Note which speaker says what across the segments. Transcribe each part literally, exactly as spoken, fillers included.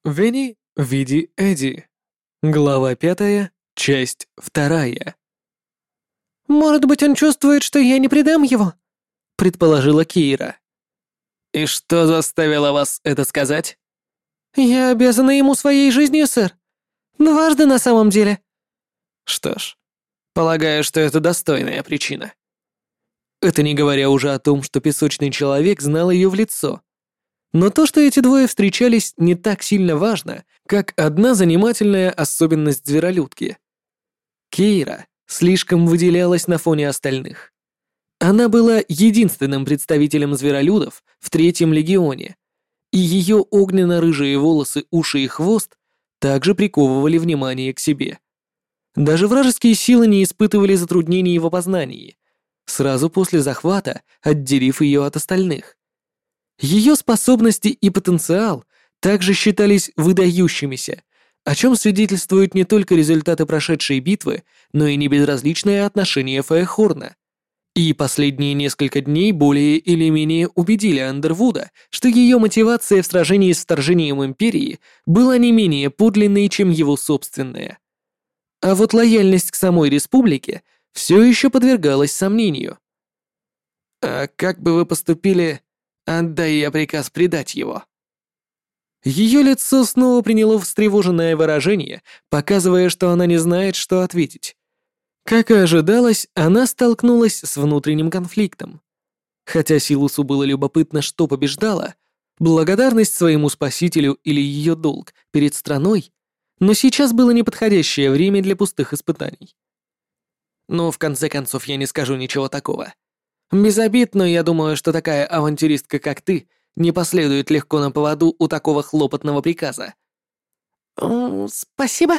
Speaker 1: Вени, види Эдди. Глава пятая, часть вторая.
Speaker 2: «Может быть, он чувствует, что я не предам его?» — предположила Кейра.
Speaker 1: И что заставило вас это сказать?
Speaker 2: «Я обязана ему своей жизнью, сэр. Дважды на самом деле».
Speaker 1: Что ж, полагаю, что это достойная причина. Это не говоря уже о том, что песочный человек знал ее в лицо. Но то, что эти двое встречались, не так сильно важно, как одна занимательная особенность зверолюдки. Кейра слишком выделялась на фоне остальных. Она была единственным представителем зверолюдов в Третьем легионе, и ее огненно-рыжие волосы, уши и хвост также приковывали внимание к себе. Даже вражеские силы не испытывали затруднений в опознании, сразу после захвата отделив ее от остальных. Ее способности и потенциал также считались выдающимися, о чем свидетельствуют не только результаты прошедшей битвы, но и небезразличное отношение Фаехорна. И последние несколько дней более или менее убедили Андервуда, что ее мотивация в сражении с вторжением Империи была не менее подлинной, чем его собственная. А вот лояльность к самой Республике все еще подвергалась сомнению. «А как бы вы поступили, отдай я приказ предать его?» Ее лицо снова приняло встревоженное выражение, показывая, что она не знает, что ответить. Как и ожидалось, она столкнулась с внутренним конфликтом. Хотя Силусу было любопытно, что побеждало, благодарность своему спасителю или ее долг перед страной, но сейчас было неподходящее время для пустых испытаний. Ну, в конце концов, я не скажу ничего такого. Без обид, но я думаю, что такая авантюристка, как ты, не последует легко на поводу у такого хлопотного приказа.
Speaker 2: М, «Спасибо».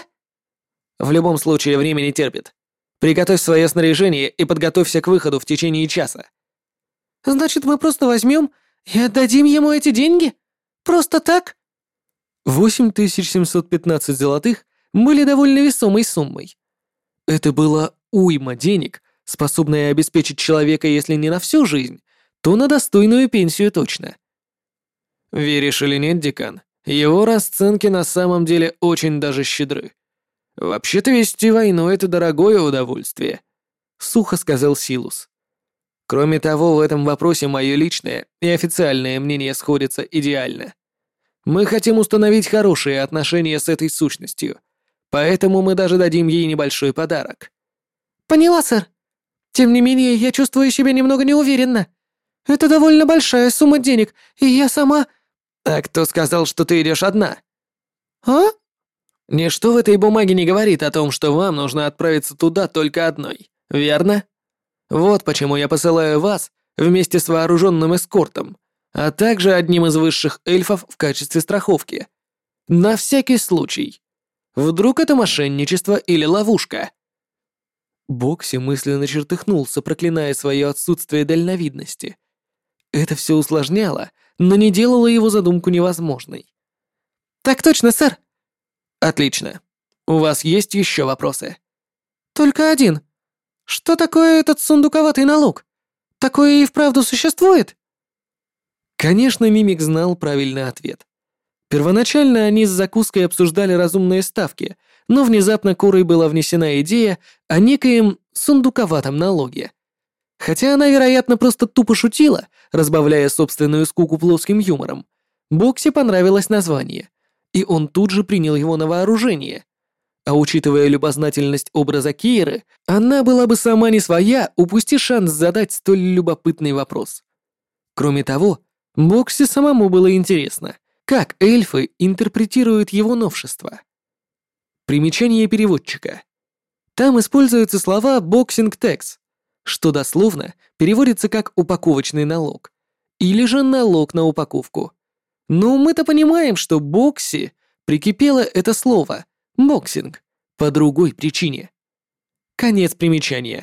Speaker 1: В любом случае, время не терпит. Приготовь свое снаряжение и подготовься к выходу в течение часа.
Speaker 2: «Значит, мы просто возьмем и отдадим ему эти деньги? Просто так?»
Speaker 1: восемь тысяч семьсот пятнадцать золотых были довольно весомой суммой. Это было уйма денег, способная обеспечить человека, если не на всю жизнь, то на достойную пенсию точно. Веришь или нет, декан, его расценки на самом деле очень даже щедры. Вообще-то вести войну — это дорогое удовольствие, сухо сказал Силус. Кроме того, в этом вопросе мое личное и официальное мнение сходятся идеально. Мы хотим установить хорошие отношения с этой сущностью, поэтому мы даже дадим ей небольшой подарок.
Speaker 2: «Поняла, сэр. Тем не менее, я чувствую себя немного неуверенно. Это довольно большая сумма денег, и я сама...»
Speaker 1: «А кто сказал, что ты идешь одна?»
Speaker 2: «А?»
Speaker 1: Ничто в этой бумаге не говорит о том, что вам нужно отправиться туда только одной, верно? Вот почему я посылаю вас вместе с вооруженным эскортом, а также одним из высших эльфов в качестве страховки. На всякий случай. Вдруг это мошенничество или ловушка?» Бокси мысленно чертыхнулся, проклиная свое отсутствие дальновидности. Это все усложняло, но не делало его задумку невозможной.
Speaker 2: «Так точно, сэр».
Speaker 1: «Отлично. У вас есть еще вопросы?»
Speaker 2: «Только один. Что такое этот сундуковатый налог? Такое и вправду существует?»
Speaker 1: Конечно, Мимик знал правильный ответ. Первоначально они с закуской обсуждали разумные ставки, но внезапно Корой была внесена идея о некоем сундуковатом налоге. Хотя она, вероятно, просто тупо шутила, разбавляя собственную скуку плоским юмором, Бокси понравилось название, и он тут же принял его на вооружение. А учитывая любознательность образа Кейры, она была бы сама не своя, упусти шанс задать столь любопытный вопрос. Кроме того, Бокси самому было интересно, как эльфы интерпретируют его новшество. Примечание переводчика. Там используются слова «боксинг текс», что дословно переводится как «упаковочный налог» или же «налог на упаковку». Но мы-то понимаем, что «бокси» прикипело это слово «боксинг» по другой причине. Конец примечания.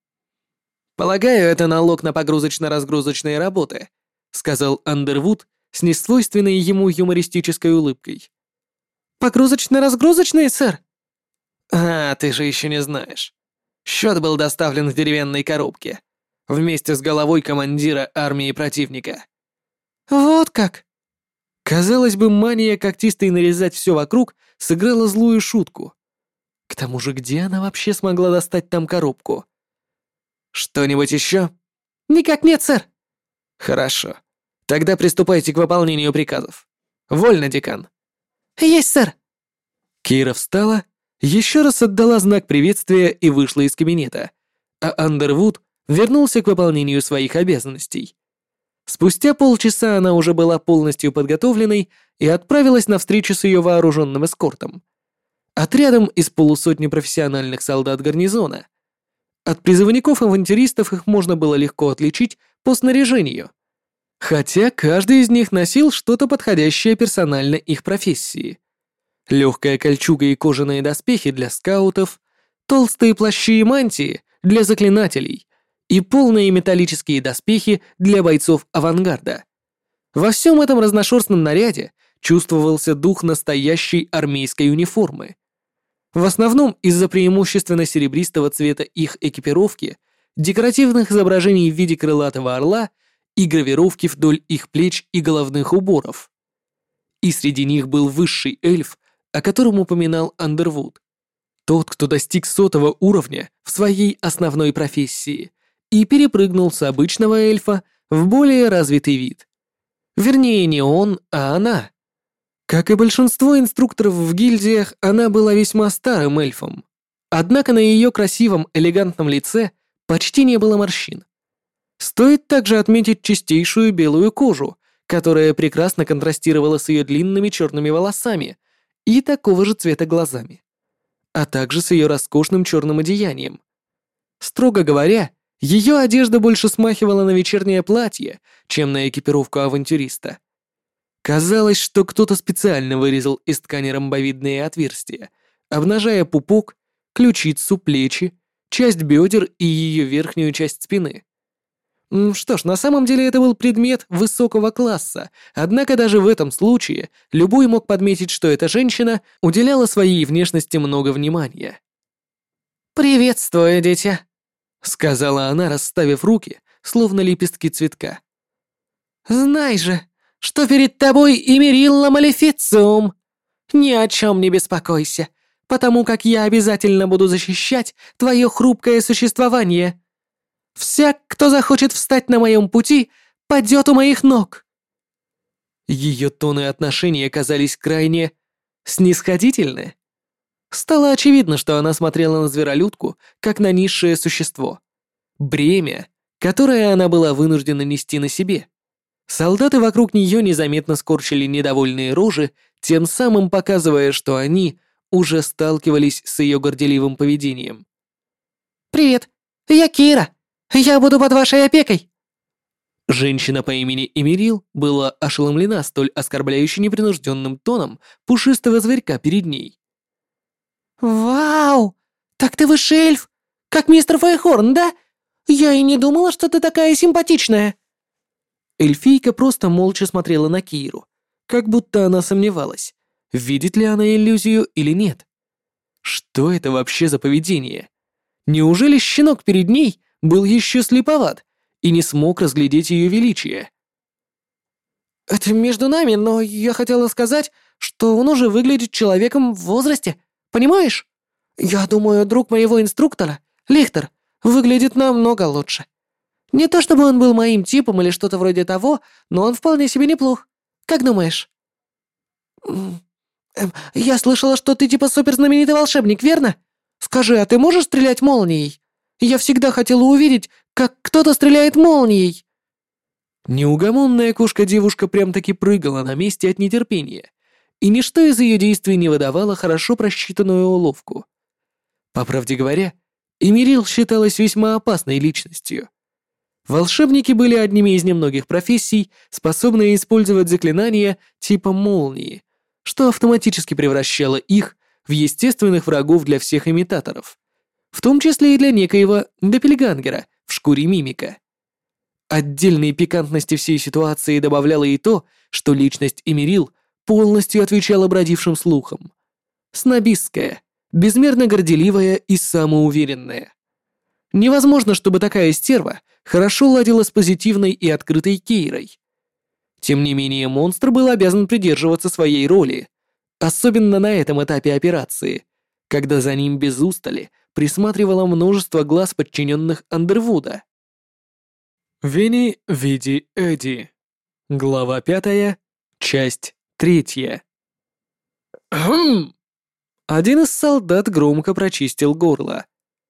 Speaker 1: «Полагаю, это налог на погрузочно-разгрузочные работы», сказал Андервуд с несвойственной ему юмористической улыбкой.
Speaker 2: «Погрузочно-разгрузочные, сэр?»
Speaker 1: «А, ты же еще не знаешь. Счет был доставлен в деревянной коробке, вместе с головой командира армии противника».
Speaker 2: «Вот как?»
Speaker 1: Казалось бы, мания когтистой нарезать все вокруг сыграла злую шутку. К тому же, где она вообще смогла достать там коробку? Что-нибудь еще?
Speaker 2: Никак нет, сэр.
Speaker 1: Хорошо. Тогда приступайте к выполнению приказов. Вольно, декан.
Speaker 2: Есть, сэр.
Speaker 1: Кира встала, еще раз отдала знак приветствия и вышла из кабинета, а Андервуд вернулся к выполнению своих обязанностей. Спустя полчаса она уже была полностью подготовленной и отправилась на встречу с ее вооруженным эскортом. Отрядом из полусотни профессиональных солдат гарнизона. От призывников-авантюристов их можно было легко отличить по снаряжению, хотя каждый из них носил что-то подходящее персонально их профессии. Легкая кольчуга и кожаные доспехи для скаутов, толстые плащи и мантии для заклинателей и полные металлические доспехи для бойцов авангарда. Во всем этом разношерстном наряде чувствовался дух настоящей армейской униформы. В основном из-за преимущественно серебристого цвета их экипировки, декоративных изображений в виде крылатого орла и гравировки вдоль их плеч и головных уборов. И среди них был высший эльф, о котором упоминал Андервуд. Тот, кто достиг сотого уровня в своей основной профессии и перепрыгнул с обычного эльфа в более развитый вид. Вернее, не он, а она. Как и большинство инструкторов в гильдиях, она была весьма старым эльфом. Однако на ее красивом, элегантном лице почти не было морщин. Стоит также отметить чистейшую белую кожу, которая прекрасно контрастировала с ее длинными черными волосами и такого же цвета глазами, а также с ее роскошным черным одеянием. Строго говоря, ее одежда больше смахивала на вечернее платье, чем на экипировку авантюриста. Казалось, что кто-то специально вырезал из ткани ромбовидные отверстия, обнажая пупок, ключицу, плечи, часть бедер и ее верхнюю часть спины. Что ж, на самом деле это был предмет высокого класса, однако даже в этом случае любой мог подметить, что эта женщина уделяла своей внешности много внимания.
Speaker 2: «Приветствую, дитя»,
Speaker 1: — сказала она, расставив руки, словно лепестки цветка.
Speaker 2: «Знай же, что перед тобой Эмерилла Малефициум. Ни о чем не беспокойся, потому как я обязательно буду защищать твое хрупкое существование. Всяк, кто захочет встать на моем пути, падет у моих ног».
Speaker 1: Ее тон и отношения казались крайне снисходительны. Стало очевидно, что она смотрела на зверолюдку как на низшее существо. Бремя, которое она была вынуждена нести на себе. Солдаты вокруг нее незаметно скорчили недовольные рожи, тем самым показывая, что они уже сталкивались с ее горделивым поведением.
Speaker 2: «Привет, я Кира. Я буду под вашей опекой».
Speaker 1: Женщина по имени Эмерил была ошеломлена столь оскорбляюще непринужденным тоном пушистого зверька перед ней.
Speaker 2: «Вау! Так ты высший эльф, как мистер Фейхорн, да? Я и не думала, что ты такая симпатичная».
Speaker 1: Эльфийка просто молча смотрела на Киру, как будто она сомневалась, видит ли она иллюзию или нет. Что это вообще за поведение? Неужели щенок перед ней был еще слеповат и не смог разглядеть ее величие?
Speaker 2: «Это между нами, но я хотела сказать, что он уже выглядит человеком в возрасте, понимаешь? Я думаю, друг моего инструктора, Лихтер, выглядит намного лучше. Не то чтобы он был моим типом или что-то вроде того, но он вполне себе неплох. Как думаешь?» «Я слышала, что ты типа суперзнаменитый волшебник, верно? Скажи, а ты можешь стрелять молнией? Я всегда хотела увидеть, как кто-то стреляет молнией».
Speaker 1: Неугомонная кошка-девушка прям-таки прыгала на месте от нетерпения, и ничто из ее действий не выдавало хорошо просчитанную уловку. По правде говоря, Эмерил считалась весьма опасной личностью. Волшебники были одними из немногих профессий, способные использовать заклинания типа молнии, что автоматически превращало их в естественных врагов для всех имитаторов, в том числе и для некоего Доппельгангера в шкуре мимика. Отдельной пикантности всей ситуации добавляло и то, что личность Эмерил полностью отвечала бродившим слухам. Снобистская, безмерно горделивая и самоуверенная. Невозможно, чтобы такая стерва хорошо ладила с позитивной и открытой Кейрой. Тем не менее, монстр был обязан придерживаться своей роли, особенно на этом этапе операции, когда за ним без устали присматривало множество глаз подчиненных Андервуда. Винни, Види, Эдди. Глава пятая, часть третья. Хм. Один из солдат громко прочистил горло.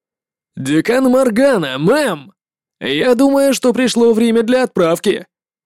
Speaker 1: «Декан Моргана, мэм! Я думаю, что пришло время для отправки!»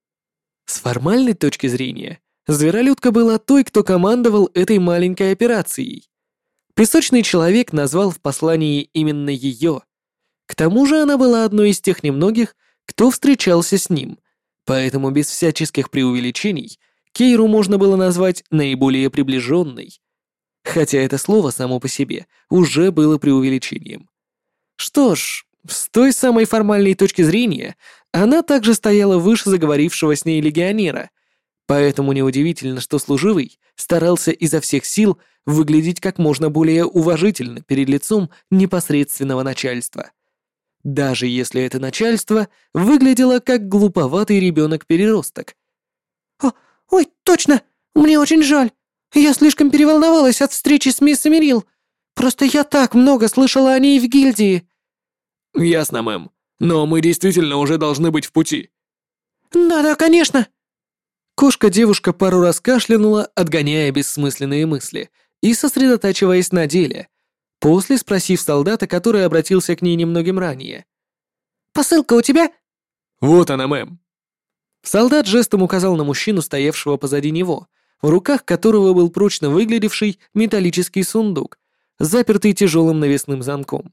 Speaker 1: С формальной точки зрения, Зверолюдка была той, кто командовал этой маленькой операцией. Песочный человек назвал в послании именно ее. К тому же она была одной из тех немногих, кто встречался с ним, поэтому без всяческих преувеличений Кейру можно было назвать наиболее приближенной. Хотя это слово само по себе уже было преувеличением. Что ж, с той самой формальной точки зрения она также стояла выше заговорившего с ней легионера, поэтому неудивительно, что служивый старался изо всех сил выглядеть как можно более уважительно перед лицом непосредственного начальства. Даже если это начальство выглядело как глуповатый ребенок-переросток.
Speaker 2: «О, ой, точно! Мне очень жаль! Я слишком переволновалась от встречи с мисс Эмерил. Просто я так много слышала о ней в гильдии».
Speaker 1: «Ясно, мэм. Но мы действительно уже должны быть в пути».
Speaker 2: «Да-да, конечно».
Speaker 1: Кошка-девушка пару раз кашлянула, отгоняя бессмысленные мысли и сосредотачиваясь на деле, после спросив солдата, который обратился к ней немногим ранее.
Speaker 2: «Посылка у тебя?»
Speaker 1: «Вот она, мэм». Солдат жестом указал на мужчину, стоявшего позади него, в руках которого был прочно выглядевший металлический сундук, запертый тяжелым навесным замком.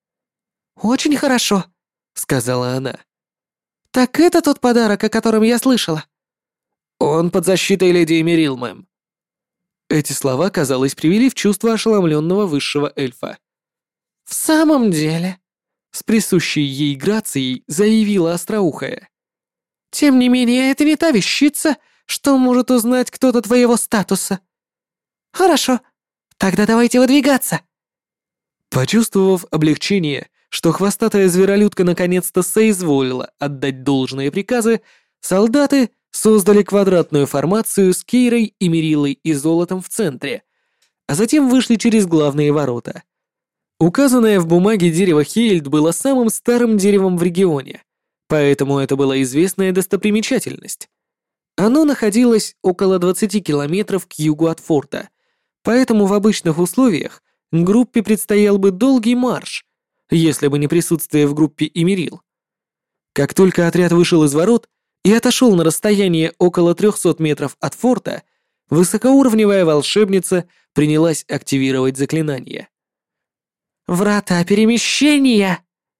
Speaker 2: «Очень хорошо», — сказала она. «Так это тот подарок, о котором я слышала?»
Speaker 1: «Он под защитой леди Эмерил, мэм». Эти слова, казалось, привели в чувство ошеломленного высшего эльфа.
Speaker 2: «В самом деле?»
Speaker 1: — с присущей ей грацией заявила остроухая.
Speaker 2: «Тем не менее, это не та вещица, что может узнать кто-то твоего статуса. Хорошо, тогда давайте выдвигаться».
Speaker 1: Почувствовав облегчение, что хвостатая зверолюдка наконец-то соизволила отдать должные приказы, солдаты создали квадратную формацию с Кейрой и Мерилой и Золотом в центре, а затем вышли через главные ворота. Указанное в бумаге дерево Хейльд было самым старым деревом в регионе, поэтому это была известная достопримечательность. Оно находилось около двадцати километров к югу от форта, поэтому в обычных условиях группе предстоял бы долгий марш, если бы не присутствие в группе Эмерил. Как только отряд вышел из ворот и отошел на расстояние около трехсот метров от форта, высокоуровневая волшебница принялась активировать заклинание.
Speaker 2: «Врата перемещения!»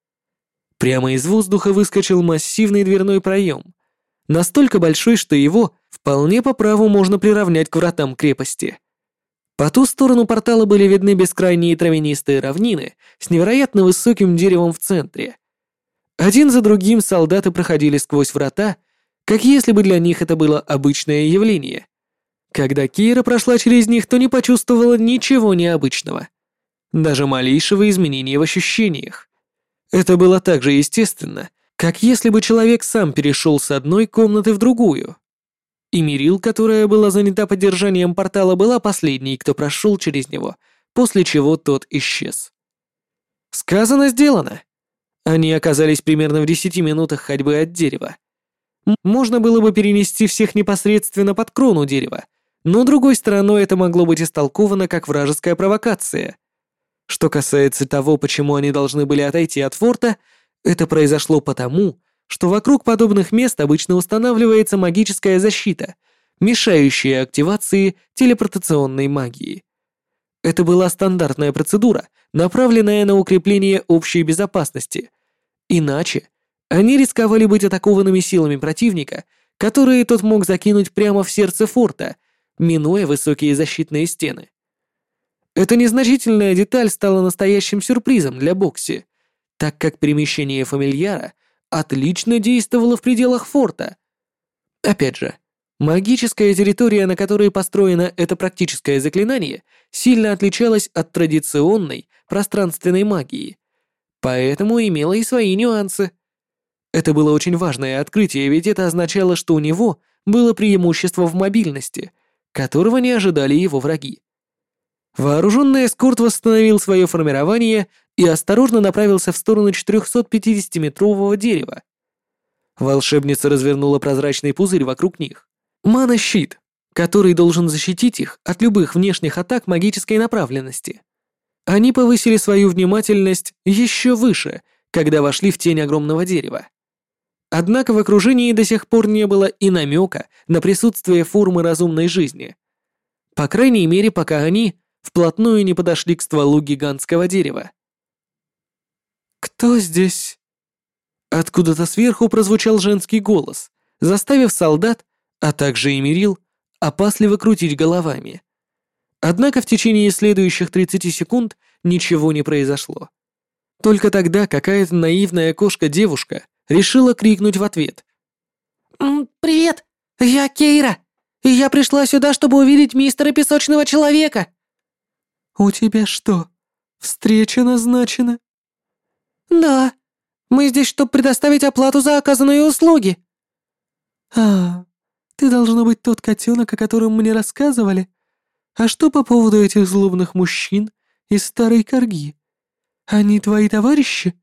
Speaker 1: Прямо из воздуха выскочил массивный дверной проем, настолько большой, что его вполне по праву можно приравнять к вратам крепости. По ту сторону портала были видны бескрайние травянистые равнины с невероятно высоким деревом в центре. Один за другим солдаты проходили сквозь врата, как если бы для них это было обычное явление. Когда Кейра прошла через них, то не почувствовала ничего необычного. Даже малейшего изменения в ощущениях. Это было так же естественно, как если бы человек сам перешел с одной комнаты в другую. И Мерил, которая была занята поддержанием портала, была последней, кто прошел через него, после чего тот исчез. Сказано, сделано. Они оказались примерно в десяти минутах ходьбы от дерева. М- Можно было бы перенести всех непосредственно под крону дерева, но другой стороной это могло быть истолковано как вражеская провокация. Что касается того, почему они должны были отойти от форта, это произошло потому, что вокруг подобных мест обычно устанавливается магическая защита, мешающая активации телепортационной магии. Это была стандартная процедура, направленная на укрепление общей безопасности. Иначе они рисковали быть атакованными силами противника, которые тот мог закинуть прямо в сердце форта, минуя высокие защитные стены. Эта незначительная деталь стала настоящим сюрпризом для Бокси, так как перемещение фамильяра отлично действовало в пределах форта. Опять же, магическая территория, на которой построено это практическое заклинание, сильно отличалась от традиционной пространственной магии, поэтому имела и свои нюансы. Это было очень важное открытие, ведь это означало, что у него было преимущество в мобильности, которого не ожидали его враги. Вооруженный эскорт восстановил свое формирование и осторожно направился в сторону четырехсотпятидесятиметрового дерева. Волшебница развернула прозрачный пузырь вокруг них. Мана-щит, который должен защитить их от любых внешних атак магической направленности. Они повысили свою внимательность еще выше, когда вошли в тень огромного дерева. Однако в окружении до сих пор не было и намека на присутствие формы разумной жизни. По крайней мере, пока они вплотную не подошли к стволу гигантского дерева. «Кто здесь?» Откуда-то сверху прозвучал женский голос, заставив солдат, а также и Эмирил, опасливо крутить головами. Однако в течение следующих тридцати секунд ничего не произошло. Только тогда какая-то наивная кошка-девушка решила крикнуть в ответ.
Speaker 2: «Привет, я Кейра, и я пришла сюда, чтобы увидеть мистера Песочного Человека».
Speaker 1: «У тебя что, встреча назначена?»
Speaker 2: «Да, мы здесь, чтобы предоставить оплату за оказанные услуги».
Speaker 1: «А, ты должно быть тот котенок, о котором мне рассказывали. А что по поводу этих злобных мужчин из старой корги? Они твои товарищи?»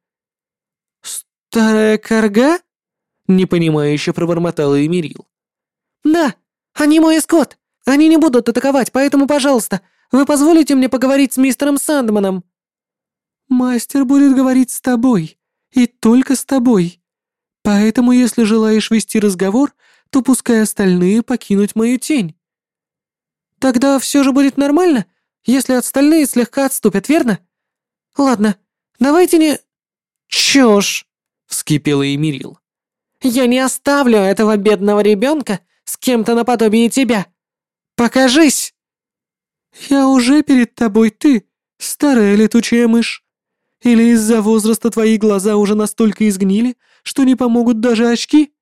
Speaker 2: «Старая корга?» — непонимающе пробормотала Эмирил. «Да, они мой эскорт. Они не будут атаковать, поэтому, пожалуйста, вы позволите мне поговорить с мистером Сандманом?»
Speaker 1: «Мастер будет говорить с тобой, и только с тобой. Поэтому, если желаешь вести разговор, то пускай остальные покинут мою тень».
Speaker 2: «Тогда все же будет нормально, если остальные слегка отступят, верно? Ладно, давайте не...» «Чушь!» — вскипела Эмирил. «Я не оставлю этого бедного ребенка с кем-то наподобие тебя. Покажись!»
Speaker 1: «Я уже перед тобой, ты, старая летучая мышь. Или из-за возраста твои глаза уже настолько изгнили, что не помогут даже очки?»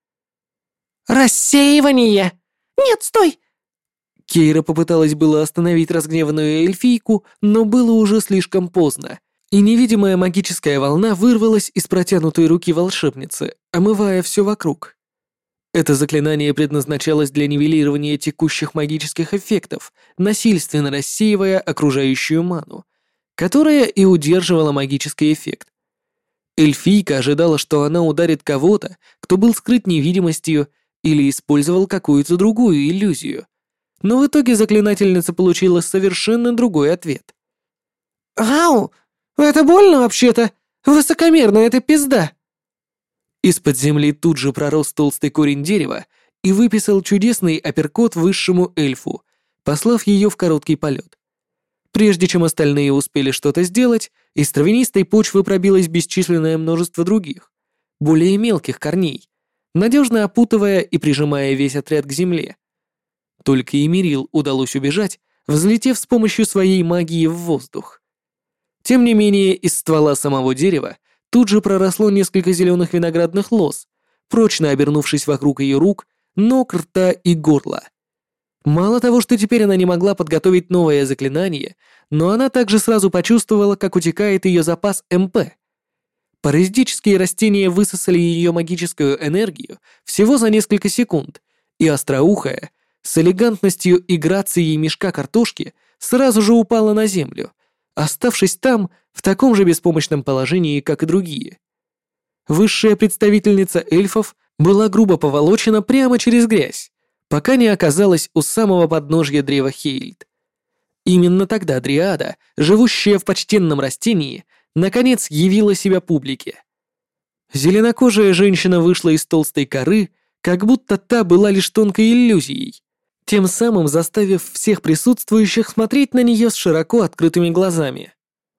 Speaker 2: «Рассеивание! Нет, стой!»
Speaker 1: Кейра попыталась было остановить разгневанную эльфийку, но было уже слишком поздно, и невидимая магическая волна вырвалась из протянутой руки волшебницы, омывая все вокруг. Это заклинание предназначалось для нивелирования текущих магических эффектов, насильственно рассеивая окружающую ману, которая и удерживала магический эффект. Эльфийка ожидала, что она ударит кого-то, кто был скрыт невидимостью или использовал какую-то другую иллюзию. Но в итоге заклинательница получила совершенно другой ответ.
Speaker 2: «Ау! Это больно вообще-то! Высокомерная эта пизда!»
Speaker 1: Из-под земли тут же пророс толстый корень дерева и выписал чудесный апперкот высшему эльфу, послав ее в короткий полет. Прежде чем остальные успели что-то сделать, из травянистой почвы пробилось бесчисленное множество других, более мелких корней, надежно опутывая и прижимая весь отряд к земле. Только Эмирил удалось убежать, взлетев с помощью своей магии в воздух. Тем не менее, из ствола самого дерева тут же проросло несколько зеленых виноградных лоз, прочно обернувшись вокруг ее рук, ног, рта и горла. Мало того, что теперь она не могла подготовить новое заклинание, но она также сразу почувствовала, как утекает ее запас эм пэ. Паразитические растения высосали ее магическую энергию всего за несколько секунд, и остроухая, с элегантностью и грацией мешка картошки, сразу же упала на землю, оставшись там в таком же беспомощном положении, как и другие. Высшая представительница эльфов была грубо поволочена прямо через грязь, пока не оказалась у самого подножья древа Хейльд. Именно тогда дриада, живущая в почтенном растении, наконец явила себя публике. Зеленокожая женщина вышла из толстой коры, как будто та была лишь тонкой иллюзией, тем самым заставив всех присутствующих смотреть на нее с широко открытыми глазами.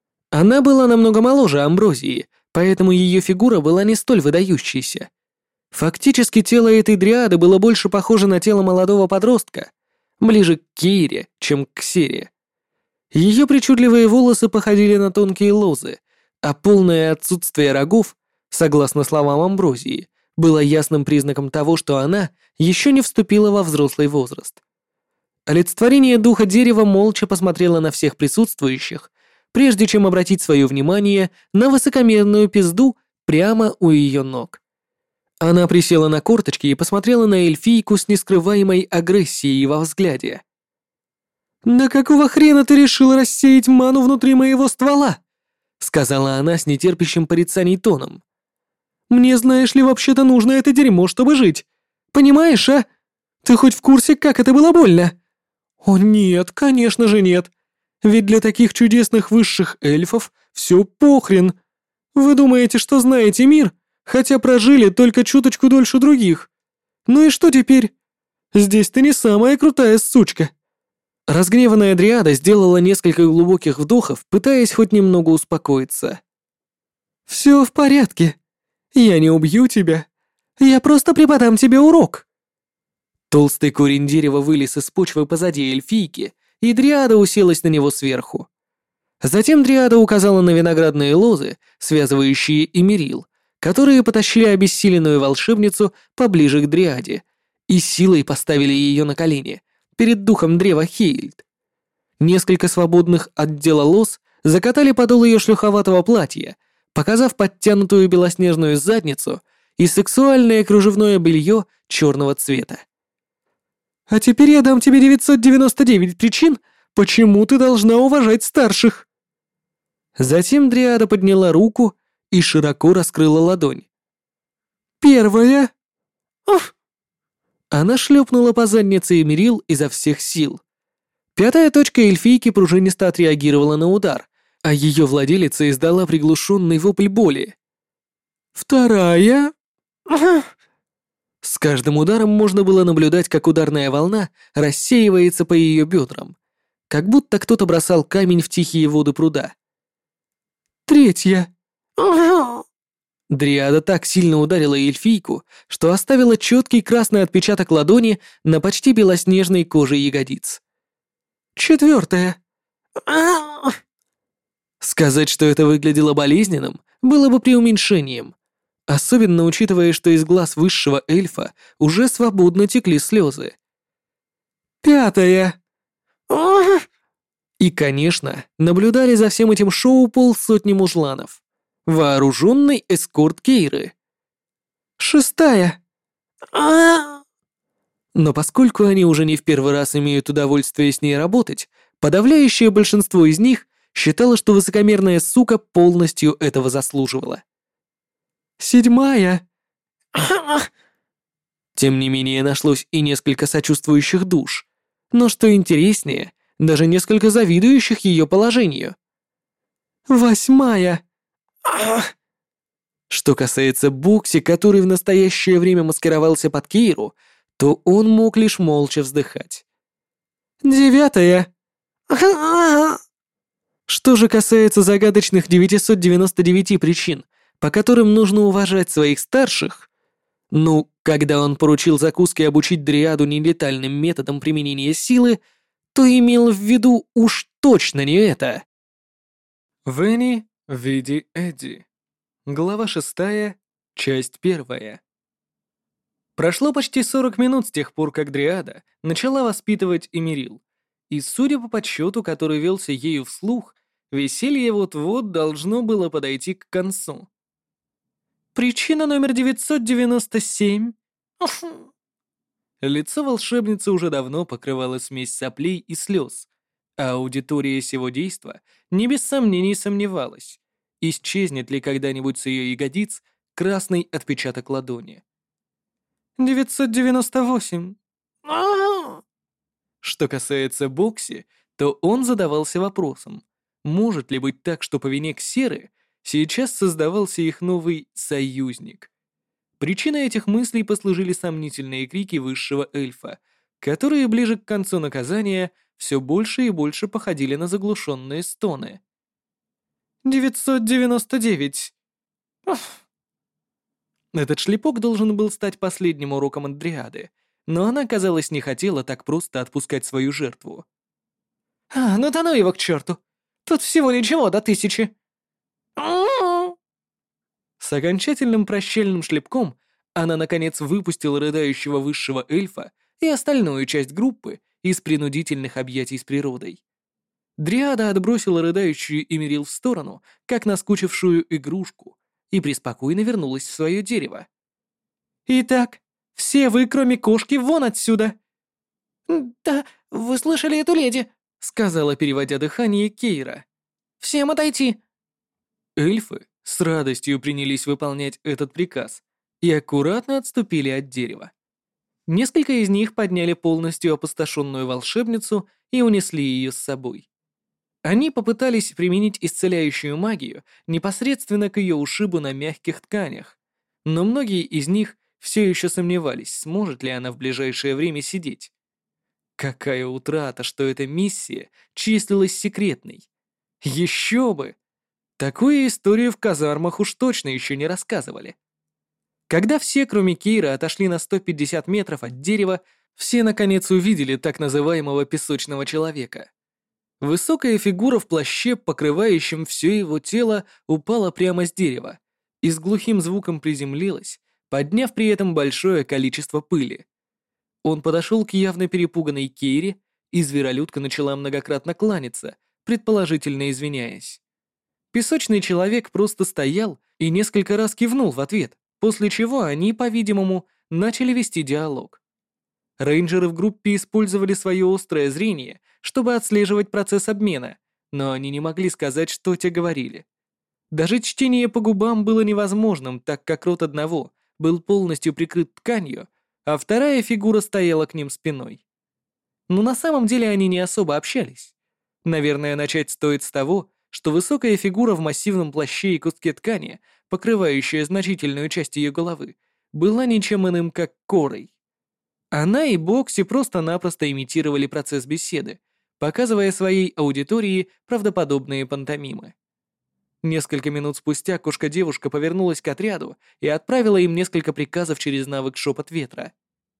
Speaker 1: Она была намного моложе Амброзии, поэтому ее фигура была не столь выдающейся. Фактически тело этой дриады было больше похоже на тело молодого подростка, ближе к Кейре, чем к Ксере. Ее причудливые волосы походили на тонкие лозы, а полное отсутствие рогов, согласно словам Амброзии, было ясным признаком того, что она еще не вступила во взрослый возраст. Олицетворение духа дерева молча посмотрела на всех присутствующих, прежде чем обратить свое внимание на высокомерную пизду прямо у ее ног. Она присела на корточки и посмотрела на эльфийку с нескрываемой агрессией во взгляде. «Да какого хрена ты решил рассеять ману внутри моего ствола?» — сказала она с нетерпящим порицаний тоном. «Мне, знаешь ли, вообще-то нужно это дерьмо, чтобы жить. Понимаешь, а? Ты хоть в курсе, как это было больно?» «О нет, конечно же нет. Ведь для таких чудесных высших эльфов все похрен. Вы думаете, что знаете мир, хотя прожили только чуточку дольше других. Ну и что теперь? Здесь ты не самая крутая сучка». Разгневанная Дриада сделала несколько глубоких вдохов, пытаясь хоть немного успокоиться. «Все в порядке. Я не убью тебя. Я просто преподам тебе урок». Толстый корень дерева вылез из почвы позади эльфийки, и Дриада уселась на него сверху. Затем Дриада указала на виноградные лозы, связывающие Эмерил, которые потащили обессиленную волшебницу поближе к Дриаде и силой поставили ее на колени перед духом древа Хейльд. Несколько свободных от дела лоз закатали подол ее шлюховатого платья, показав подтянутую белоснежную задницу и сексуальное кружевное белье черного цвета. «А теперь я дам тебе девятьсот девяносто девять причин, почему ты должна уважать старших». Затем Дриада подняла руку и широко раскрыла ладонь. «Первая...» Уф. Она шлепнула по заднице Эмерил изо всех сил. Пятая точка эльфийки пружинисто отреагировала на удар, а ее владелица издала приглушенный вопль боли. «Вторая...» С каждым ударом можно было наблюдать, как ударная волна рассеивается по ее бедрам, как будто кто-то бросал камень в тихие воды пруда. «Третья...» Дриада так сильно ударила эльфийку, что оставила четкий красный отпечаток ладони на почти белоснежной коже ягодиц. «Четвертая...» Сказать, что это выглядело болезненным, было бы преуменьшением, особенно учитывая, что из глаз высшего эльфа уже свободно текли слезы. «Пятая...» И, конечно, наблюдали за всем этим шоу полсотни мужланов. Вооруженный эскорт Кейры. «Шестая...» Но поскольку они уже не в первый раз имеют удовольствие с ней работать, подавляющее большинство из них считало, что высокомерная сука полностью этого заслуживала. «Седьмая...» Тем не менее, нашлось и несколько сочувствующих душ, но что интереснее, даже несколько завидующих ее положению. «Восьмая...» Что касается Букси, который в настоящее время маскировался под Кейру, то он мог лишь молча вздыхать. «Девятая...» Что же касается загадочных девятисот девяноста девяти причин, по которым нужно уважать своих старших, ну, когда он поручил закуске обучить Дриаду нелетальным методом применения силы, то имел в виду уж точно не это. Венни, Види, Эдди. Глава шестая, часть первая. Прошло почти сорок минут с тех пор, как Дриада начала воспитывать Эмерил, и, судя по подсчету, который велся ею вслух, веселье вот-вот должно было подойти к концу. Причина номер девятьсот девяносто семь. Лицо волшебницы уже давно покрывало смесь соплей и слез, а аудитория сего действа не без сомнений сомневалась, исчезнет ли когда-нибудь с ее ягодиц красный отпечаток ладони. девятьсот девяносто восемь. Что касается Бокси, то он задавался вопросом, может ли быть так, что по вине Ксеры сейчас создавался их новый союзник. Причиной этих мыслей послужили сомнительные крики высшего эльфа, которые ближе к концу наказания все больше и больше походили на заглушенные стоны. девятьсот девяносто девять. Уф. Этот шлепок должен был стать последним уроком от Дриады, но она, казалось, не хотела так просто отпускать свою жертву. «А, ну да ну его к черту! Тут всего ничего до тысячи!» С окончательным прощальным шлепком она, наконец, выпустила рыдающего высшего эльфа и остальную часть группы из принудительных объятий с природой. Дриада отбросила рыдающую Эмерил в сторону, как наскучившую игрушку, и преспокойно вернулась в свое дерево. Итак, все вы, кроме кошки, вон отсюда!»
Speaker 2: «Да, вы слышали эту леди?» —
Speaker 1: сказала, переводя дыхание, Кейра.
Speaker 2: «Всем отойти!»
Speaker 1: Эльфы с радостью принялись выполнять этот приказ и аккуратно отступили от дерева. Несколько из них подняли полностью опустошенную волшебницу и унесли ее с собой. Они попытались применить исцеляющую магию непосредственно к ее ушибу на мягких тканях, но многие из них все еще сомневались, сможет ли она в ближайшее время сидеть. Какая утрата, что эта миссия числилась секретной. Еще бы! Такую историю в казармах уж точно еще не рассказывали. Когда все, кроме Кейра, отошли на сто пятьдесят метров от дерева, все наконец увидели так называемого песочного человека. Высокая фигура в плаще, покрывающем все его тело, упала прямо с дерева и с глухим звуком приземлилась, подняв при этом большое количество пыли. Он подошел к явно перепуганной Кейре, и зверолюдка начала многократно кланяться, предположительно извиняясь. Песочный человек просто стоял и несколько раз кивнул в ответ, после чего они, по-видимому, начали вести диалог. Рейнджеры в группе использовали свое острое зрение, чтобы отслеживать процесс обмена, но они не могли сказать, что те говорили. Даже чтение по губам было невозможным, так как рот одного был полностью прикрыт тканью, а вторая фигура стояла к ним спиной. Но на самом деле они не особо общались. Наверное, начать стоит с того, что высокая фигура в массивном плаще и куске ткани, покрывающая значительную часть ее головы, была ничем иным, как Корой. Она и Бокси просто-напросто имитировали процесс беседы, показывая своей аудитории правдоподобные пантомимы. Несколько минут спустя кошка-девушка повернулась к отряду и отправила им несколько приказов через навык шепот ветра.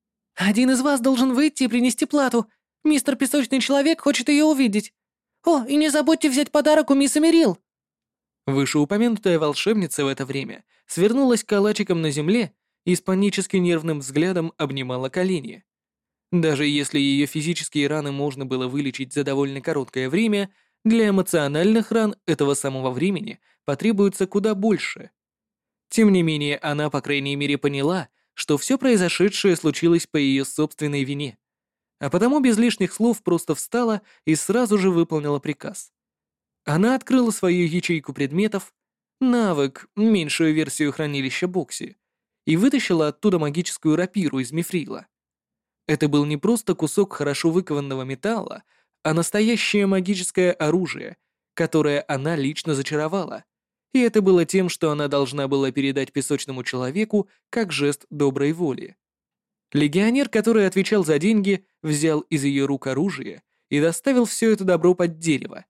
Speaker 2: «Один из вас должен выйти и принести плату. Мистер Песочный Человек хочет ее увидеть. О, и не забудьте взять подарок у мисс Эмерил!»
Speaker 1: Вышеупомянутая волшебница в это время свернулась калачиком на земле и с панически нервным взглядом обнимала колени. Даже если ее физические раны можно было вылечить за довольно короткое время, для эмоциональных ран этого самого времени потребуется куда больше. Тем не менее, она, по крайней мере, поняла, что все произошедшее случилось по ее собственной вине, а потому без лишних слов просто встала и сразу же выполнила приказ. Она открыла свою ячейку предметов, навык, меньшую версию хранилища Бокси, и вытащила оттуда магическую рапиру из мифрила. Это был не просто кусок хорошо выкованного металла, а настоящее магическое оружие, которое она лично зачаровала, и это было тем, что она должна была передать песочному человеку как жест доброй воли. Легионер, который отвечал за деньги, взял из ее рук оружие и доставил все это добро под дерево.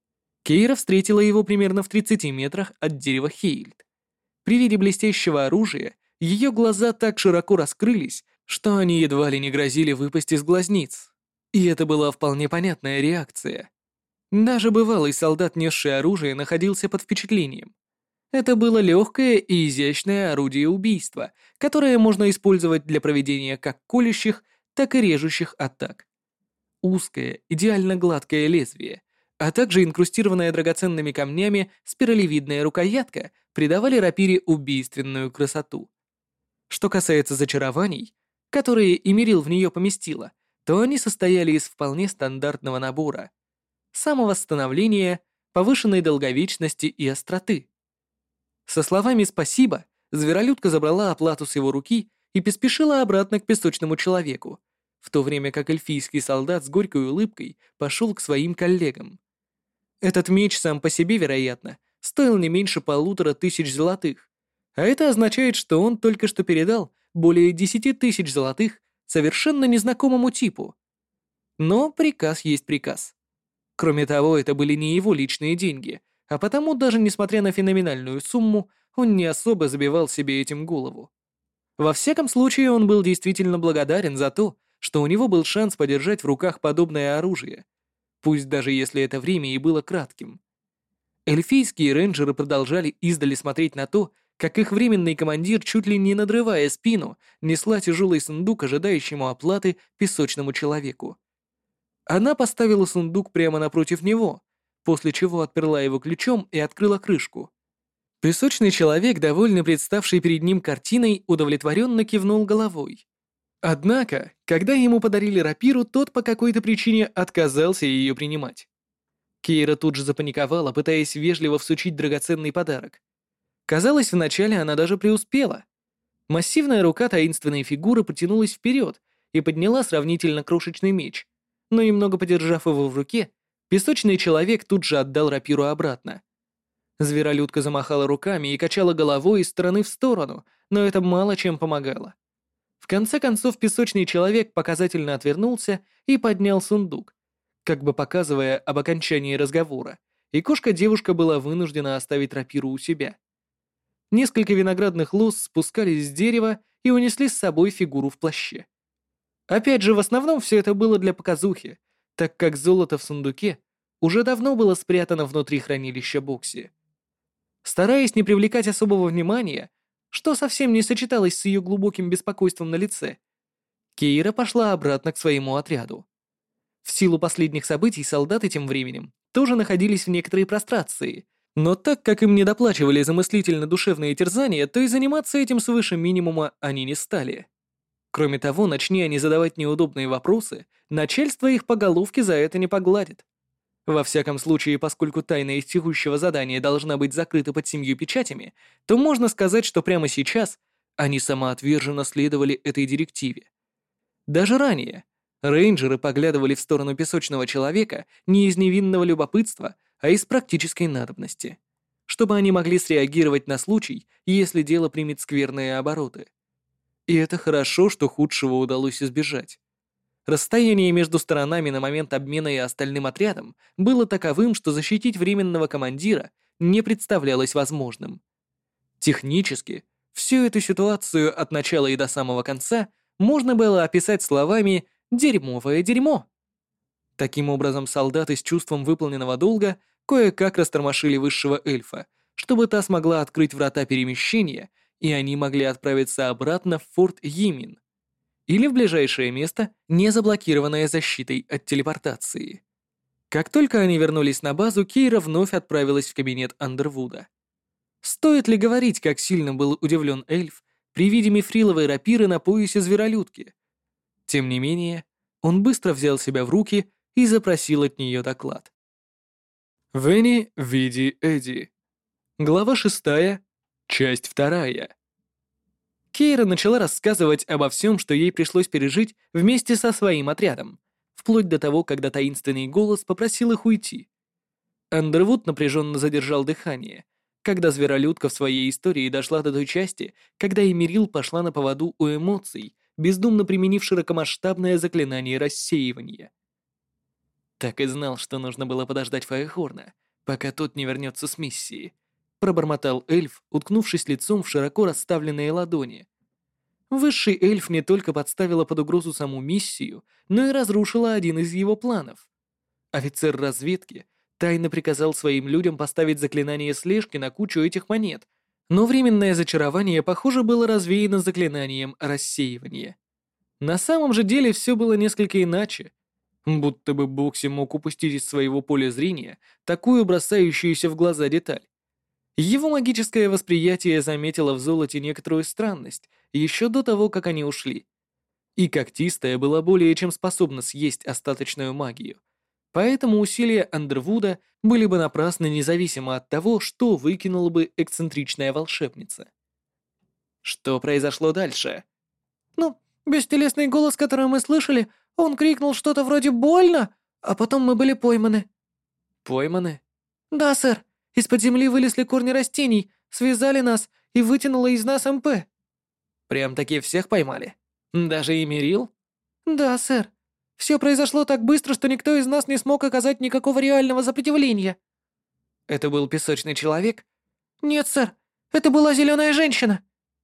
Speaker 1: Кейра встретила его примерно в тридцати метрах от дерева Хейльд. При виде блестящего оружия ее глаза так широко раскрылись, что они едва ли не грозили выпасть из глазниц. И это была вполне понятная реакция. Даже бывалый солдат, несший оружие, находился под впечатлением. Это было легкое и изящное орудие убийства, которое можно использовать для проведения как колющих, так и режущих атак. Узкое, идеально гладкое лезвие, а также инкрустированная драгоценными камнями спиралевидная рукоятка придавали рапире убийственную красоту. Что касается зачарований, которые Эмерил в нее поместила, то они состояли из вполне стандартного набора: самовосстановления, повышенной долговечности и остроты. Со словами «спасибо» зверолюдка забрала оплату с его руки и поспешила обратно к песочному человеку, в то время как эльфийский солдат с горькой улыбкой пошел к своим коллегам. Этот меч сам по себе, вероятно, стоил не меньше полутора тысяч золотых, а это означает, что он только что передал более десяти тысяч золотых совершенно незнакомому типу. Но приказ есть приказ. Кроме того, это были не его личные деньги, а потому даже несмотря на феноменальную сумму, он не особо забивал себе этим голову. Во всяком случае, он был действительно благодарен за то, что у него был шанс подержать в руках подобное оружие, пусть даже если это время и было кратким. Эльфийские рейнджеры продолжали издали смотреть на то, как их временный командир, чуть ли не надрывая спину, несла тяжелый сундук ожидающему оплаты песочному человеку. Она поставила сундук прямо напротив него, после чего отперла его ключом и открыла крышку. Песочный человек, довольно представший перед ним картиной, удовлетворенно кивнул головой. Однако, когда ему подарили рапиру, тот по какой-то причине отказался ее принимать. Кейра тут же запаниковала, пытаясь вежливо всучить драгоценный подарок. Казалось, вначале она даже преуспела. Массивная рука таинственной фигуры потянулась вперед и подняла сравнительно крошечный меч, но немного подержав его в руке, песочный человек тут же отдал рапиру обратно. Зверолюдка замахала руками и качала головой из стороны в сторону, но это мало чем помогало. В конце концов, песочный человек показательно отвернулся и поднял сундук, как бы показывая об окончании разговора, и кошка-девушка была вынуждена оставить рапиру у себя. Несколько виноградных лоз спускались с дерева и унесли с собой фигуру в плаще. Опять же, в основном все это было для показухи, так как золото в сундуке уже давно было спрятано внутри хранилища Бокси. Стараясь не привлекать особого внимания, что совсем не сочеталось с ее глубоким беспокойством на лице, Кейра пошла обратно к своему отряду. В силу последних событий солдаты тем временем тоже находились в некоторой прострации, но так как им не доплачивали за мыслительно-душевные терзания, то и заниматься этим свыше минимума они не стали. Кроме того, начни они задавать неудобные вопросы, начальство их по головке за это не погладит. Во всяком случае, поскольку тайна из текущего задания должна быть закрыта под семью печатями, то можно сказать, что прямо сейчас они самоотверженно следовали этой директиве. Даже ранее рейнджеры поглядывали в сторону песочного человека не из невинного любопытства, а из практической надобности, чтобы они могли среагировать на случай, если дело примет скверные обороты. И это хорошо, что худшего удалось избежать. Расстояние между сторонами на момент обмена и остальным отрядом было таковым, что защитить временного командира не представлялось возможным. Технически, всю эту ситуацию от начала и до самого конца можно было описать словами «дерьмовое дерьмо». Таким образом, солдаты с чувством выполненного долга кое-как растормошили высшего эльфа, чтобы та смогла открыть врата перемещения, и они могли отправиться обратно в форт Йимин или в ближайшее место, не заблокированное защитой от телепортации. Как только они вернулись на базу, Кейра вновь отправилась в кабинет Андервуда. Стоит ли говорить, как сильно был удивлен эльф при виде мифриловой рапиры на поясе зверолюдки? Тем не менее, он быстро взял себя в руки и запросил от нее доклад. Венни, Види, Эдди. Глава шестая, часть вторая. Кейра начала рассказывать обо всем, что ей пришлось пережить вместе со своим отрядом, вплоть до того, когда таинственный голос попросил их уйти. Андервуд напряженно задержал дыхание, когда зверолюдка в своей истории дошла до той части, когда Эмирил пошла на поводу у эмоций, бездумно применив широкомасштабное заклинание рассеивания. Так и знал, что нужно было подождать Фаехорна, пока тот не вернется с миссии, пробормотал эльф, уткнувшись лицом в широко расставленные ладони. Высший эльф не только подставила под угрозу саму миссию, но и разрушила один из его планов. Офицер разведки тайно приказал своим людям поставить заклинание слежки на кучу этих монет, но временное зачарование, похоже, было развеяно заклинанием рассеивания. На самом же деле все было несколько иначе. Будто бы Бокси мог упустить из своего поля зрения такую бросающуюся в глаза деталь. Его магическое восприятие заметило в золоте некоторую странность еще до того, как они ушли. И когтистая была более чем способна съесть остаточную магию. Поэтому усилия Андервуда были бы напрасны независимо от того, что выкинула бы эксцентричная волшебница. Что произошло дальше?
Speaker 2: Ну, бестелесный голос, который мы слышали, он крикнул что-то вроде «больно», а потом мы были пойманы.
Speaker 1: Пойманы?
Speaker 2: Да, сэр. Из-под земли вылезли корни растений, связали нас и вытянуло из нас МП.
Speaker 1: Прям-таки всех поймали? Даже Эмирил?
Speaker 2: Да, сэр. Все произошло так быстро, что никто из нас не смог оказать никакого реального сопротивления.
Speaker 1: Это был песочный человек?
Speaker 2: Нет, сэр. Это была зеленая женщина.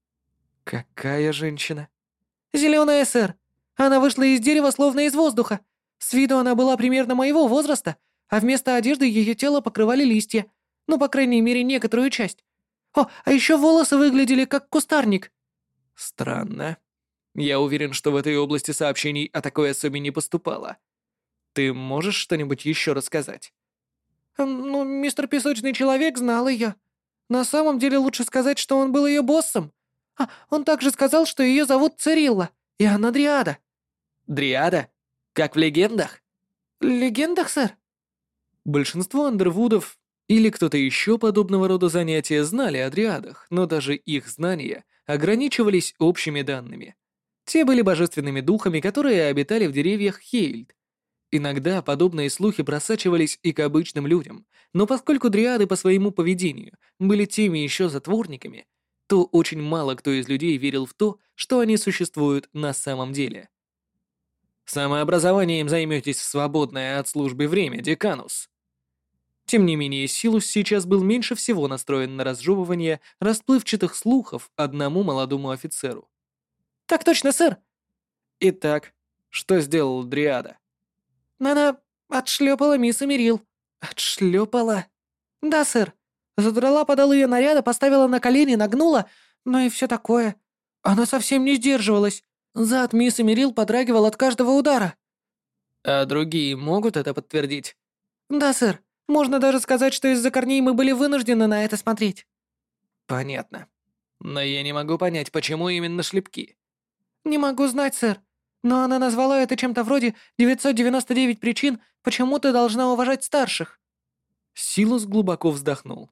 Speaker 1: Какая женщина?
Speaker 2: Зеленая, сэр. Она вышла из дерева словно из воздуха. С виду она была примерно моего возраста, а вместо одежды ее тело покрывали листья. Ну, по крайней мере, некоторую часть. О, а еще волосы выглядели как кустарник.
Speaker 1: Странно. Я уверен, что в этой области сообщений о такой особе не поступало. Ты можешь что-нибудь еще рассказать?
Speaker 2: Ну, мистер Песочный Человек знал ее. На самом деле лучше сказать, что он был ее боссом. А, он также сказал, что ее зовут Цирилла, и она Дриада».
Speaker 1: Дриада? Как в легендах?
Speaker 2: «В легендах, сэр?»
Speaker 1: Большинство андервудов или кто-то еще подобного рода занятия знали о дриадах, но даже их знания ограничивались общими данными. Те были божественными духами, которые обитали в деревьях Хейльд. Иногда подобные слухи просачивались и к обычным людям, но поскольку дриады по своему поведению были теми еще затворниками, то очень мало кто из людей верил в то, что они существуют на самом деле. Самообразованием займетесь в свободное от службы время, Деканус. Тем не менее, Силус сейчас был меньше всего настроен на разжевывание расплывчатых слухов одному молодому офицеру.
Speaker 2: «Так точно, сэр!»
Speaker 1: Итак, что сделал Дриада?
Speaker 2: Она отшлепала мисс Эмерил.
Speaker 1: Отшлепала?
Speaker 2: «Да, сэр. Задрала подол ее наряда, поставила на колени, нагнула, ну и все такое. Она совсем не сдерживалась. Зад мисс Эмерил подрагивал от каждого удара».
Speaker 1: А другие могут это подтвердить?
Speaker 2: «Да, сэр. Можно даже сказать, что из-за корней мы были вынуждены на это смотреть».
Speaker 1: Понятно. Но я не могу понять, почему именно шлепки.
Speaker 2: «Не могу знать, сэр. Но она назвала это чем-то вроде девятьсот девяносто девять причин, почему ты должна уважать старших».
Speaker 1: Силус глубоко вздохнул.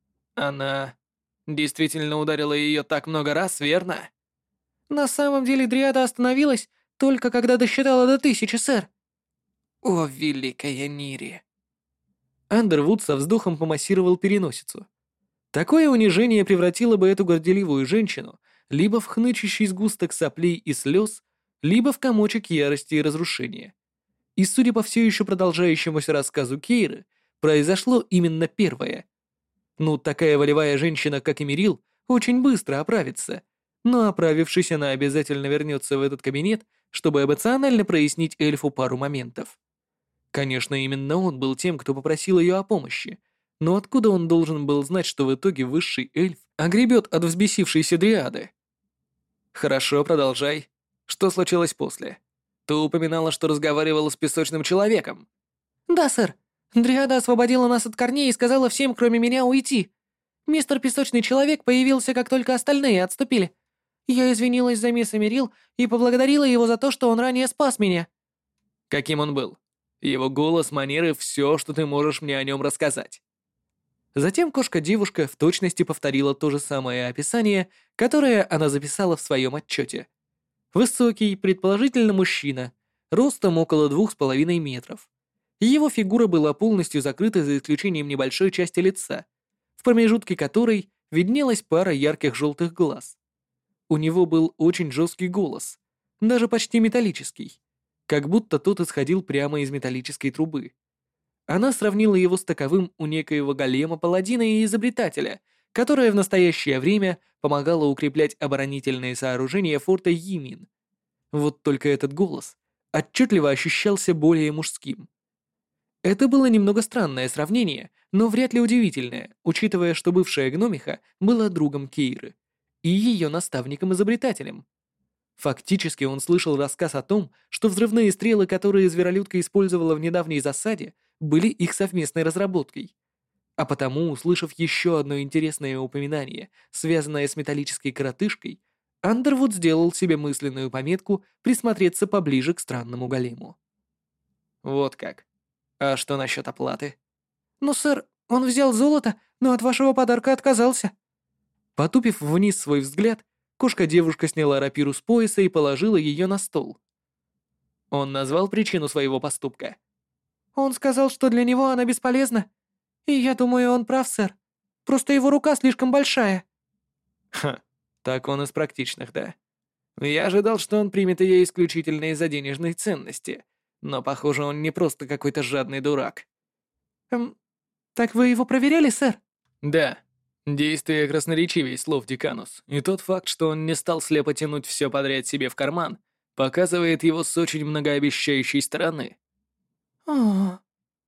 Speaker 1: Она действительно ударила ее так много раз, верно?
Speaker 2: «На самом деле Дриада остановилась только когда досчитала до тысячи, сэр».
Speaker 1: О, великая Нири. Андервуд со вздохом помассировал переносицу. Такое унижение превратило бы эту горделивую женщину либо в хнычущий сгусток соплей и слез, либо в комочек ярости и разрушения. И судя по все еще продолжающемуся рассказу Кейры, произошло именно первое. Ну, такая волевая женщина, как Эмерил, очень быстро оправится, но оправившись, она обязательно вернется в этот кабинет, чтобы эмоционально прояснить эльфу пару моментов. Конечно, именно он был тем, кто попросил ее о помощи, но откуда он должен был знать, что в итоге высший эльф огребет от взбесившейся дриады? Хорошо, продолжай. Что случилось после? Ты упоминала, что разговаривала с песочным человеком.
Speaker 2: «Да, сэр. Дриада освободила нас от корней и сказала всем, кроме меня, уйти. Мистер Песочный Человек появился, как только остальные отступили. Я извинилась за мисс Эмерил и поблагодарила его за то, что он ранее спас меня».
Speaker 1: Каким он был? Его голос, манеры, все, что ты можешь мне о нем рассказать. Затем кошка-девушка в точности повторила то же самое описание, которое она записала в своем отчете. Высокий, предположительно мужчина, ростом около двух с половиной метров. Его фигура была полностью закрыта за исключением небольшой части лица, в промежутке которой виднелась пара ярких желтых глаз. У него был очень жесткий голос, даже почти металлический, как будто тот исходил прямо из металлической трубы. Она сравнила его с таковым у некоего голема-паладина и изобретателя, которое в настоящее время помогало укреплять оборонительные сооружения форта Йимин. Вот только этот голос отчетливо ощущался более мужским. Это было немного странное сравнение, но вряд ли удивительное, учитывая, что бывшая гномиха была другом Кейры и ее наставником-изобретателем. Фактически он слышал рассказ о том, что взрывные стрелы, которые зверолюдка использовала в недавней засаде, были их совместной разработкой. А потому, услышав еще одно интересное упоминание, связанное с металлической коротышкой, Андервуд сделал себе мысленную пометку присмотреться поближе к странному голему. Вот как. А что насчет оплаты?
Speaker 2: «Ну, сэр, он взял золото, но от вашего подарка отказался».
Speaker 1: Потупив вниз свой взгляд, кошка-девушка сняла рапиру с пояса и положила ее на стол. Он назвал причину своего поступка.
Speaker 2: «Он сказал, что для него она бесполезна. И я думаю, он прав, сэр. Просто его рука слишком большая».
Speaker 1: Ха, так он из практичных, да. Я ожидал, что он примет ее исключительно из-за денежной ценности, но, похоже, он не просто какой-то жадный дурак.
Speaker 2: «Эм, так вы его проверяли, сэр?»
Speaker 1: Да. Действие красноречивее слов, Деканус, и тот факт, что он не стал слепо тянуть все подряд себе в карман, показывает его с очень многообещающей стороны.
Speaker 2: «О,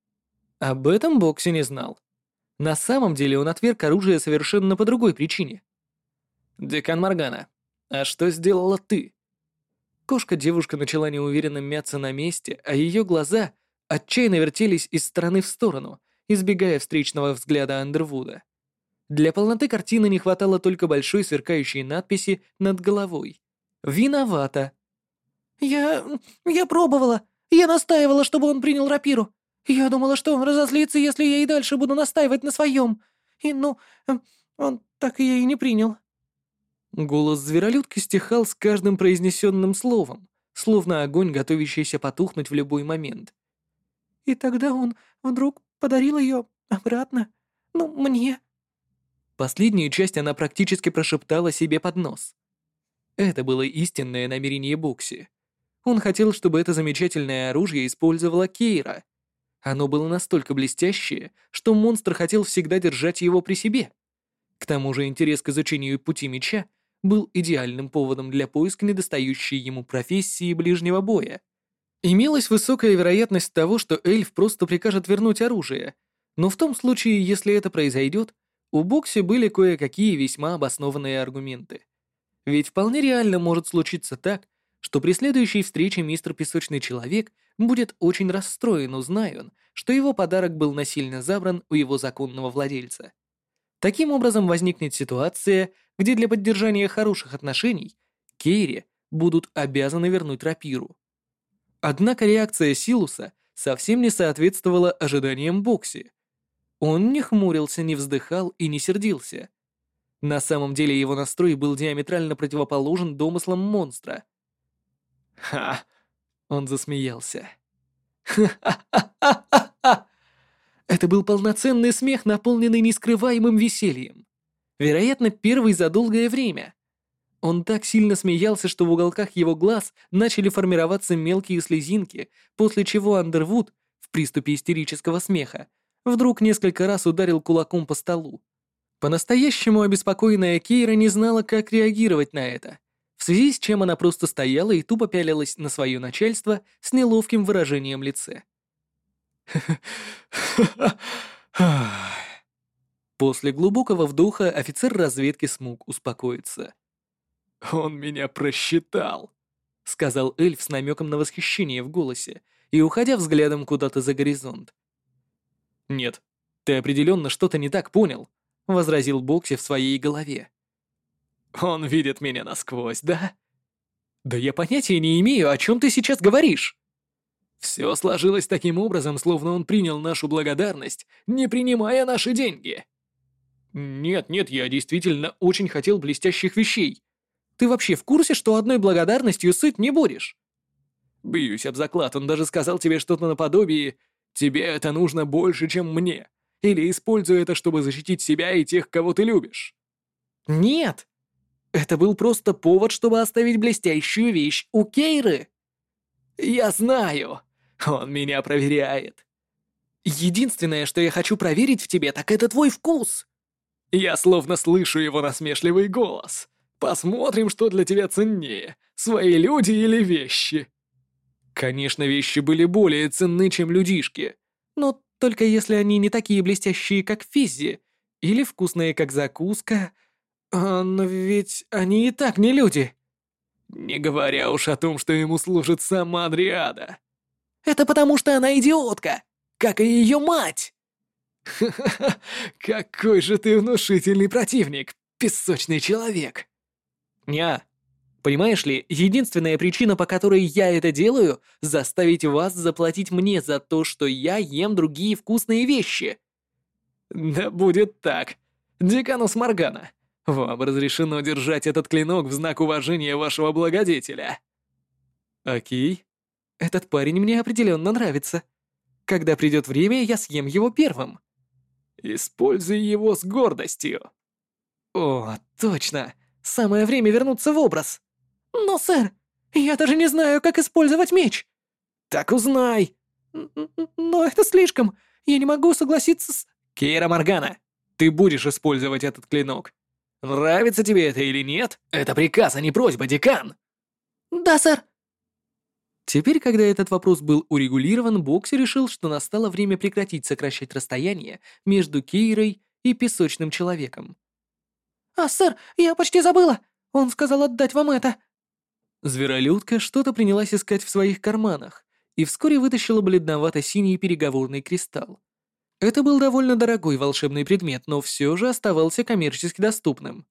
Speaker 1: Об этом Бокси не знал. На самом деле он отверг оружие совершенно по другой причине. «Декан Моргана, а что сделала ты?» Кошка-девушка начала неуверенно мяться на месте, а ее глаза отчаянно вертелись из стороны в сторону, избегая встречного взгляда Андервуда. Для полноты картины не хватало только большой сверкающей надписи над головой. «Виновата».
Speaker 2: «Я... я пробовала. Я настаивала, чтобы он принял рапиру. Я думала, что он разозлится, если я и дальше буду настаивать на своем. И, ну, э, он так ее и не принял».
Speaker 1: Голос зверолюдки стихал с каждым произнесенным словом, словно огонь, готовящийся потухнуть в любой момент.
Speaker 2: «И тогда он вдруг подарил ее обратно. Ну, мне».
Speaker 1: Последнюю часть она практически прошептала себе под нос. Это было истинное намерение Бокси. Он хотел, чтобы это замечательное оружие использовала Кейра. Оно было настолько блестящее, что монстр хотел всегда держать его при себе. К тому же интерес к изучению пути меча был идеальным поводом для поиска недостающей ему профессии ближнего боя. Имелась высокая вероятность того, что эльф просто прикажет вернуть оружие, но в том случае, если это произойдет, у Бокси были кое-какие весьма обоснованные аргументы. Ведь вполне реально может случиться так, что при следующей встрече мистер Песочный Человек будет очень расстроен, узнав, что его подарок был насильно забран у его законного владельца. Таким образом возникнет ситуация, где для поддержания хороших отношений Кейре будут обязаны вернуть рапиру. Однако реакция Силуса совсем не соответствовала ожиданиям Бокси. Он не хмурился, не вздыхал и не сердился. На самом деле его настрой был диаметрально противоположен домыслам монстра. «Ха!» — он засмеялся. «Ха-ха-ха-ха-ха!» Это был полноценный смех, наполненный нескрываемым весельем. Вероятно, первый за долгое время. Он так сильно смеялся, что в уголках его глаз начали формироваться мелкие слезинки, после чего Андервуд, в приступе истерического смеха, вдруг несколько раз ударил кулаком по столу. По-настоящему обеспокоенная Кейра не знала, как реагировать на это, в связи с чем она просто стояла и тупо пялилась на свое начальство с неловким выражением лица. После глубокого вдоха офицер разведки смог успокоиться. «Он меня просчитал», — сказал эльф с намеком на восхищение в голосе и уходя взглядом куда-то за горизонт. «Нет, ты определенно что-то не так понял», — возразил Бокси в своей голове. «Он видит меня насквозь, да?» «Да я понятия не имею, о чем ты сейчас говоришь». «Все сложилось таким образом, словно он принял нашу благодарность, не принимая наши деньги». «Нет, нет, я действительно очень хотел блестящих вещей. Ты вообще в курсе, что одной благодарностью сыт не будешь?» «Бьюсь об заклад, он даже сказал тебе что-то наподобие «тебе это нужно больше, чем мне», или «используй это, чтобы защитить себя и тех, кого ты любишь». «Нет! Это был просто повод, чтобы оставить блестящую вещь у Кейры». «Я знаю! Он меня проверяет. Единственное, что я хочу проверить в тебе, так это твой вкус». «Я словно слышу его насмешливый голос. Посмотрим, что для тебя ценнее, свои люди или вещи». Конечно, вещи были более ценны, чем людишки, но только если они не такие блестящие, как Физзи, или вкусные, как закуска. А, но ведь они и так не люди. Не говоря уж о том, что ему служит сама Адриада. Это потому, что она идиотка, как и ее мать. Ха-ха-ха, какой же ты внушительный противник, песочный человек. Ня, понимаешь ли, единственная причина, по которой я это делаю, заставить вас заплатить мне за то, что я ем другие вкусные вещи. Да будет так. Деканус Моргана, вам разрешено держать этот клинок в знак уважения вашего благодетеля. Окей. Этот парень мне определенно нравится. Когда придет время, я съем его первым. Используй его с гордостью. О, точно. Самое время вернуться в образ. Но, сэр, я даже не знаю, как использовать меч. Так узнай. Но это слишком. Я не могу согласиться с... Кейра Моргана, ты будешь использовать этот клинок. Нравится тебе это или нет? Это приказ, а не просьба, декан. Да, сэр. Теперь, когда этот вопрос был урегулирован, Бокси решил, что настало время прекратить сокращать расстояние между Кейрой и Песочным Человеком. «А, сэр, я почти забыла! Он сказал отдать вам это!» Зверолюдка что-то принялась искать в своих карманах и вскоре вытащила бледновато-синий переговорный кристалл. Это был довольно дорогой волшебный предмет, но все же оставался коммерчески доступным.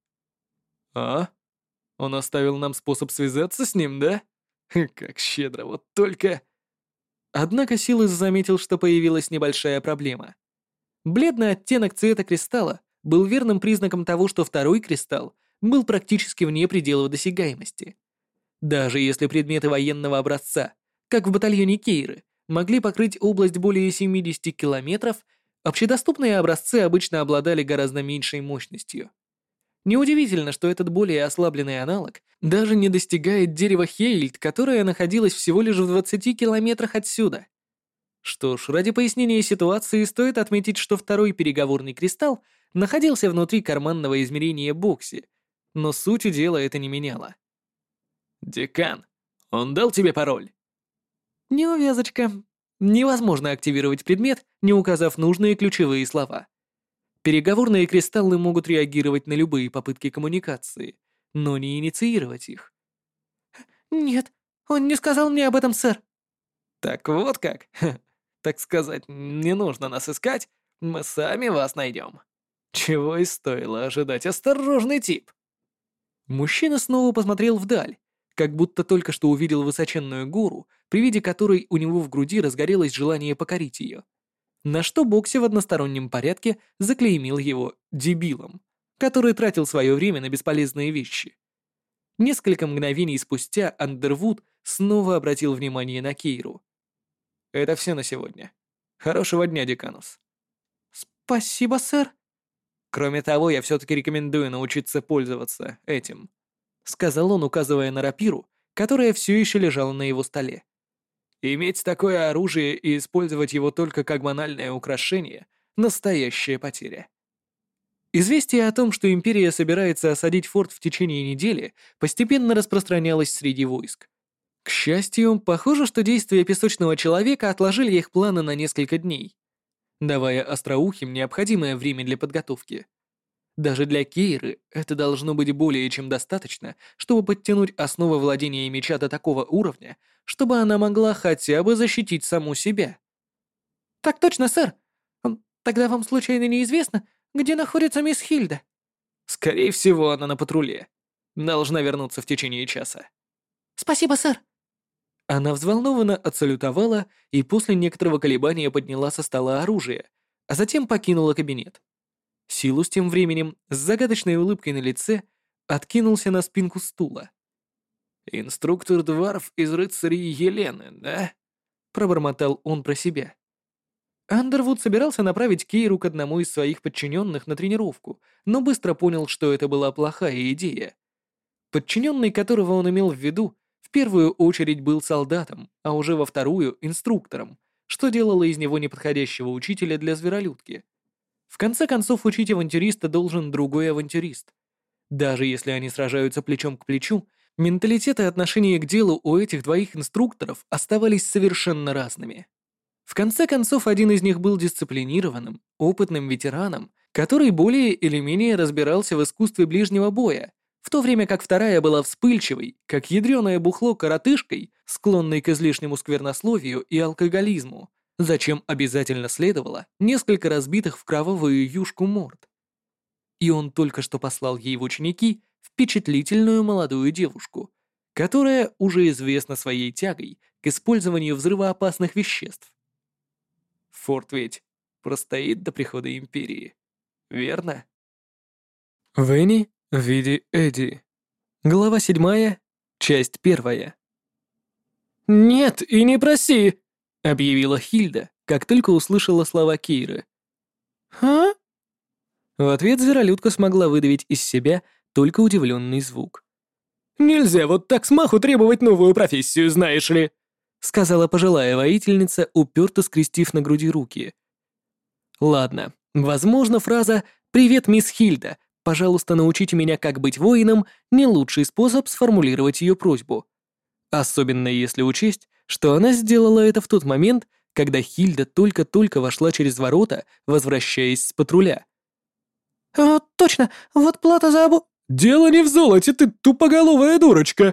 Speaker 1: «А? Он оставил нам способ связаться с ним, да? Как щедро, вот только...» Однако Силус заметил, что появилась небольшая проблема. Бледный оттенок цвета кристалла был верным признаком того, что второй кристалл был практически вне пределов досягаемости. Даже если предметы военного образца, как в батальоне Кейры, могли покрыть область более семидесяти километров, общедоступные образцы обычно обладали гораздо меньшей мощностью. Неудивительно, что этот более ослабленный аналог даже не достигает дерева Хейльд, которое находилось всего лишь в двадцати километрах отсюда. Что ж, ради пояснения ситуации стоит отметить, что второй переговорный кристалл находился внутри карманного измерения Бокси, но суть дела это не меняло. «Декан, он дал тебе пароль?» Неувязочка. Невозможно активировать предмет, не указав нужные ключевые слова. Переговорные кристаллы могут реагировать на любые попытки коммуникации, но не инициировать их.
Speaker 2: «Нет, он не сказал мне об этом, сэр».
Speaker 1: Так вот как? Ха. Так сказать, не нужно нас искать, мы сами вас найдем. Чего и стоило ожидать, осторожный тип. Мужчина снова посмотрел вдаль, как будто только что увидел высоченную гору, при виде которой у него в груди разгорелось желание покорить ее. На что Бокси в одностороннем порядке заклеймил его дебилом, который тратил свое время на бесполезные вещи. Несколько мгновений спустя Андервуд снова обратил внимание на Кейру. «Это все на сегодня. Хорошего дня, Деканус».
Speaker 2: «Спасибо, сэр».
Speaker 1: «Кроме того, я все-таки рекомендую научиться пользоваться этим», сказал он, указывая на рапиру, которая все еще лежала на его столе. «Иметь такое оружие и использовать его только как банальное украшение — настоящая потеря». Известие о том, что Империя собирается осадить форт в течение недели, постепенно распространялось среди войск. К счастью, похоже, что действия Песочного Человека отложили их планы на несколько дней, давая Остроухим необходимое время для подготовки. Даже для Кейры это должно быть более чем достаточно, чтобы подтянуть основы владения меча до такого уровня, чтобы она могла хотя бы защитить саму себя.
Speaker 2: «Так точно, сэр. Тогда вам случайно неизвестно, где находится мисс Хильда?»
Speaker 1: «Скорее всего, она на патруле. Должна вернуться в течение часа».
Speaker 2: «Спасибо, сэр».
Speaker 1: Она взволнованно отсалютовала и после некоторого колебания подняла со стола оружие, а затем покинула кабинет. Силус тем временем, с загадочной улыбкой на лице, откинулся на спинку стула. «Инструктор Дварф из рыцарей Елены, да?» — пробормотал он про себя. Андервуд собирался направить Кейру к одному из своих подчиненных на тренировку, но быстро понял, что это была плохая идея. Подчиненный, которого он имел в виду, в первую очередь был солдатом, а уже во вторую — инструктором, что делало из него неподходящего учителя для зверолюдки. В конце концов, учить авантюриста должен другой авантюрист. Даже если они сражаются плечом к плечу, менталитет и отношение к делу у этих двоих инструкторов оставались совершенно разными. В конце концов, один из них был дисциплинированным, опытным ветераном, который более или менее разбирался в искусстве ближнего боя, в то время как вторая была вспыльчивой, как ядреное бухло коротышкой, склонной к излишнему сквернословию и алкоголизму, зачем обязательно следовало несколько разбитых в кровавую юшку морд. И он только что послал ей в ученики впечатлительную молодую девушку, которая уже известна своей тягой к использованию взрывоопасных веществ. Форт ведь простоит до прихода Империи, верно? Венни в виде Эдди. Глава седьмая, часть первая. «Нет, и не проси!» — объявила Хильда, как только услышала слова Кейры.
Speaker 2: «А?»
Speaker 1: В ответ зверолюдка смогла выдавить из себя только удивленный звук. «Нельзя вот так смаху требовать новую профессию, знаешь ли!» — сказала пожилая воительница, уперто скрестив на груди руки. Ладно, возможно, фраза «Привет, мисс Хильда, пожалуйста, научите меня, как быть воином» не лучший способ сформулировать ее просьбу. Особенно если учесть, что она сделала это в тот момент, когда Хильда только-только вошла через ворота, возвращаясь с патруля.
Speaker 2: «А, точно, вот плата за обу...»
Speaker 1: «Дело не в золоте, ты тупоголовая дурочка!»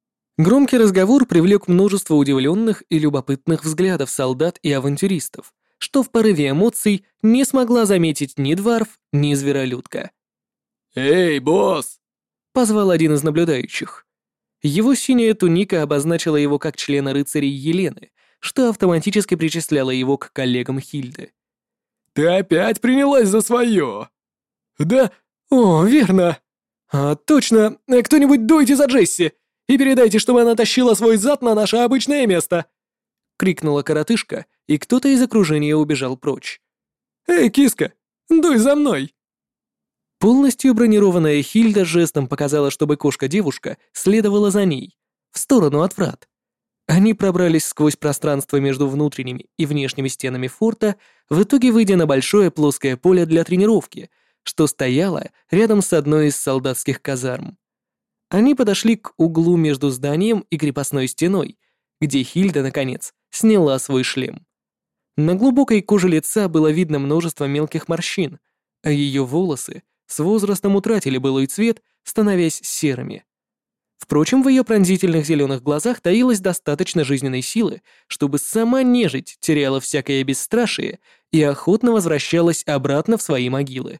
Speaker 1: Громкий разговор привлек множество удивленных и любопытных взглядов солдат и авантюристов, что в порыве эмоций не смогла заметить ни Дварф, ни Зверолюдка. «Эй, босс!» — позвал один из наблюдающих. Его синяя туника обозначила его как члена рыцарей Елены, что автоматически причисляло его к коллегам Хильды. «Ты опять принялась за свое?» «Да, о, верно. А, точно, кто-нибудь дуйте за Джесси и передайте, чтобы она тащила свой зад на наше обычное место!» — крикнула коротышка, и кто-то из окружения убежал прочь. «Эй, киска, дуй за мной!» Полностью бронированная Хильда жестом показала, чтобы кошка-девушка следовала за ней, в сторону от врат. Они пробрались сквозь пространство между внутренними и внешними стенами форта, в итоге выйдя на большое плоское поле для тренировки, что стояло рядом с одной из солдатских казарм. Они подошли к углу между зданием и крепостной стеной, где Хильда, наконец, сняла свой шлем. На глубокой коже лица было видно множество мелких морщин, а ее волосы с возрастом утратили былой цвет, становясь серыми. Впрочем, в ее пронзительных зеленых глазах таилось достаточно жизненной силы, чтобы сама нежить теряла всякое бесстрашие и охотно возвращалась обратно в свои могилы.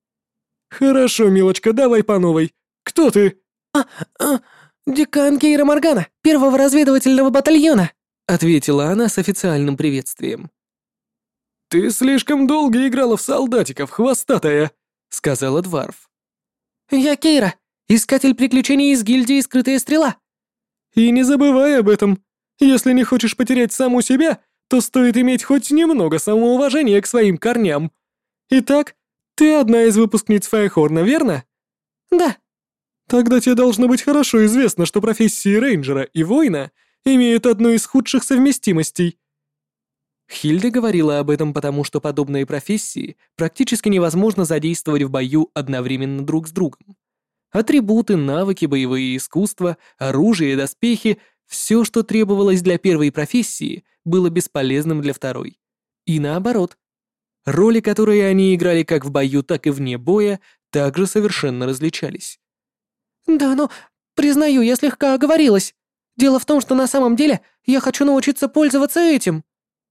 Speaker 1: «Хорошо, милочка, давай по новой. Кто ты?»
Speaker 2: «А, а, декан Кейра Моргана, первого разведывательного батальона», ответила она с официальным приветствием.
Speaker 1: «Ты слишком долго играла в солдатиков, хвостатая», — сказала Дварф.
Speaker 2: «Я Кейра, искатель приключений из гильдии «Скрытая стрела».
Speaker 1: «И не забывай об этом. Если не хочешь потерять саму себя, то стоит иметь хоть немного самоуважения к своим корням. Итак, ты одна из выпускниц Файхорна, верно?»
Speaker 2: «Да».
Speaker 1: «Тогда тебе должно быть хорошо известно, что профессии рейнджера и воина имеют одну из худших совместимостей». Хильда говорила об этом потому, что подобные профессии практически невозможно задействовать в бою одновременно друг с другом. Атрибуты, навыки, боевые искусства, оружие, доспехи — все, что требовалось для первой профессии, было бесполезным для второй. И наоборот. Роли, которые они играли как в бою, так и вне боя, также совершенно различались.
Speaker 2: «Да, но, признаю, я слегка оговорилась. Дело в том, что на самом деле я хочу научиться пользоваться этим».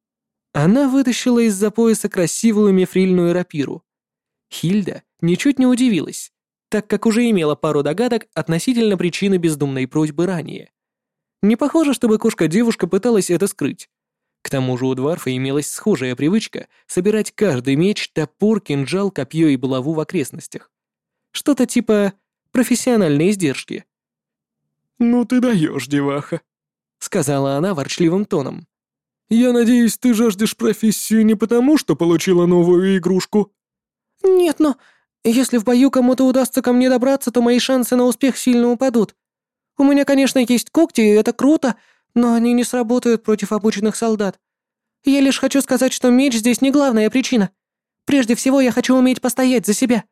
Speaker 1: Она вытащила из-за пояса красивую мифрильную рапиру. Хильда ничуть не удивилась, так как уже имела пару догадок относительно причины бездумной просьбы ранее. Не похоже, чтобы кошка-девушка пыталась это скрыть. К тому же у Дварфа имелась схожая привычка собирать каждый меч, топор, кинжал, копье и булаву в окрестностях. Что-то типа профессиональной издержки. «Ну ты даешь, деваха», — сказала она ворчливым тоном. «Я надеюсь, ты жаждешь профессию не потому, что получила новую игрушку?»
Speaker 2: «Нет, но если в бою кому-то удастся ко мне добраться, то мои шансы на успех сильно упадут. У меня, конечно, есть когти, и это круто, но они не сработают против обученных солдат. Я лишь хочу сказать, что меч здесь не главная причина. Прежде всего, я хочу уметь постоять за себя».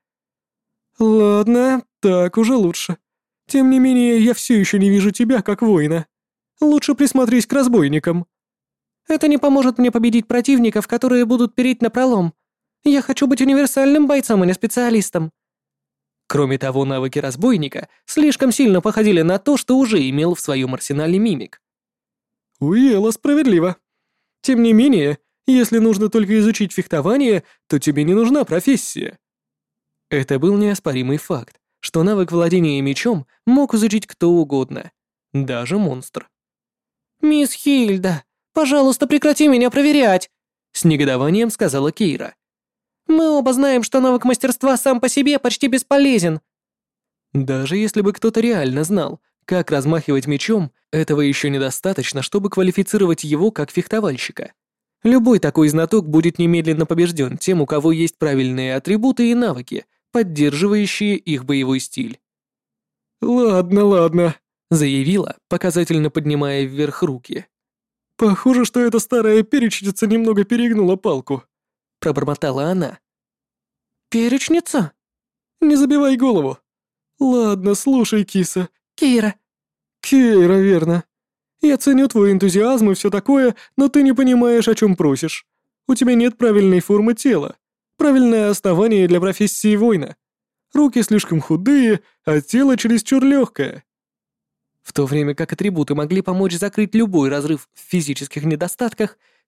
Speaker 1: «Ладно, так уже лучше. Тем не менее, я все еще не вижу тебя как воина. Лучше присмотрись к разбойникам».
Speaker 2: «Это не поможет мне победить противников, которые будут переть напролом. Я хочу быть универсальным бойцом, а не специалистом».
Speaker 1: Кроме того, навыки разбойника слишком сильно походили на то, что уже имел в своем арсенале мимик. «Уела справедливо. Тем не менее, если нужно только изучить фехтование, то тебе не нужна профессия». Это был неоспоримый факт, что навык владения мечом мог изучить кто угодно, даже монстр.
Speaker 2: «Мисс Хильда, пожалуйста, прекрати меня проверять», — с негодованием сказала Кейра. «Мы оба знаем, что навык мастерства сам по себе почти бесполезен».
Speaker 1: Даже если бы кто-то реально знал, как размахивать мечом, этого еще недостаточно, чтобы квалифицировать его как фехтовальщика. Любой такой знаток будет немедленно побежден тем, у кого есть правильные атрибуты и навыки, поддерживающие их боевой стиль. «Ладно, ладно», — заявила, показательно поднимая вверх руки. «Похоже, что эта старая перечница немного перегнула палку», — пробормотала она.
Speaker 2: «Перечница?»
Speaker 1: «Не забивай голову. Ладно, слушай, киса».
Speaker 2: «Кейра».
Speaker 1: «Кейра, верно. Я ценю твой энтузиазм и все такое, но ты не понимаешь, о чем просишь. У тебя нет правильной формы тела, правильное основание для профессии воина. Руки слишком худые, а тело чересчур легкое». В то время как атрибуты могли помочь закрыть любой разрыв в физических недостатках,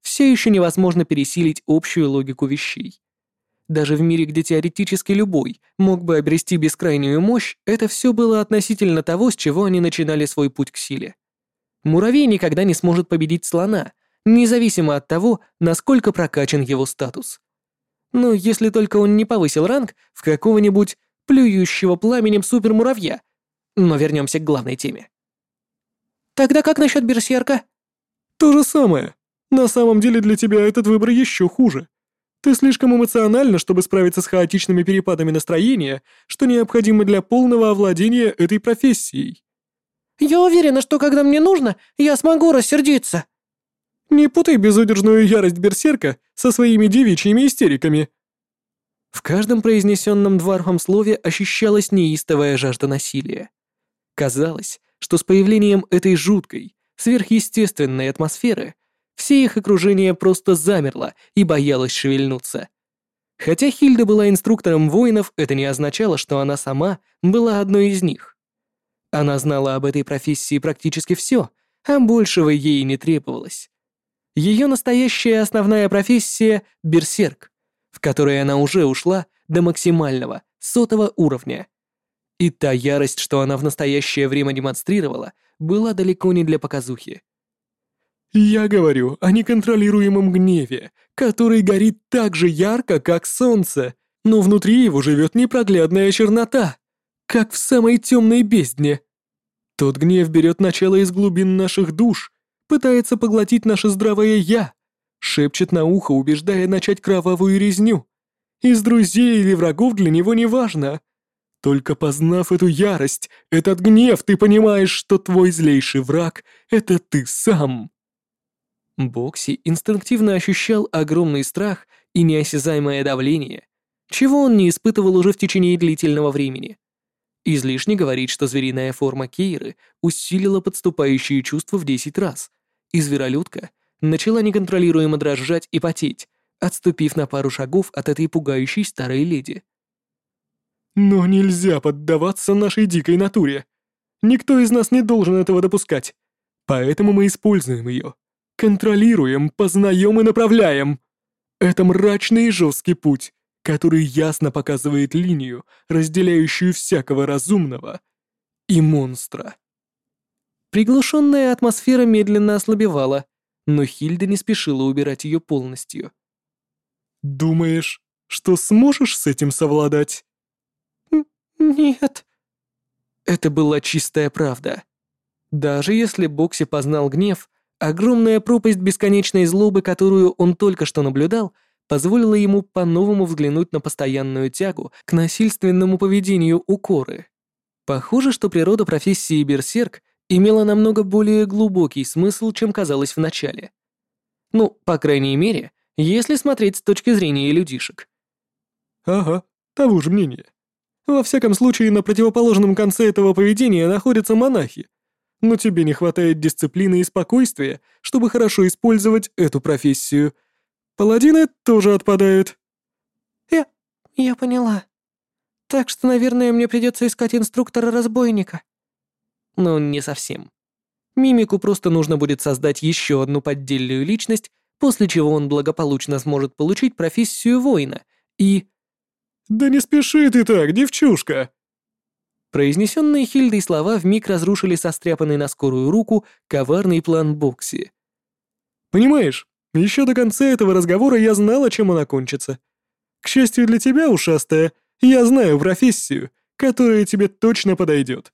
Speaker 1: все еще невозможно пересилить общую логику вещей. Даже в мире, где теоретически любой мог бы обрести бескрайнюю мощь, это все было относительно того, с чего они начинали свой путь к силе. Муравей никогда не сможет победить слона, независимо от того, насколько прокачан его статус. Но если только он не повысил ранг в какого-нибудь плюющего пламенем супермуравья. Но вернемся к главной теме.
Speaker 2: Тогда как насчет берсерка?
Speaker 3: То же самое. На самом деле для тебя этот выбор еще хуже. Ты слишком эмоциональна, чтобы справиться с хаотичными перепадами настроения, что необходимо для полного овладения этой профессией.
Speaker 2: Я уверена, что когда мне нужно, я смогу рассердиться.
Speaker 3: Не путай безудержную ярость берсерка со своими девичьими истериками.
Speaker 1: В каждом произнесенном Дварфом слове ощущалась неистовая жажда насилия. Казалось, что с появлением этой жуткой, сверхъестественной атмосферы все их окружение просто замерло и боялось шевельнуться. Хотя Хильда была инструктором воинов, это не означало, что она сама была одной из них. Она знала об этой профессии практически все, а большего ей не требовалось. Ее настоящая основная профессия — берсерк, в которой она уже ушла до максимального, сотого уровня. И та ярость, что она в настоящее время демонстрировала, была далеко не для показухи.
Speaker 3: Я говорю о неконтролируемом гневе, который горит так же ярко, как солнце, но внутри его живет непроглядная чернота, как в самой темной бездне. Тот гнев берет начало из глубин наших душ, пытается поглотить наше здравое «я», шепчет на ухо, убеждая начать кровавую резню. Из друзей или врагов для него не важно. Только познав эту ярость, этот гнев, ты понимаешь, что твой злейший враг — это ты сам.
Speaker 1: Бокси инстинктивно ощущал огромный страх и неосязаемое давление, чего он не испытывал уже в течение длительного времени. Излишне говорить, что звериная форма Кейры усилила подступающие чувства в десять раз, и зверолюдка начала неконтролируемо дрожать и потеть, отступив на пару шагов от этой пугающей старой леди.
Speaker 3: Но нельзя поддаваться нашей дикой натуре. Никто из нас не должен этого допускать. Поэтому мы используем ее. Контролируем, познаем и направляем. Это мрачный и жесткий путь, который ясно показывает линию, разделяющую всякого разумного и монстра.
Speaker 1: Приглушенная атмосфера медленно ослабевала, но Хильда не спешила убирать ее полностью.
Speaker 3: «Думаешь, что сможешь с этим совладать?»
Speaker 2: Нет.
Speaker 1: Это была чистая правда. Даже если Бокси познал гнев, огромная пропасть бесконечной злобы, которую он только что наблюдал, позволила ему по-новому взглянуть на постоянную тягу к насильственному поведению Укоры. Похоже, что природа профессии берсерк имела намного более глубокий смысл, чем казалось вначале. Ну, по крайней мере, если смотреть с точки зрения людишек.
Speaker 3: Ага, того же мнения. Во всяком случае, на противоположном конце этого поведения находятся монахи. Но тебе не хватает дисциплины и спокойствия, чтобы хорошо использовать эту профессию. Паладины тоже отпадают.
Speaker 2: Я... я поняла. Так что, наверное, мне придется искать инструктора-разбойника.
Speaker 1: Но не совсем. Мимику просто нужно будет создать еще одну поддельную личность, после чего он благополучно сможет получить профессию воина и...
Speaker 3: «Да не спеши ты так, девчушка!»
Speaker 1: Произнесенные Хильдой слова вмиг разрушили состряпанный на скорую руку коварный план Бокси.
Speaker 3: «Понимаешь, еще до конца этого разговора я знала, чем он окончится. К счастью для тебя, ушастая, я знаю профессию, которая тебе точно подойдет».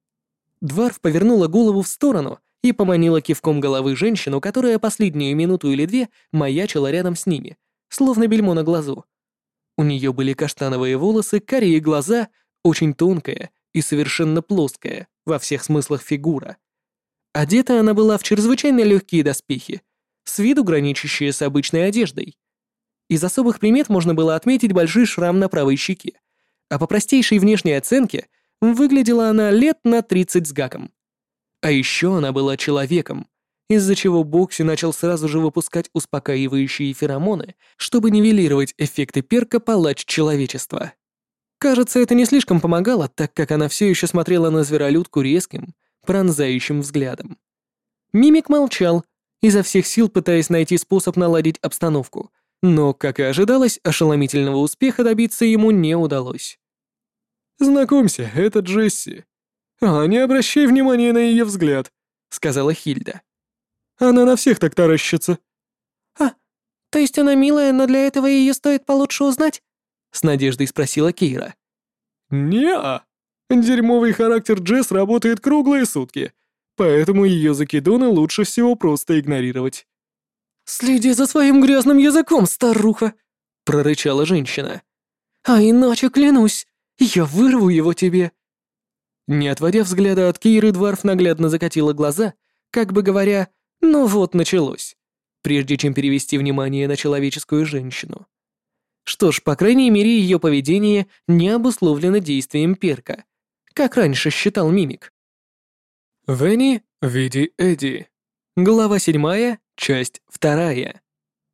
Speaker 1: Дварф повернула голову в сторону и поманила кивком головы женщину, которая последнюю минуту или две маячила рядом с ними, словно бельмо на глазу. У нее были каштановые волосы, карие глаза, очень тонкая и совершенно плоская во всех смыслах фигура. Одета она была в чрезвычайно легкие доспехи, с виду граничащие с обычной одеждой. Из особых примет можно было отметить большой шрам на правой щеке, а по простейшей внешней оценке выглядела она лет на тридцать с гаком. А еще она была человеком, из-за чего Бокси начал сразу же выпускать успокаивающие феромоны, чтобы нивелировать эффекты перка «Палач человечества». Кажется, это не слишком помогало, так как она все еще смотрела на зверолюдку резким, пронзающим взглядом. Мимик молчал, изо всех сил пытаясь найти способ наладить обстановку, но, как и ожидалось, ошеломительного успеха добиться ему не удалось.
Speaker 3: «Знакомься, это Джесси. А, не обращай внимания на ее взгляд», — сказала Хильда. «Она на всех так таращится».
Speaker 2: «А, то есть она милая, но для этого ее стоит получше узнать?»
Speaker 1: — с надеждой спросила Кейра.
Speaker 3: «Не-а. Дерьмовый характер Джесс работает круглые сутки, поэтому ее закидоны лучше всего просто игнорировать».
Speaker 1: «Следи за своим грязным языком, старуха!» — прорычала женщина. «А иначе, клянусь, я вырву его тебе!» Не отводя взгляда от Кейры, Дварф наглядно закатила глаза, как бы говоря, «ну вот началось», прежде чем перевести внимание на человеческую женщину. Что ж, по крайней мере, ее поведение не обусловлено действием перка, как раньше считал мимик. Венни, види Эдди. Глава седьмая, часть вторая.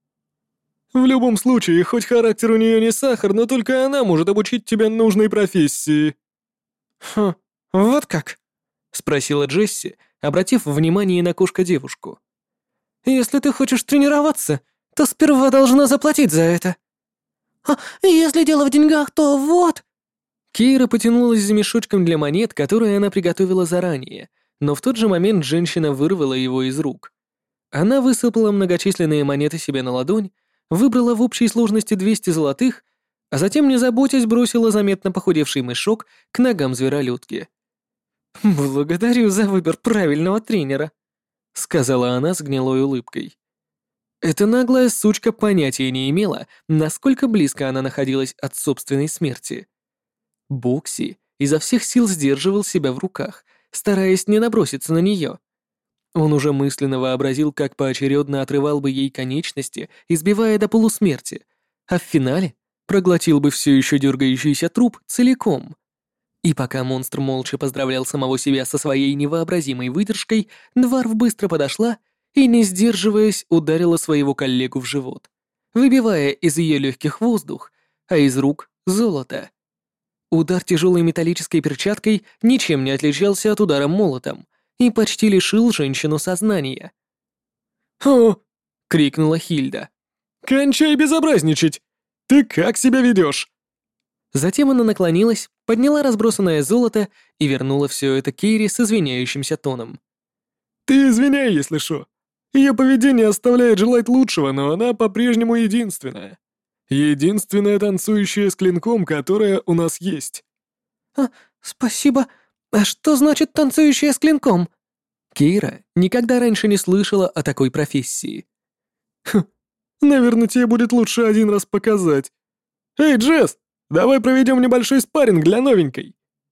Speaker 3: «В любом случае, хоть характер у нее не сахар, но только она может обучить тебя нужной профессии».
Speaker 2: «Хм, вот как?»
Speaker 1: — спросила Джесси, обратив внимание на кошка-девушку.
Speaker 2: «Если ты хочешь тренироваться, то сперва должна заплатить за это». «А если дело в деньгах, то вот...»
Speaker 1: Кейра потянулась за мешочком для монет, который она приготовила заранее, но в тот же момент женщина вырвала его из рук. Она высыпала многочисленные монеты себе на ладонь, выбрала в общей сложности двести золотых, а затем, не заботясь, бросила заметно похудевший мешок к ногам зверолюдки.
Speaker 2: «Благодарю за выбор правильного тренера»,
Speaker 1: — сказала она с гнилой улыбкой. Эта наглая сучка понятия не имела, насколько близко она находилась от собственной смерти. Бокси изо всех сил сдерживал себя в руках, стараясь не наброситься на нее. Он уже мысленно вообразил, как поочередно отрывал бы ей конечности, избивая до полусмерти, а в финале проглотил бы все еще дергающийся труп целиком. И пока монстр молча поздравлял самого себя со своей невообразимой выдержкой, Дварф быстро подошла и, не сдерживаясь, ударила своего коллегу в живот, выбивая из ее легких воздух, а из рук — золото. Удар тяжелой металлической перчаткой ничем не отличался от удара молотом и почти лишил женщину сознания.
Speaker 3: «О!»
Speaker 1: — крикнула Хильда.
Speaker 3: «Кончай безобразничать! Ты как себя ведешь?»
Speaker 1: Затем она наклонилась, подняла разбросанное золото и вернула все это Кейре с извиняющимся тоном.
Speaker 3: «Ты извиняй, если шо. Ее поведение оставляет желать лучшего, но она по-прежнему единственная. Единственная танцующая с клинком, которая у нас есть».
Speaker 2: «А, спасибо. А что значит танцующая с клинком?»
Speaker 1: Кейра никогда раньше не слышала о такой профессии.
Speaker 3: «Хм, наверное, тебе будет лучше один раз показать. Эй, Джесс, давай проведем небольшой спарринг для новенькой».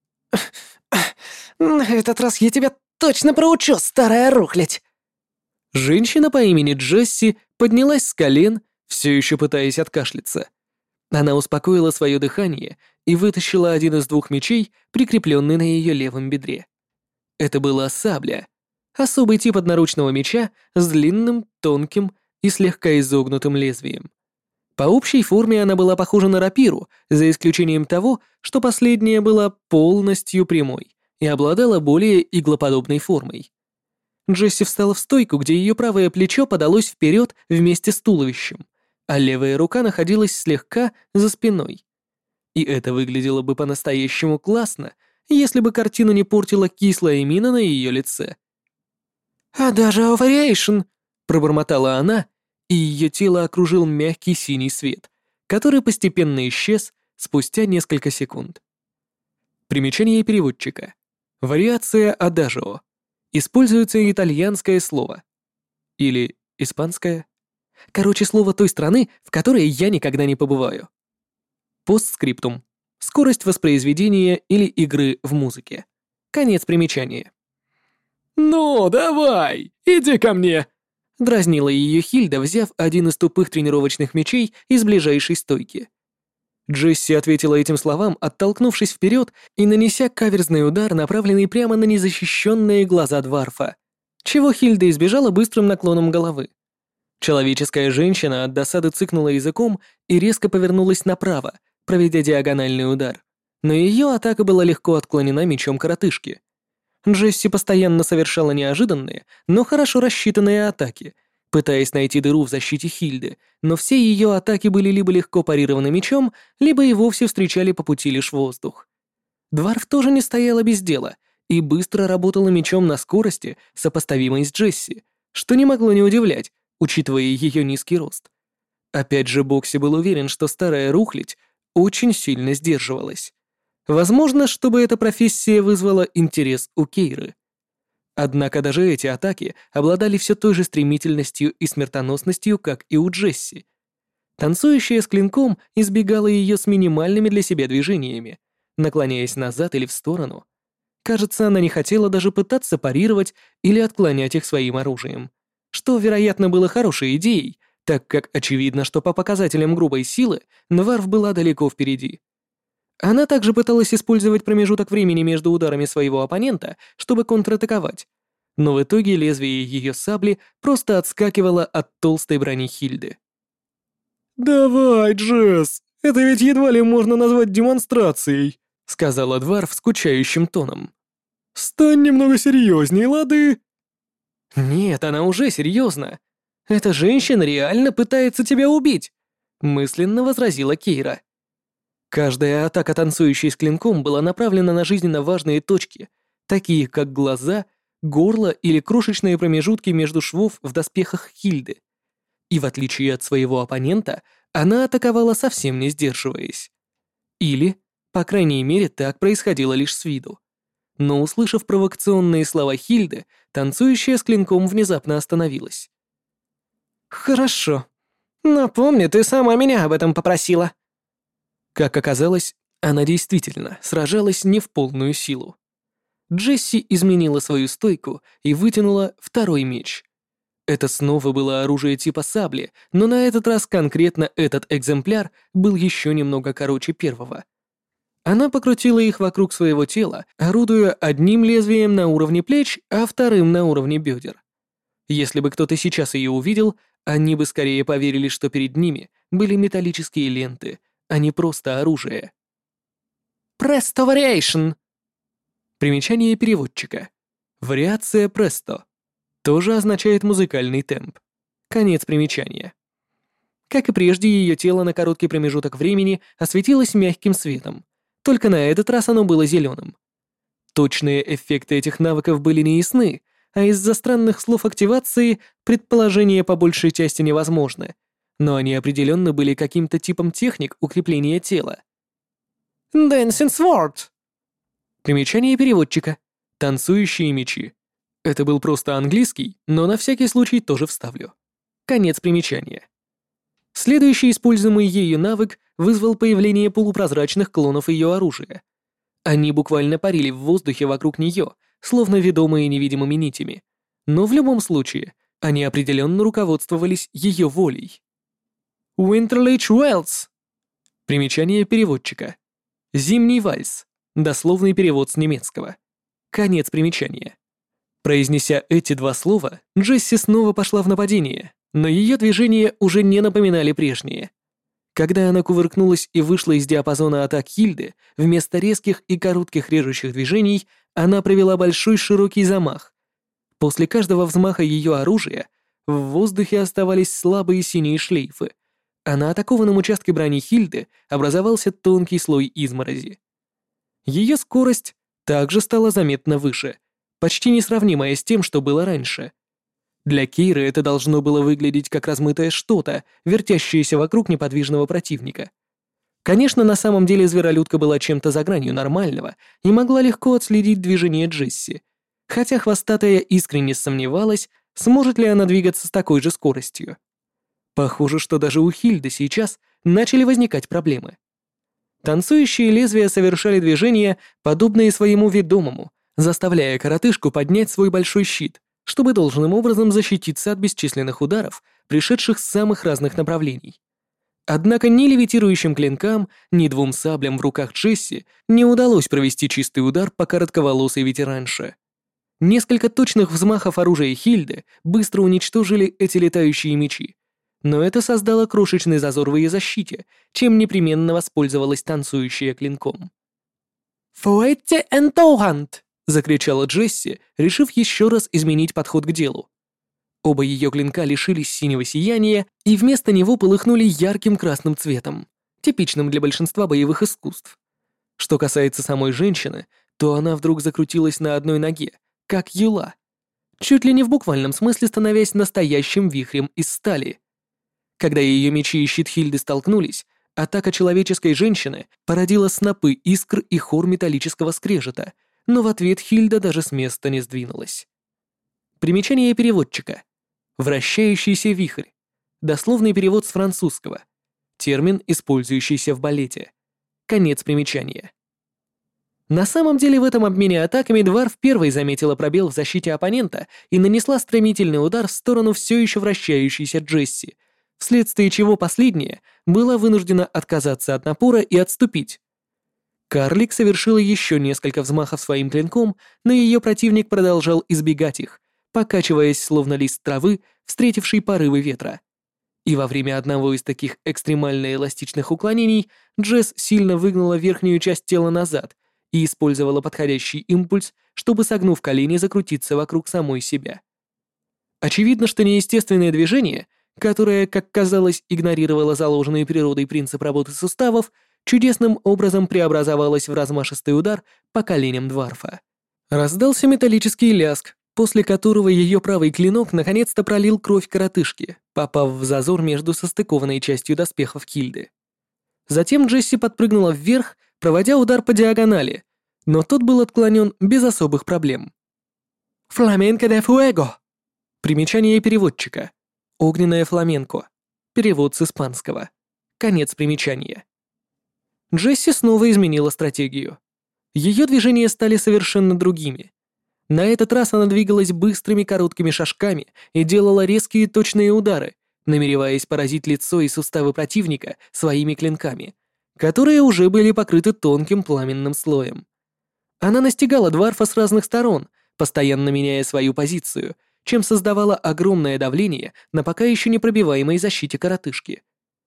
Speaker 2: «На этот раз я тебя точно проучу, старая рухлядь!»
Speaker 1: Женщина по имени Джесси поднялась с колен, все еще пытаясь откашляться. Она успокоила свое дыхание и вытащила один из двух мечей, прикрепленный на ее левом бедре. Это была сабля, особый тип одноручного меча с длинным, тонким и слегка изогнутым лезвием. По общей форме она была похожа на рапиру, за исключением того, что последняя была полностью прямой и обладала более иглоподобной формой. Джесси встала в стойку, где ее правое плечо подалось вперед вместе с туловищем, а левая рука находилась слегка за спиной. И это выглядело бы по-настоящему классно, если бы картину не портила кислая мина на ее лице.
Speaker 2: «А даже овариэйшн!»
Speaker 1: — пробормотала она, и ее тело окружил мягкий синий свет, который постепенно исчез спустя несколько секунд. Примечание переводчика. Вариация адажио. Используется итальянское слово. Или испанское. Короче, слово той страны, в которой я никогда не побываю. Постскриптум. Скорость воспроизведения или игры в музыке. Конец примечания.
Speaker 3: «Ну, давай, иди ко мне!»
Speaker 1: Дразнила ее Хильда, взяв один из тупых тренировочных мечей из ближайшей стойки. Джесси ответила этим словам, оттолкнувшись вперед и нанеся каверзный удар, направленный прямо на незащищенные глаза Дварфа, чего Хильда избежала быстрым наклоном головы. Человеческая женщина от досады цыкнула языком и резко повернулась направо, проведя диагональный удар, но ее атака была легко отклонена мечом коротышки. Джесси постоянно совершала неожиданные, но хорошо рассчитанные атаки, пытаясь найти дыру в защите Хильды, но все ее атаки были либо легко парированы мечом, либо и вовсе встречали по пути лишь воздух. Дварф тоже не стояла без дела и быстро работала мечом на скорости, сопоставимой с Джесси, что не могло не удивлять, учитывая ее низкий рост. Опять же, Бокси был уверен, что старая рухлядь очень сильно сдерживалась. Возможно, чтобы эта профессия вызвала интерес у Кейры. Однако даже эти атаки обладали все той же стремительностью и смертоносностью, как и у Джесси. Танцующая с клинком избегала ее с минимальными для себя движениями, наклоняясь назад или в сторону. Кажется, она не хотела даже пытаться парировать или отклонять их своим оружием, что, вероятно, было хорошей идеей, так как очевидно, что по показателям грубой силы Дварф была далеко впереди. Она также пыталась использовать промежуток времени между ударами своего оппонента, чтобы контратаковать, но в итоге лезвие ее сабли просто отскакивало от толстой брони Хильды.
Speaker 3: «Давай, Джесс, это ведь едва ли можно назвать демонстрацией», сказала Дварф скучающим тоном. «Стань немного серьезней, лады?»
Speaker 1: «Нет, она уже серьезно. Эта женщина реально пытается тебя убить», мысленно возразила Кейра. Каждая атака танцующей с клинком была направлена на жизненно важные точки, такие как глаза, горло или крошечные промежутки между швов в доспехах Хильды. И в отличие от своего оппонента, она атаковала совсем не сдерживаясь. Или, по крайней мере, так происходило лишь с виду. Но услышав провокационные слова Хильды, танцующая с клинком внезапно остановилась. «Хорошо. Напомни, ты сама меня об этом попросила». Как оказалось, она действительно сражалась не в полную силу. Джесси изменила свою стойку и вытянула второй меч. Это снова было оружие типа сабли, но на этот раз конкретно этот экземпляр был еще немного короче первого. Она покрутила их вокруг своего тела, орудуя одним лезвием на уровне плеч, а вторым на уровне бедер. Если бы кто-то сейчас ее увидел, они бы скорее поверили, что перед ними были металлические ленты, а не просто оружие. Presto Variation. Примечание переводчика. Вариация Presto. Тоже означает музыкальный темп. Конец примечания. Как и прежде, ее тело на короткий промежуток времени осветилось мягким светом, только на этот раз оно было зеленым. Точные эффекты этих навыков были неясны, а из-за странных слов активации предположения по большей части невозможны, но они определенно были каким-то типом техник укрепления тела. Dancing Sword. Примечание переводчика. Танцующие мечи. Это был просто английский, но на всякий случай тоже вставлю. Конец примечания. Следующий используемый ею навык вызвал появление полупрозрачных клонов ее оружия. Они буквально парили в воздухе вокруг нее, словно ведомые невидимыми нитями. Но в любом случае, они определенно руководствовались ее волей. Winterleach Waltz. Примечание переводчика. Зимний вальс. Дословный перевод с немецкого. Конец примечания. Произнеся эти два слова, Джесси снова пошла в нападение, но ее движения уже не напоминали прежние. Когда она кувыркнулась и вышла из диапазона атак Хильды, вместо резких и коротких режущих движений она провела большой широкий замах. После каждого взмаха ее оружия в воздухе оставались слабые синие шлейфы, а на атакованном участке брони Хильды образовался тонкий слой изморози. Ее скорость также стала заметно выше, почти несравнимая с тем, что было раньше. Для Кейры это должно было выглядеть как размытое что-то, вертящееся вокруг неподвижного противника. Конечно, на самом деле зверолюдка была чем-то за гранью нормального и могла легко отследить движение Джесси, хотя хвостатая искренне сомневалась, сможет ли она двигаться с такой же скоростью. Похоже, что даже у Хильды сейчас начали возникать проблемы. Танцующие лезвия совершали движения, подобные своему ведомому, заставляя коротышку поднять свой большой щит, чтобы должным образом защититься от бесчисленных ударов, пришедших с самых разных направлений. Однако ни левитирующим клинкам, ни двум саблям в руках Джесси не удалось провести чистый удар по коротковолосой ветеранше. Несколько точных взмахов оружия Хильды быстро уничтожили эти летающие мечи, но это создало крошечный зазор в ее защите, чем непременно воспользовалась танцующая клинком. «Фуэтте энтогант!» — закричала Джесси, решив еще раз изменить подход к делу. Оба ее клинка лишились синего сияния и вместо него полыхнули ярким красным цветом, типичным для большинства боевых искусств. Что касается самой женщины, то она вдруг закрутилась на одной ноге, как юла, чуть ли не в буквальном смысле становясь настоящим вихрем из стали. Когда ее мечи и щит Хильды столкнулись, атака человеческой женщины породила снопы искр и хор металлического скрежета, но в ответ Хильда даже с места не сдвинулась. Примечание переводчика. Вращающийся вихрь. Дословный перевод с французского. Термин, использующийся в балете. Конец примечания. На самом деле в этом обмене атаками Дварф первой заметила пробел в защите оппонента и нанесла стремительный удар в сторону все еще вращающейся Джесси, вследствие чего последняя была вынуждена отказаться от напора и отступить. Карлик совершила еще несколько взмахов своим клинком, но ее противник продолжал избегать их, покачиваясь словно лист травы, встретивший порывы ветра. И во время одного из таких экстремально эластичных уклонений Джесс сильно выгнула верхнюю часть тела назад и использовала подходящий импульс, чтобы, согнув колени, закрутиться вокруг самой себя. Очевидно, что неестественное движение, которое, как казалось, игнорировало заложенный природой принцип работы суставов, чудесным образом преобразовалось в размашистый удар по коленям Дварфа. Раздался металлический лязг, после которого ее правый клинок наконец-то пролил кровь коротышки, попав в зазор между состыкованной частью доспехов Хильды. Затем Джесси подпрыгнула вверх, проводя удар по диагонали, но тот был отклонен без особых проблем. «Фламенко де фуэго!» Примечание переводчика. «Огненное фламенко». Перевод с испанского. Конец примечания. Джесси снова изменила стратегию. Ее движения стали совершенно другими. На этот раз она двигалась быстрыми короткими шажками и делала резкие точные удары, намереваясь поразить лицо и суставы противника своими клинками, которые уже были покрыты тонким пламенным слоем. Она настигала Дварфа с разных сторон, постоянно меняя свою позицию, чем создавала огромное давление на пока еще непробиваемой защите коротышки.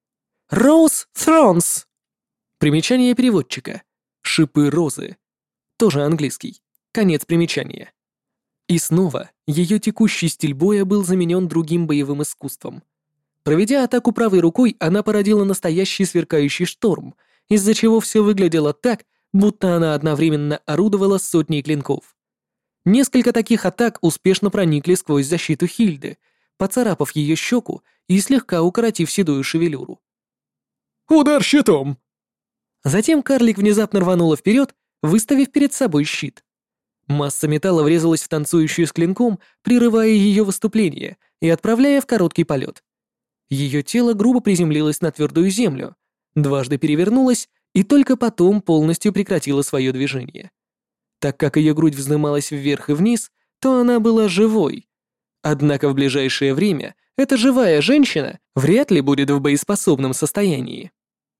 Speaker 1: «Роуз Thrones!» Примечание переводчика. «Шипы розы». Тоже английский. Конец примечания. И снова ее текущий стиль боя был заменен другим боевым искусством. Проведя атаку правой рукой, она породила настоящий сверкающий шторм, из-за чего все выглядело так, будто она одновременно орудовала сотней клинков. Несколько таких атак успешно проникли сквозь защиту Хильды, поцарапав ее щеку и слегка укоротив седую шевелюру.
Speaker 3: «Удар щитом!»
Speaker 1: Затем карлик внезапно рванула вперед, выставив перед собой щит. Масса металла врезалась в танцующую с клинком, прерывая ее выступление и отправляя в короткий полет. Ее тело грубо приземлилось на твердую землю, дважды перевернулось и только потом полностью прекратило свое движение. Так как ее грудь вздымалась вверх и вниз, то она была живой. Однако в ближайшее время эта живая женщина вряд ли будет в боеспособном состоянии.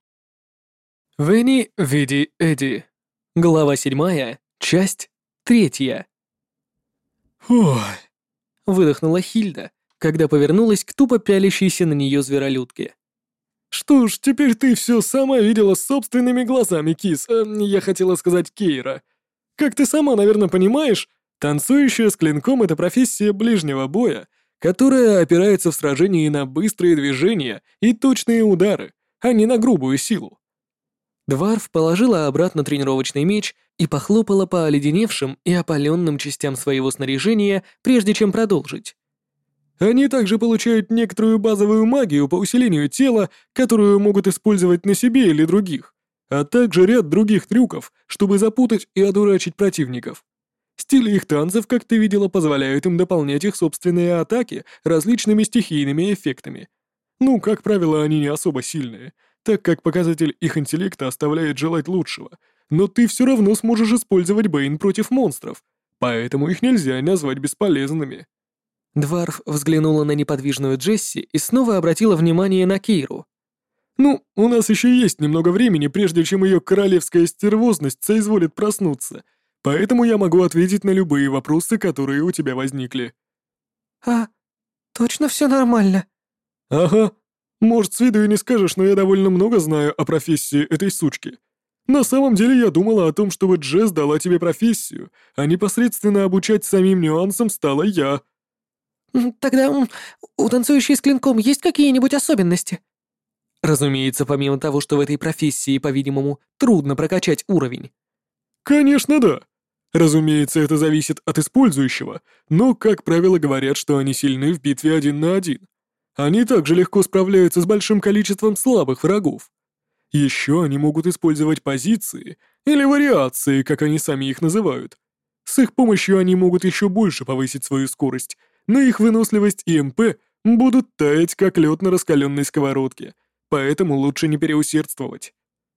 Speaker 1: Вени, Види, Эдди. Глава седьмая, часть третья.
Speaker 3: «Ой!»
Speaker 1: — выдохнула Хильда, когда повернулась к тупо пялящейся на нее зверолюдке.
Speaker 3: «Что ж, теперь ты все сама видела собственными глазами, Кис. Э, я хотела сказать Кейра. Как ты сама, наверное, понимаешь, танцующая с клинком — это профессия ближнего боя, которая опирается в сражении на быстрые движения и точные удары, а не на грубую силу».
Speaker 1: Дварф положила обратно тренировочный меч и похлопала по оледеневшим и опаленным частям своего снаряжения, прежде чем продолжить.
Speaker 3: Они также получают некоторую базовую магию по усилению тела, которую могут использовать на себе или других, а также ряд других трюков, чтобы запутать и одурачить противников. Стили их танцев, как ты видела, позволяют им дополнять их собственные атаки различными стихийными эффектами. Ну, как правило, они не особо сильные, так как показатель их интеллекта оставляет желать лучшего, но ты все равно сможешь использовать Бэйн против монстров, поэтому их нельзя назвать бесполезными.
Speaker 1: Дварф взглянула на неподвижную Джесси и снова обратила внимание на Кейру.
Speaker 3: «Ну, у нас еще есть немного времени, прежде чем ее королевская стервозность соизволит проснуться, поэтому я могу ответить на любые вопросы, которые у тебя возникли».
Speaker 2: «А, точно все нормально?»
Speaker 3: «Ага. Может, с виду и не скажешь, но я довольно много знаю о профессии этой сучки. На самом деле я думала о том, чтобы Джесс дала тебе профессию, а непосредственно обучать самим нюансам стала я».
Speaker 2: М, Тогда м, у танцующей с клинком есть какие-нибудь особенности?
Speaker 1: Разумеется, помимо того, что в этой профессии, по-видимому, трудно прокачать уровень.
Speaker 3: Конечно, да. Разумеется, это зависит от использующего, но, как правило, говорят, что они сильны в битве один на один. Они также легко справляются с большим количеством слабых врагов. Еще они могут использовать позиции, или вариации, как они сами их называют. С их помощью они могут еще больше повысить свою скорость, но их выносливость и МП будут таять, как лед на раскаленной сковородке, поэтому лучше не переусердствовать.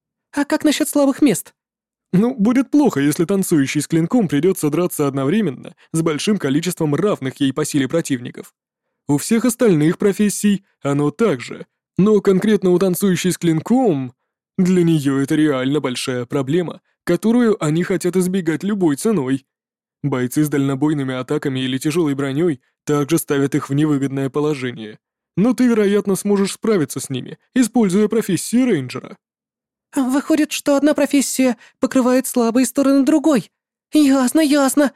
Speaker 2: А как насчет слабых мест?
Speaker 3: Ну, будет плохо, если танцующий с клинком придется драться одновременно с большим количеством равных ей по силе противников. У всех остальных профессий оно так же, но конкретно у танцующей с клинком для нее это реально большая проблема, которую они хотят избегать любой ценой. Бойцы с дальнобойными атаками или тяжелой броней также ставят их в невыгодное положение. Но ты, вероятно, сможешь справиться с ними, используя профессию рейнджера.
Speaker 2: А, Выходит, что одна профессия покрывает слабые стороны другой. Ясно, ясно.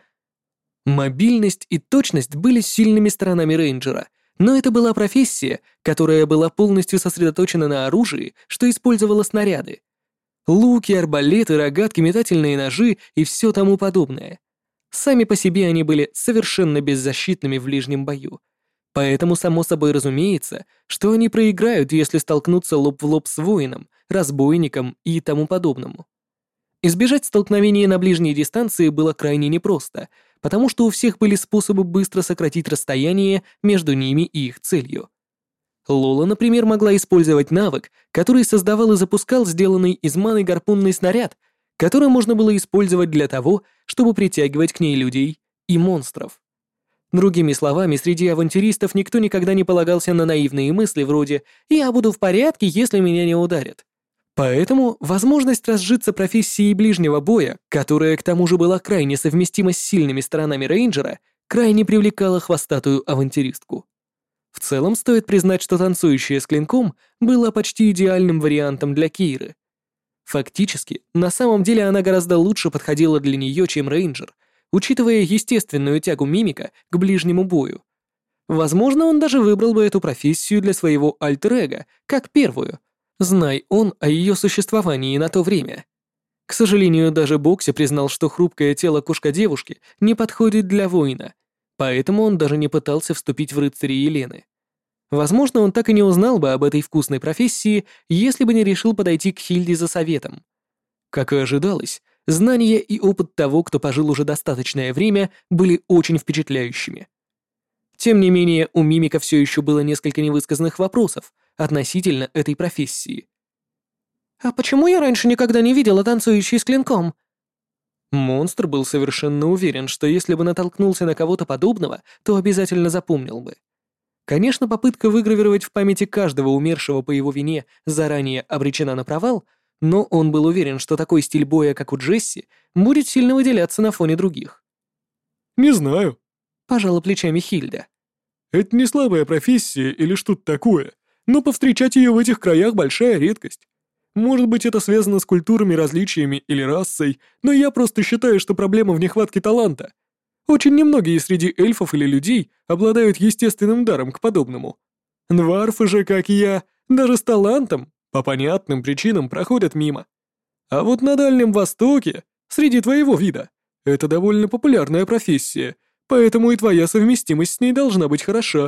Speaker 1: Мобильность и точность были сильными сторонами рейнджера, но это была профессия, которая была полностью сосредоточена на оружии, что использовала снаряды. Луки, арбалеты, рогатки, метательные ножи и все тому подобное. Сами по себе они были совершенно беззащитными в ближнем бою. Поэтому само собой разумеется, что они проиграют, если столкнутся лоб в лоб с воином, разбойником и тому подобному. Избежать столкновения на ближней дистанции было крайне непросто, потому что у всех были способы быстро сократить расстояние между ними и их целью. Лола, например, могла использовать навык, который создавал и запускал сделанный из маны гарпунный снаряд, который можно было использовать для того, чтобы притягивать к ней людей и монстров. Другими словами, среди авантюристов никто никогда не полагался на наивные мысли вроде «я буду в порядке, если меня не ударят». Поэтому возможность разжиться профессией ближнего боя, которая к тому же была крайне совместима с сильными сторонами рейнджера, крайне привлекала хвостатую авантюристку. В целом стоит признать, что танцующая с клинком была почти идеальным вариантом для Кейры. Фактически, на самом деле она гораздо лучше подходила для нее, чем рейнджер, учитывая естественную тягу мимика к ближнему бою. Возможно, он даже выбрал бы эту профессию для своего альтер-эго, как первую, знай он о ее существовании на то время. К сожалению, даже Бокси признал, что хрупкое тело кошка-девушки не подходит для воина, поэтому он даже не пытался вступить в рыцари Елены. Возможно, он так и не узнал бы об этой вкусной профессии, если бы не решил подойти к Хильде за советом. Как и ожидалось, знания и опыт того, кто пожил уже достаточное время, были очень впечатляющими. Тем не менее, у Мимика все еще было несколько невысказанных вопросов относительно этой профессии.
Speaker 2: А почему я раньше никогда не видела танцующей с клинком?
Speaker 1: Монстр был совершенно уверен, что если бы натолкнулся на кого-то подобного, то обязательно запомнил бы. Конечно, попытка выгравировать в памяти каждого умершего по его вине заранее обречена на провал, но он был уверен, что такой стиль боя, как у Джесси, будет сильно выделяться на фоне других.
Speaker 3: «Не знаю.
Speaker 1: Пожала плечами Хильда.
Speaker 3: Это не слабая профессия или что-то такое, но повстречать ее в этих краях большая редкость. Может быть, это связано с культурами, различиями или расой, но я просто считаю, что проблема в нехватке таланта. Очень немногие среди эльфов или людей обладают естественным даром к подобному. Дварфы же, как и я, даже с талантом, по понятным причинам, проходят мимо. А вот на Дальнем Востоке, среди твоего вида, это довольно популярная профессия, поэтому и твоя совместимость с ней должна быть хороша.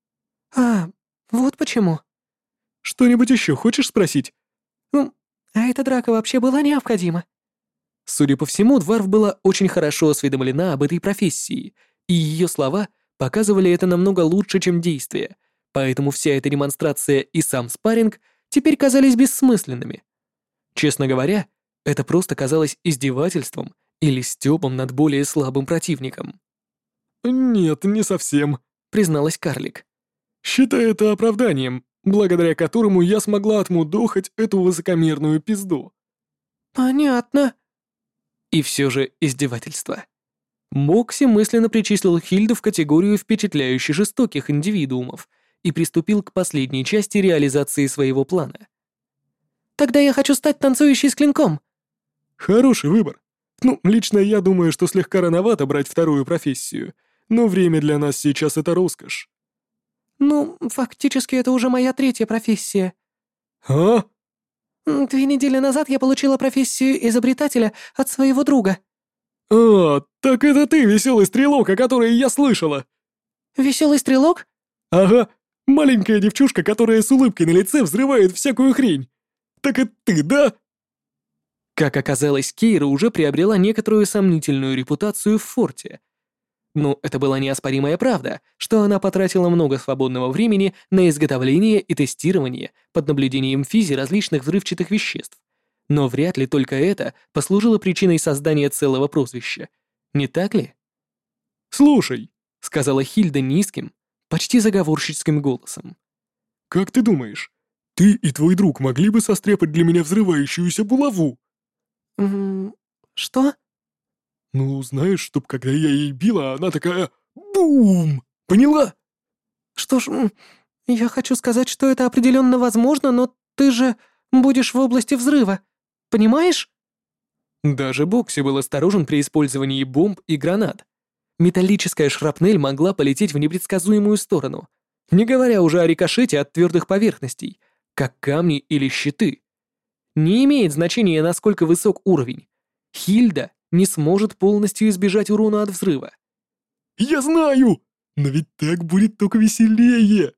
Speaker 2: А, вот почему.
Speaker 3: Что-нибудь еще хочешь спросить?
Speaker 2: Ну, а эта драка вообще была необходима?
Speaker 1: Судя по всему, Дварф была очень хорошо осведомлена об этой профессии, и ее слова показывали это намного лучше, чем действия, поэтому вся эта демонстрация и сам спарринг теперь казались бессмысленными. Честно говоря, это просто казалось издевательством или стёбом над более слабым противником.
Speaker 3: Нет, не совсем,
Speaker 1: Призналась карлик.
Speaker 3: считаю это оправданием, благодаря которому я смогла отмудохать эту высокомерную пизду.
Speaker 2: Понятно.
Speaker 1: И все же издевательство. Мокси мысленно причислил Хильду в категорию впечатляюще жестоких индивидуумов и приступил к последней части реализации своего плана.
Speaker 2: Тогда я хочу стать танцующей с клинком.
Speaker 3: Хороший выбор. Ну, лично я думаю, что слегка рановато брать вторую профессию, но время для нас сейчас это роскошь».
Speaker 2: Ну, фактически это уже моя третья профессия.
Speaker 3: «А?»
Speaker 2: М, Две недели назад я получила профессию изобретателя от своего друга.
Speaker 3: «А, так это ты, веселый стрелок, о которой я слышала!»
Speaker 2: Веселый стрелок?
Speaker 3: «Ага, маленькая девчушка, которая с улыбкой на лице взрывает всякую хрень. Так это ты, да?»
Speaker 1: Как оказалось, Кейра уже приобрела некоторую сомнительную репутацию в форте. Но это была неоспоримая правда, что она потратила много свободного времени на изготовление и тестирование под наблюдением физи различных взрывчатых веществ. Но вряд ли только это послужило причиной создания целого прозвища. Не так ли?
Speaker 3: «Слушай»,
Speaker 1: — сказала Хильда низким, почти заговорщицким голосом.
Speaker 3: «как ты думаешь, ты и твой друг могли бы состряпать для меня взрывающуюся булаву?»
Speaker 2: М, Что?
Speaker 3: «Ну, знаешь, чтоб когда я ей била, она такая бум! Поняла?»
Speaker 2: Что ж, м, я хочу сказать, что это определенно возможно, но ты же будешь в области взрыва. Понимаешь?
Speaker 1: Даже Бокси был осторожен при использовании бомб и гранат. Металлическая шрапнель могла полететь в непредсказуемую сторону, не говоря уже о рикошете от твердых поверхностей, как камни или щиты. Не имеет значения, насколько высок уровень. Хильда не сможет полностью избежать урона от взрыва.
Speaker 3: «Я знаю! Но ведь так будет только веселее!»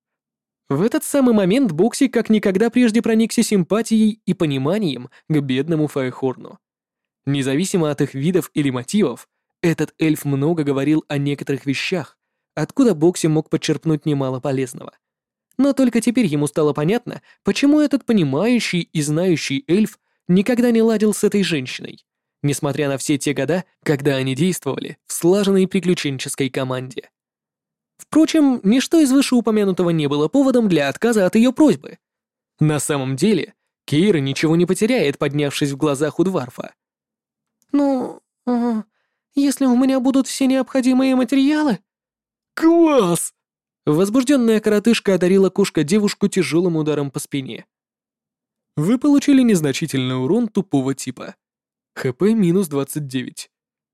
Speaker 1: В этот самый момент Бокси как никогда прежде проникся симпатией и пониманием к бедному Файхорну. Независимо от их видов или мотивов, этот эльф много говорил о некоторых вещах, откуда Бокси мог подчерпнуть немало полезного. Но только теперь ему стало понятно, почему этот понимающий и знающий эльф никогда не ладил с этой женщиной, несмотря на все те года, когда они действовали в слаженной приключенческой команде. Впрочем, ничто из вышеупомянутого не было поводом для отказа от ее просьбы. На самом деле, Кейра ничего не потеряет, поднявшись в глазах у Дварфа.
Speaker 2: Ну, а, если у меня будут все необходимые материалы...
Speaker 3: «Класс!»
Speaker 1: Возбужденная коротышка одарила кошка девушку тяжелым ударом по спине. Вы получили незначительный урон тупого типа. ХП минус двадцать девять.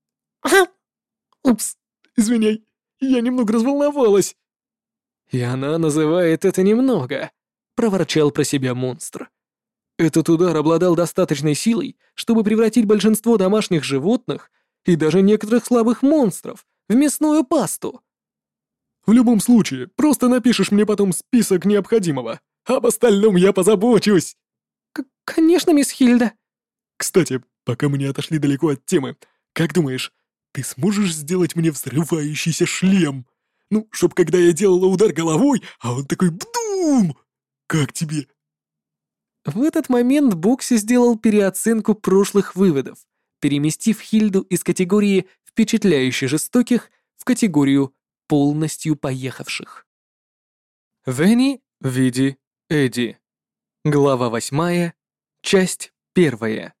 Speaker 3: «Упс, извиняй, я немного разволновалась».
Speaker 1: И она называет это немного, проворчал про себя монстр. Этот удар обладал достаточной силой, чтобы превратить большинство домашних животных и даже некоторых слабых монстров в мясную пасту.
Speaker 3: «В любом случае, просто напишешь мне потом список необходимого. Об остальном я позабочусь».
Speaker 2: К Конечно, мисс Хильда.
Speaker 3: «Кстати, пока мы не отошли далеко от темы, как думаешь, ты сможешь сделать мне взрывающийся шлем? Ну, чтоб когда я делала удар головой, а он такой бдум! Как тебе?»
Speaker 1: В этот момент Бокси сделал переоценку прошлых выводов, переместив Хильду из категории «впечатляюще жестоких» в категорию «полностью поехавших». Венни, Види, Эдди. Глава восьмая, часть первая.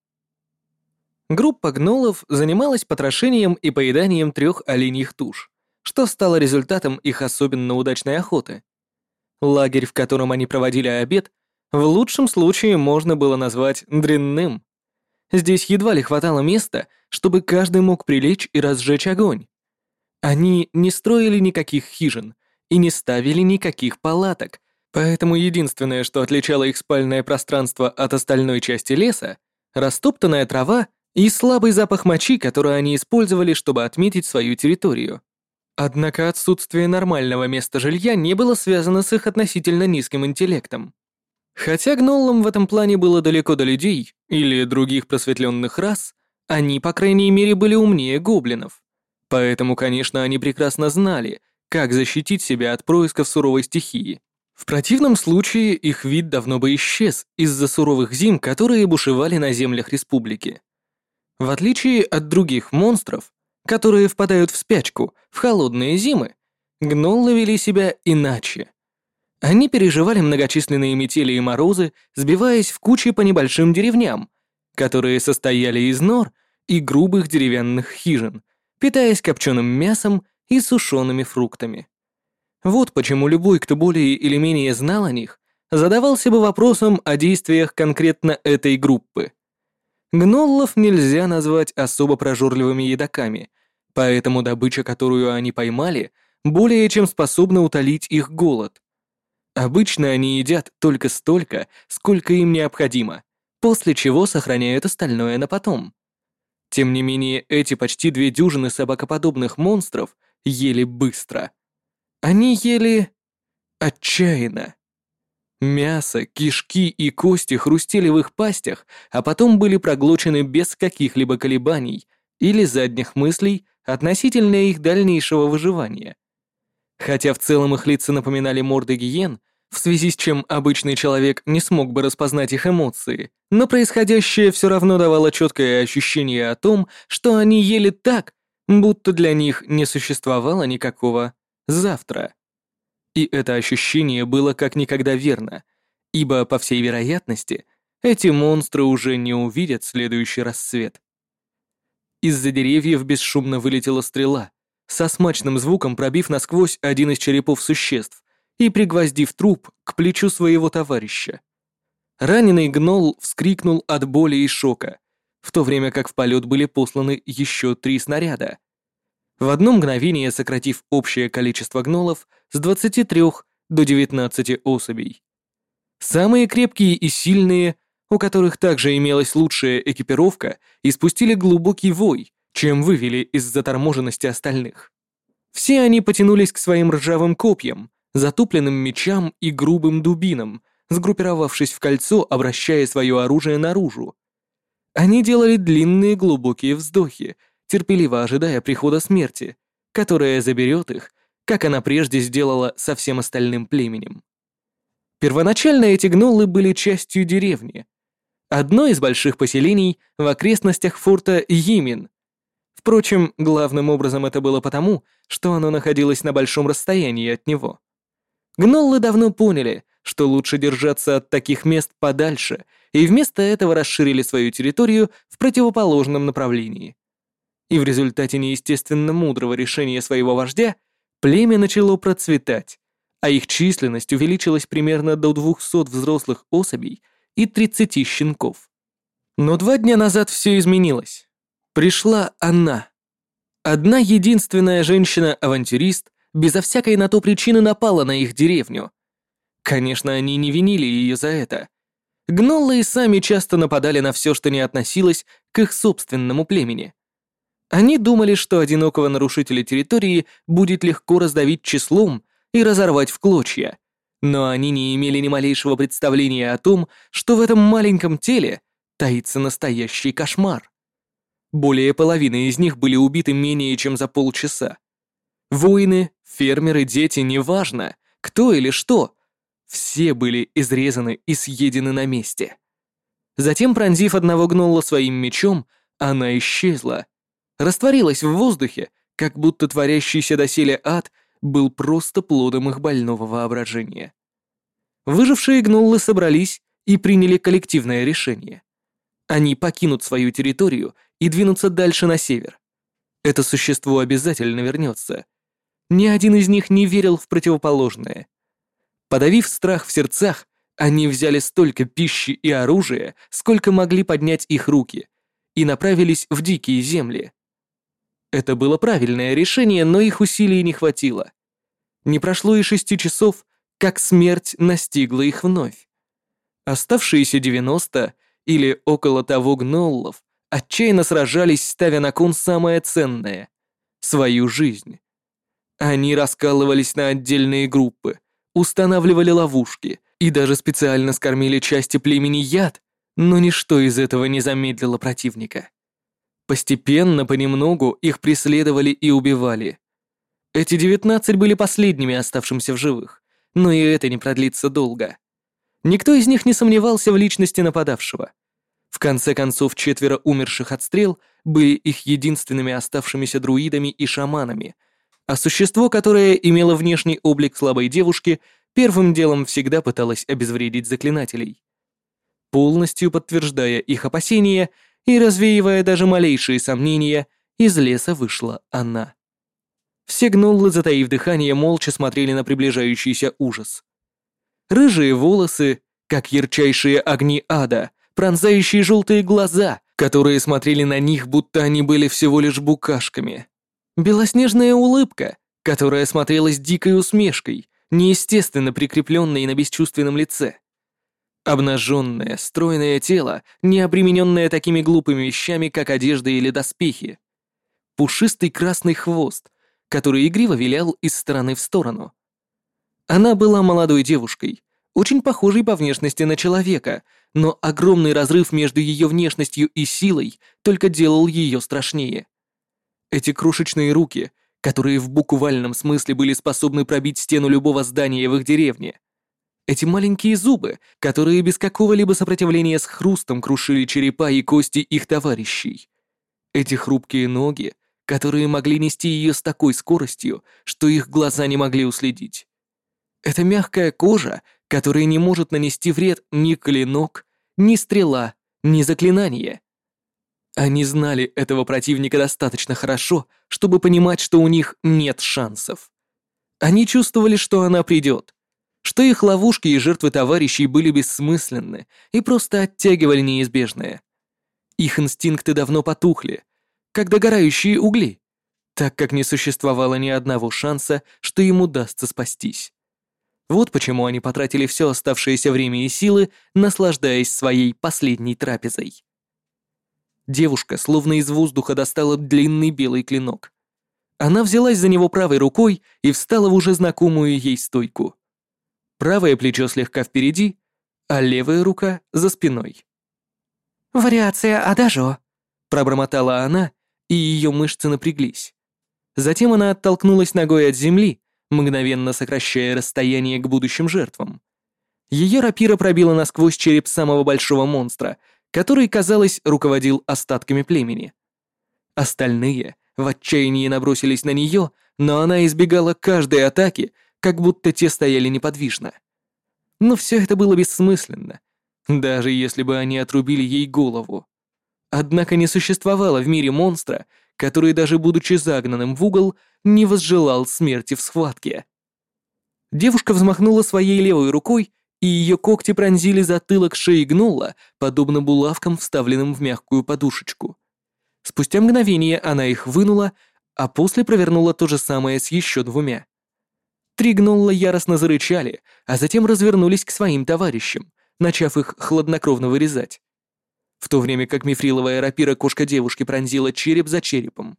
Speaker 1: Группа гнолов занималась потрошением и поеданием трех оленьих туш, что стало результатом их особенно удачной охоты. Лагерь, в котором они проводили обед, в лучшем случае можно было назвать дрянным. Здесь едва ли хватало места, чтобы каждый мог прилечь и разжечь огонь. Они не строили никаких хижин и не ставили никаких палаток, поэтому единственное, что отличало их спальное пространство от остальной части леса, растоптанная трава и слабый запах мочи, который они использовали, чтобы отметить свою территорию. Однако отсутствие нормального места жилья не было связано с их относительно низким интеллектом. Хотя гноллам в этом плане было далеко до людей или других просветленных рас, они, по крайней мере, были умнее гоблинов. Поэтому, конечно, они прекрасно знали, как защитить себя от происков суровой стихии. В противном случае их вид давно бы исчез из-за суровых зим, которые бушевали на землях республики. В отличие от других монстров, которые впадают в спячку в холодные зимы, гноллы вели себя иначе. Они переживали многочисленные метели и морозы, сбиваясь в кучи по небольшим деревням, которые состояли из нор и грубых деревянных хижин, питаясь копченым мясом и сушеными фруктами. Вот почему любой, кто более или менее знал о них, задавался бы вопросом о действиях конкретно этой группы. Гноллов нельзя назвать особо прожорливыми едоками, Поэтому добыча, которую они поймали, более чем способна утолить их голод. Обычно они едят только столько, сколько им необходимо, после чего сохраняют остальное на потом. Тем не менее, эти почти две дюжины собакоподобных монстров ели быстро. Они ели отчаянно. Мясо, кишки и кости хрустели в их пастях, а потом были проглочены без каких-либо колебаний или задних мыслей относительно их дальнейшего выживания. Хотя в целом их лица напоминали морды гиен, в связи с чем обычный человек не смог бы распознать их эмоции, но происходящее все равно давало четкое ощущение о том, что они ели так, будто для них не существовало никакого завтра. И это ощущение было как никогда верно, ибо, по всей вероятности, эти монстры уже не увидят следующий рассвет. Из-за деревьев бесшумно вылетела стрела, со смачным звуком пробив насквозь один из черепов существ и пригвоздив труп к плечу своего товарища. Раненый гнол вскрикнул от боли и шока, в то время как в полет были посланы еще три снаряда. В одно мгновение сократив общее количество гнолов с двадцати трёх до девятнадцати особей. Самые крепкие и сильные, у которых также имелась лучшая экипировка, испустили глубокий вой, чем вывели из заторможенности остальных. Все они потянулись к своим ржавым копьям, затупленным мечам и грубым дубинам, сгруппировавшись в кольцо, обращая свое оружие наружу. Они делали длинные глубокие вздохи, терпеливо ожидая прихода смерти, которая заберет их, как она прежде сделала со всем остальным племенем. Первоначально эти гнолы были частью деревни, одно из больших поселений в окрестностях форта Йимин. Впрочем, главным образом это было потому, что оно находилось на большом расстоянии от него. Гноллы давно поняли, что лучше держаться от таких мест подальше, и вместо этого расширили свою территорию в противоположном направлении. И в результате неестественно мудрого решения своего вождя племя начало процветать, а их численность увеличилась примерно до двухсот взрослых особей и тридцати щенков. Но два дня назад все изменилось. Пришла она. Одна единственная женщина-авантюрист безо всякой на то причины напала на их деревню. Конечно, они не винили ее за это. Гноллы и сами часто нападали на все, что не относилось к их собственному племени. Они думали, что одинокого нарушителя территории будет легко раздавить числом и разорвать в клочья, но они не имели ни малейшего представления о том, что в этом маленьком теле таится настоящий кошмар. Более половины из них были убиты менее чем за полчаса. Воины, фермеры, дети, неважно, кто или что, все были изрезаны и съедены на месте. Затем, пронзив одного гнолла своим мечом, она исчезла, растворилась в воздухе, как будто творящийся доселе ад был просто плодом их больного воображения. Выжившие гноллы собрались и приняли коллективное решение. Они покинут свою территорию и двинутся дальше на север. Это существо обязательно вернется. Ни один из них не верил в противоположное. Подавив страх в сердцах, они взяли столько пищи и оружия, сколько могли поднять их руки, и направились в дикие земли. Это было правильное решение, но их усилий не хватило. Не прошло и шести часов, как смерть настигла их вновь. Оставшиеся девяносто или около того гноллов отчаянно сражались, ставя на кон самое ценное — свою жизнь. Они раскалывались на отдельные группы, устанавливали ловушки и даже специально скормили части племени яд, но ничто из этого не замедлило противника. Постепенно, понемногу их преследовали и убивали. Эти девятнадцать были последними оставшимся в живых, но и это не продлится долго. Никто из них не сомневался в личности нападавшего. В конце концов, четверо умерших от стрел были их единственными оставшимися друидами и шаманами, а существо, которое имело внешний облик слабой девушки, первым делом всегда пыталось обезвредить заклинателей. Полностью подтверждая их опасения и развеивая даже малейшие сомнения, из леса вышла она. Все гноллы, затаив дыхание, молча смотрели на приближающийся ужас. Рыжие волосы, как ярчайшие огни ада, пронзающие желтые глаза, которые смотрели на них, будто они были всего лишь букашками. Белоснежная улыбка, которая смотрелась дикой усмешкой, неестественно прикрепленной на бесчувственном лице. Обнаженное, стройное тело, не обремененное такими глупыми вещами, как одежда или доспехи. Пушистый красный хвост, который игриво вилял из стороны в сторону. Она была молодой девушкой, очень похожей по внешности на человека, но огромный разрыв между ее внешностью и силой только делал ее страшнее. Эти крошечные руки, которые в буквальном смысле были способны пробить стену любого здания в их деревне. Эти маленькие зубы, которые без какого-либо сопротивления с хрустом крушили черепа и кости их товарищей. Эти хрупкие ноги, которые могли нести ее с такой скоростью, что их глаза не могли уследить. Эта мягкая кожа, которая не может нанести вред ни клинок, ни стрела, ни заклинание. Они знали этого противника достаточно хорошо, чтобы понимать, что у них нет шансов. Они чувствовали, что она придет, что их ловушки и жертвы товарищей были бессмысленны и просто оттягивали неизбежное. Их инстинкты давно потухли, как догорающие угли, так как не существовало ни одного шанса, что им удастся спастись. Вот почему они потратили все оставшееся время и силы, наслаждаясь своей последней трапезой. Девушка словно из воздуха достала длинный белый клинок. Она взялась за него правой рукой и встала в уже знакомую ей стойку. Правое плечо слегка впереди, а левая рука за спиной.
Speaker 2: «Вариация адажио»,
Speaker 1: — пробормотала она, и ее мышцы напряглись. Затем она оттолкнулась ногой от земли, мгновенно сокращая расстояние к будущим жертвам. Ее рапира пробила насквозь череп самого большого монстра, который, казалось, руководил остатками племени. Остальные в отчаянии набросились на нее, но она избегала каждой атаки, как будто те стояли неподвижно. Но все это было бессмысленно, даже если бы они отрубили ей голову. Однако не существовало в мире монстра, который, даже будучи загнанным в угол, не возжелал смерти в схватке. Девушка взмахнула своей левой рукой, и ее когти пронзили затылок шеи гнула, подобно булавкам, вставленным в мягкую подушечку. Спустя мгновение она их вынула, а после провернула то же самое с еще двумя. Три гнулла яростно зарычали, а затем развернулись к своим товарищам, начав их хладнокровно вырезать. В то время как мифриловая рапира кошка девушки пронзила череп за черепом.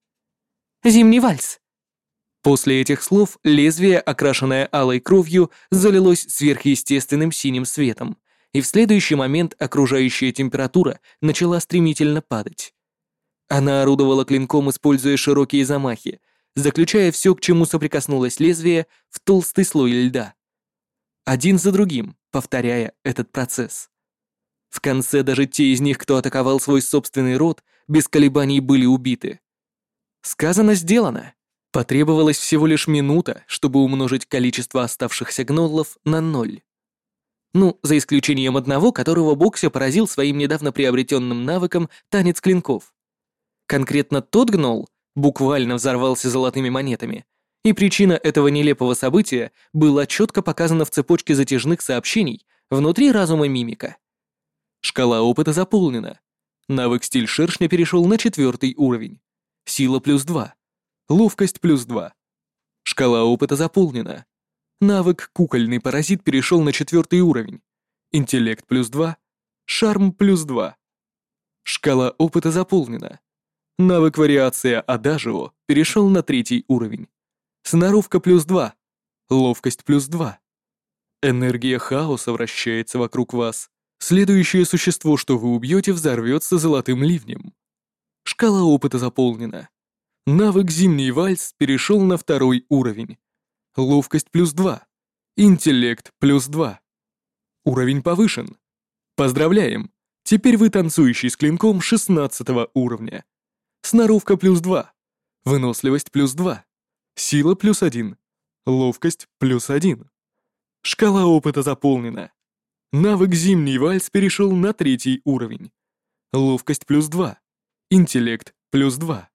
Speaker 2: «Зимний вальс».
Speaker 1: После этих слов лезвие, окрашенное алой кровью, залилось сверхъестественным синим светом, и в следующий момент окружающая температура начала стремительно падать. Она орудовала клинком, используя широкие замахи, заключая все, к чему соприкоснулось лезвие, в толстый слой льда. Один за другим, повторяя этот процесс. В конце даже те из них, кто атаковал свой собственный род, без колебаний были убиты. Сказано, сделано. Потребовалась всего лишь минута, чтобы умножить количество оставшихся гноллов на ноль. Ну, за исключением одного, которого Бокся поразил своим недавно приобретенным навыком танец клинков. Конкретно тот гнол буквально взорвался золотыми монетами, и причина этого нелепого события была четко показана в цепочке затяжных сообщений внутри разума мимика. Шкала опыта заполнена. Навык стиль шершня перешел на четвертый уровень. Сила плюс два. Ловкость плюс два. Шкала опыта заполнена. Навык кукольный паразит перешел на четвертый уровень. Интеллект плюс два. Шарм плюс два. Шкала опыта заполнена. Навык вариация адажио перешел на третий уровень. Сноровка плюс два. Ловкость плюс два. Энергия хаоса вращается вокруг вас. Следующее существо, что вы убьете, взорвется золотым ливнем. Шкала опыта заполнена. Навык зимний вальс перешел на второй уровень. Ловкость плюс два. Интеллект плюс два. Уровень повышен. Поздравляем! Теперь вы танцующий с клинком шестнадцатого уровня. Сноровка плюс два. Выносливость плюс два. Сила плюс один. Ловкость плюс один. Шкала опыта заполнена. Навык зимний вальс перешел на третий уровень. Ловкость плюс два. Интеллект плюс два.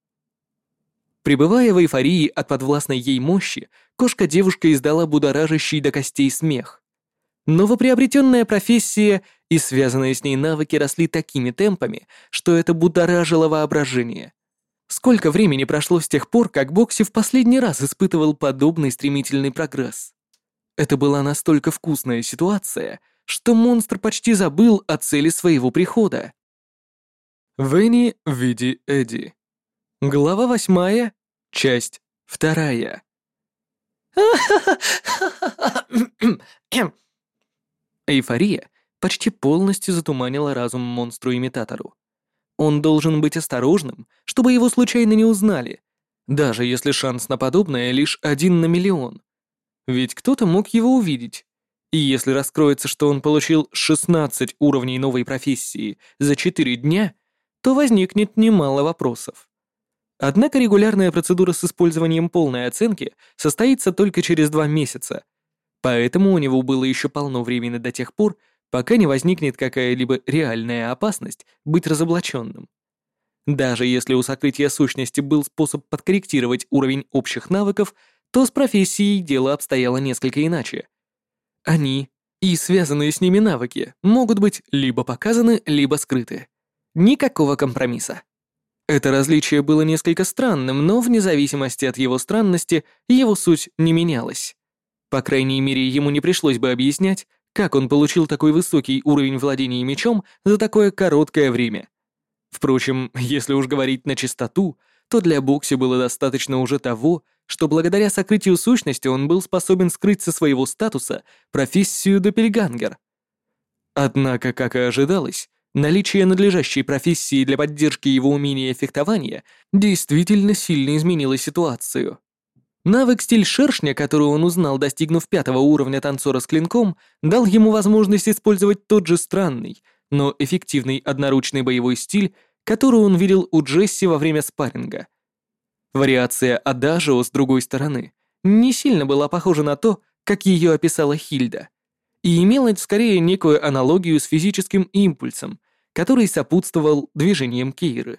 Speaker 1: Пребывая в эйфории от подвластной ей мощи, кошка-девушка издала будоражащий до костей смех. Новоприобретенная профессия и связанные с ней навыки росли такими темпами, что это будоражило воображение. Сколько времени прошло с тех пор, как Бокси в последний раз испытывал подобный стремительный прогресс? Это была настолько вкусная ситуация, что монстр почти забыл о цели своего прихода. Венни в виде Эдди. Глава восьмая, часть вторая. Эйфория почти полностью затуманила разум монстру-имитатору. Он должен быть осторожным, чтобы его случайно не узнали, даже если шанс на подобное лишь один на миллион. Ведь кто-то мог его увидеть. И если раскроется, что он получил шестнадцать уровней новой профессии за четыре дня, то возникнет немало вопросов. Однако регулярная процедура с использованием полной оценки состоится только через два месяца, поэтому у него было еще полно времени до тех пор, пока не возникнет какая-либо реальная опасность быть разоблаченным. Даже если у сокрытия сущности был способ подкорректировать уровень общих навыков, то с профессией дело обстояло несколько иначе. Они и связанные с ними навыки могут быть либо показаны, либо скрыты. Никакого компромисса. Это различие было несколько странным, но вне зависимости от его странности, его суть не менялась. По крайней мере, ему не пришлось бы объяснять, как он получил такой высокий уровень владения мечом за такое короткое время. Впрочем, если уж говорить на чистоту, то для Бокси было достаточно уже того, что благодаря сокрытию сущности он был способен скрыть со своего статуса профессию Доппельгангер. Однако, как и ожидалось, наличие надлежащей профессии для поддержки его умения фехтования действительно сильно изменило ситуацию. Навык «Стиль шершня», который он узнал, достигнув пятого уровня танцора с клинком, дал ему возможность использовать тот же странный, но эффективный одноручный боевой стиль, который он видел у Джесси во время спарринга. Вариация «Адажио» с другой стороны не сильно была похожа на то, как ее описала Хильда, и имела скорее некую аналогию с физическим импульсом, который сопутствовал движениям Кейры.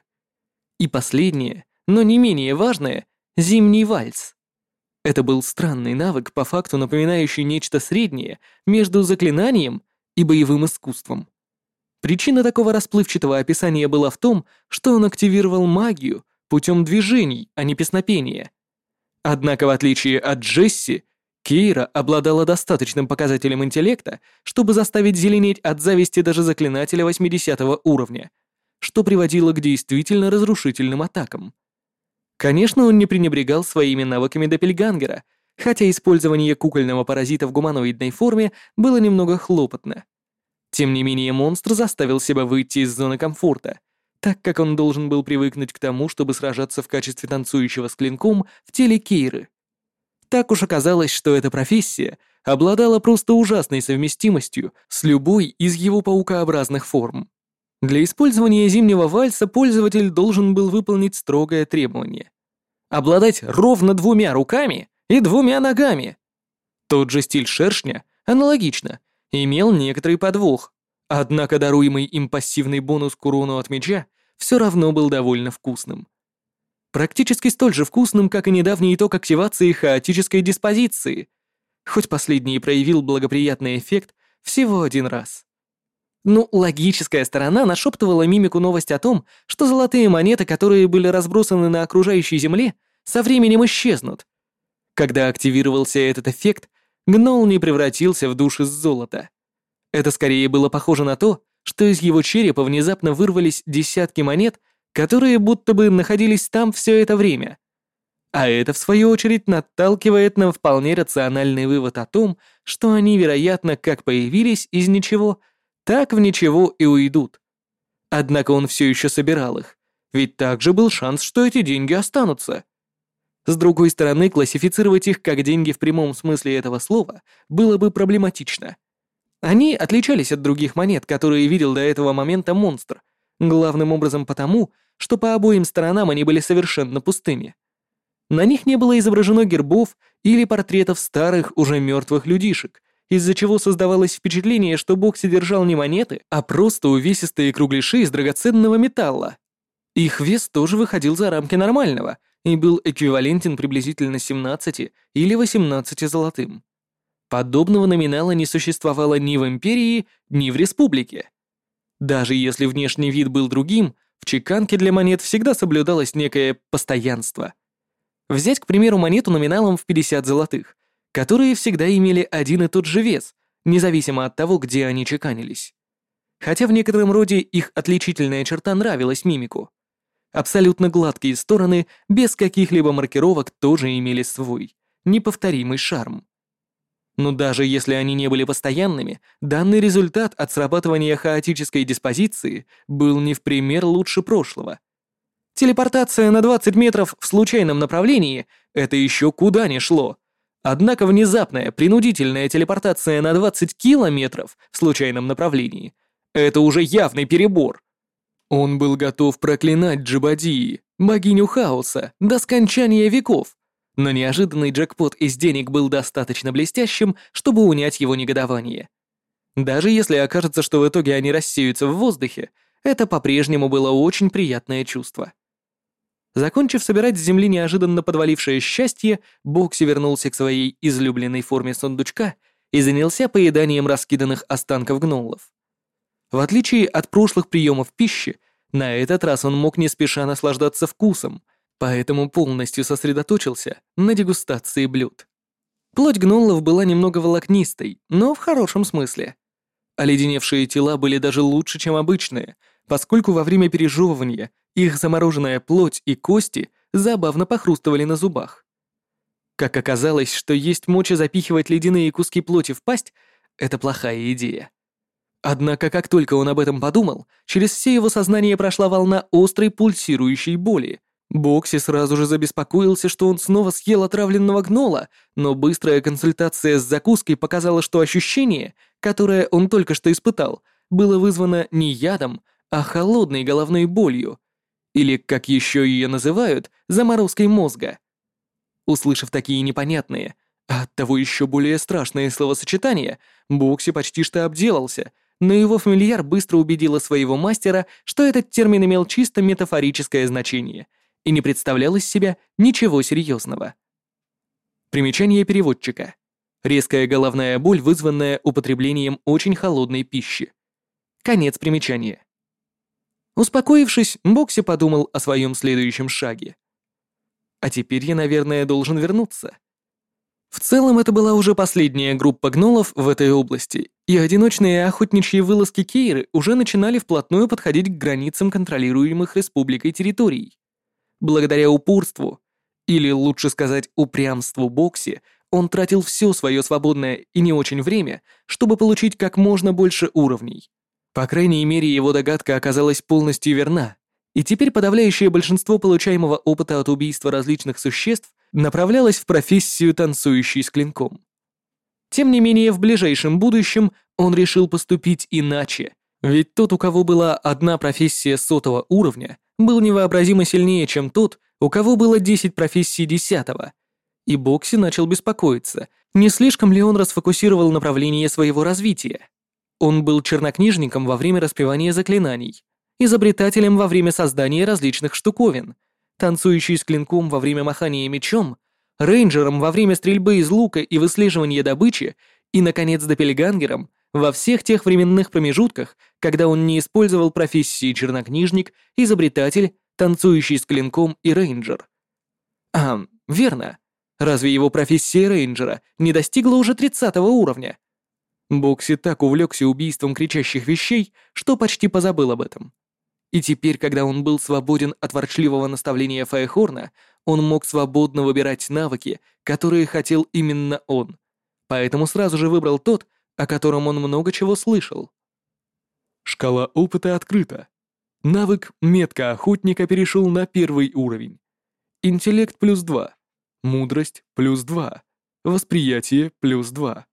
Speaker 1: И последнее, но не менее важное — «Зимний вальс». Это был странный навык, по факту напоминающий нечто среднее между заклинанием и боевым искусством. Причина такого расплывчатого описания была в том, что он активировал магию путем движений, а не песнопения. Однако, в отличие от Джесси, Кейра обладала достаточным показателем интеллекта, чтобы заставить зеленеть от зависти даже заклинателя восьмидесятого уровня, что приводило к действительно разрушительным атакам. Конечно, он не пренебрегал своими навыками Доппельгангера, хотя использование кукольного паразита в гуманоидной форме было немного хлопотно. Тем не менее, монстр заставил себя выйти из зоны комфорта, так как он должен был привыкнуть к тому, чтобы сражаться в качестве танцующего с клинком в теле Кейры. Так уж оказалось, что эта профессия обладала просто ужасной совместимостью с любой из его паукообразных форм. Для использования зимнего вальса пользователь должен был выполнить строгое требование — обладать ровно двумя руками и двумя ногами. Тот же стиль шершня, аналогично, имел некоторый подвох, однако даруемый им пассивный бонус к урону от меча все равно был довольно вкусным. Практически столь же вкусным, как и недавний итог активации хаотической диспозиции, хоть последний проявил благоприятный эффект всего один раз. Ну, логическая сторона нашептывала мимику новость о том, что золотые монеты, которые были разбросаны на окружающей земле, со временем исчезнут. Когда активировался этот эффект, гнол не превратился в душ из золота. Это скорее было похоже на то, что из его черепа внезапно вырвались десятки монет, которые будто бы находились там все это время. А это, в свою очередь, наталкивает на вполне рациональный вывод о том, что они, вероятно, как появились из ничего, так в ничего и уйдут. Однако он все еще собирал их, ведь также был шанс, что эти деньги останутся. С другой стороны, классифицировать их как деньги в прямом смысле этого слова было бы проблематично. Они отличались от других монет, которые видел до этого момента монстр, главным образом потому, что по обоим сторонам они были совершенно пустыми. На них не было изображено гербов или портретов старых, уже мертвых людишек, из-за чего создавалось впечатление, что Бокси держал не монеты, а просто увесистые кругляши из драгоценного металла. Их вес тоже выходил за рамки нормального и был эквивалентен приблизительно семнадцати или восемнадцати золотым. Подобного номинала не существовало ни в Империи, ни в Республике. Даже если внешний вид был другим, в чеканке для монет всегда соблюдалось некое постоянство. Взять, к примеру, монету номиналом в пятьдесят золотых, которые всегда имели один и тот же вес, независимо от того, где они чеканились. Хотя в некотором роде их отличительная черта нравилась мимику. Абсолютно гладкие стороны, без каких-либо маркировок, тоже имели свой, неповторимый шарм. Но даже если они не были постоянными, данный результат от срабатывания хаотической диспозиции был не в пример лучше прошлого. Телепортация на двадцать метров в случайном направлении — это еще куда ни шло. Однако внезапная, принудительная телепортация на двадцать километров в случайном направлении — это уже явный перебор. Он был готов проклинать Джибадии, богиню хаоса, до скончания веков, но неожиданный джекпот из денег был достаточно блестящим, чтобы унять его негодование. Даже если окажется, что в итоге они рассеются в воздухе, это по-прежнему было очень приятное чувство. Закончив собирать с земли неожиданно подвалившее счастье, Бокси вернулся к своей излюбленной форме сундучка и занялся поеданием раскиданных останков гноллов. В отличие от прошлых приемов пищи, на этот раз он мог не спеша наслаждаться вкусом, поэтому полностью сосредоточился на дегустации блюд. Плоть гноллов была немного волокнистой, но в хорошем смысле. Оледеневшие тела были даже лучше, чем обычные, поскольку во время пережевывания их замороженная плоть и кости забавно похрустывали на зубах. Как оказалось, что есть моча запихивать ледяные куски плоти в пасть — это плохая идея. Однако, как только он об этом подумал, через все его сознание прошла волна острой пульсирующей боли. Бокси сразу же забеспокоился, что он снова съел отравленного гнола, но быстрая консультация с закуской показала, что ощущение, которое он только что испытал, было вызвано не ядом, а холодной головной болью, или, как еще ее называют, заморозкой мозга. Услышав такие непонятные, а оттого еще более страшные словосочетания, Бокси почти что обделался, но его фамильяр быстро убедила своего мастера, что этот термин имел чисто метафорическое значение и не представлял из себя ничего серьезного. Примечание переводчика. Резкая головная боль, вызванная употреблением очень холодной пищи. Конец примечания. Успокоившись, Бокси подумал о своем следующем шаге. А теперь я, наверное, должен вернуться. В целом, это была уже последняя группа гнолов в этой области, и одиночные охотничьи вылазки Кейры уже начинали вплотную подходить к границам контролируемых республикой территорий. Благодаря упорству, или лучше сказать упрямству Бокси, он тратил все свое свободное и не очень время, чтобы получить как можно больше уровней. По крайней мере, его догадка оказалась полностью верна, и теперь подавляющее большинство получаемого опыта от убийства различных существ направлялось в профессию танцующей с клинком. Тем не менее, в ближайшем будущем он решил поступить иначе, ведь тот, у кого была одна профессия сотого уровня, был невообразимо сильнее, чем тот, у кого было десять профессий десятого. И Бокси начал беспокоиться, не слишком ли он расфокусировал направление своего развития. Он был чернокнижником во время распевания заклинаний, изобретателем во время создания различных штуковин, танцующий с клинком во время махания мечом, рейнджером во время стрельбы из лука и выслеживания добычи и, наконец, доппельгангером во всех тех временных промежутках, когда он не использовал профессии чернокнижник, изобретатель, танцующий с клинком и рейнджер. А, верно. Разве его профессия рейнджера не достигла уже тридцатого уровня? Бокси так увлекся убийством кричащих вещей, что почти позабыл об этом. И теперь, когда он был свободен от ворчливого наставления Фаехорна, он мог свободно выбирать навыки, которые хотел именно он, поэтому сразу же выбрал тот, о котором он много чего слышал.
Speaker 3: Шкала опыта открыта. Навык метка охотника перешел на первый уровень. Интеллект плюс два. Мудрость плюс два. Восприятие плюс два.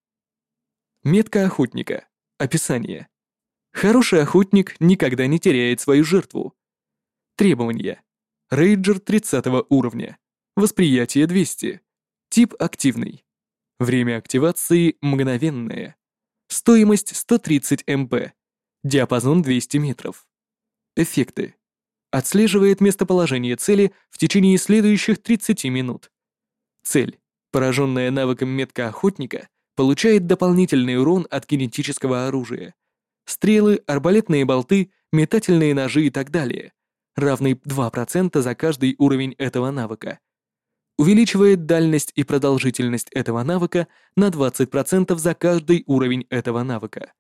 Speaker 3: Метка охотника. Описание. Хороший охотник никогда не теряет свою жертву. Требования. Рейнджер тридцатого уровня. Восприятие двести. Тип активный. Время активации мгновенное. Стоимость сто тридцать мп. Диапазон двести метров. Эффекты. Отслеживает местоположение цели в течение следующих тридцати минут. Цель, пораженная навыком метка охотника, получает дополнительный урон от кинетического оружия. Стрелы, арбалетные болты, метательные ножи и так далее. равный два процента за каждый уровень этого навыка. Увеличивает дальность и продолжительность этого навыка на двадцать процентов за каждый уровень этого навыка.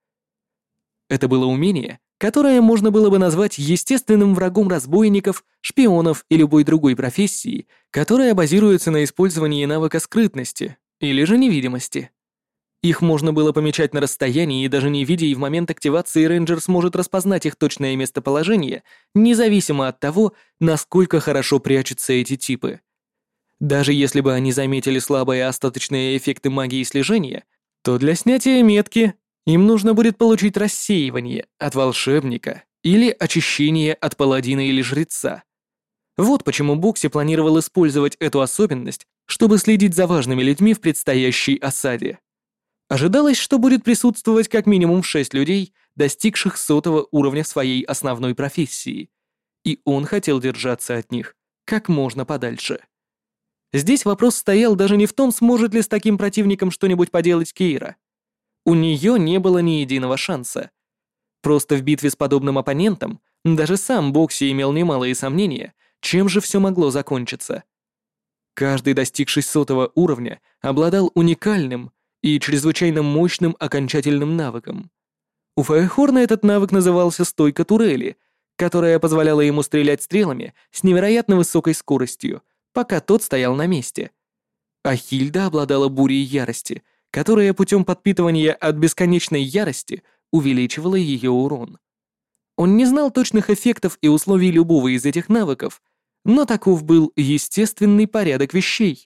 Speaker 3: Это было умение, которое можно было бы назвать естественным врагом разбойников, шпионов и любой другой профессии, которая базируется на использовании навыка скрытности или же невидимости. Их можно было помечать на расстоянии, и даже не видя, и в момент активации рейнджер сможет распознать их точное местоположение, независимо от того, насколько хорошо прячутся эти типы. Даже если бы они заметили слабые остаточные эффекты магии слежения, то для снятия метки им нужно будет получить рассеивание от волшебника или очищение от паладина или жреца. Вот почему Бокси планировал использовать эту особенность, чтобы следить за важными людьми в предстоящей осаде. Ожидалось, что будет присутствовать как минимум шесть людей, достигших сотого уровня своей основной профессии, и он хотел держаться от них как можно подальше. Здесь вопрос стоял даже не в том, сможет ли с таким противником что-нибудь поделать Кейра. У нее не было ни единого шанса. Просто в битве с подобным оппонентом даже сам Бокси имел немалые сомнения, чем же все могло закончиться. Каждый, достигший сотого уровня, обладал уникальным и чрезвычайно мощным окончательным навыком. У Фаехорна этот навык назывался «Стойка турели», которая позволяла ему стрелять стрелами с невероятно высокой скоростью, пока тот стоял на месте. А Хильда обладала бурей ярости, которая путем подпитывания от бесконечной ярости увеличивала ее урон. Он не знал точных эффектов и условий любого из этих навыков, но таков был естественный порядок вещей.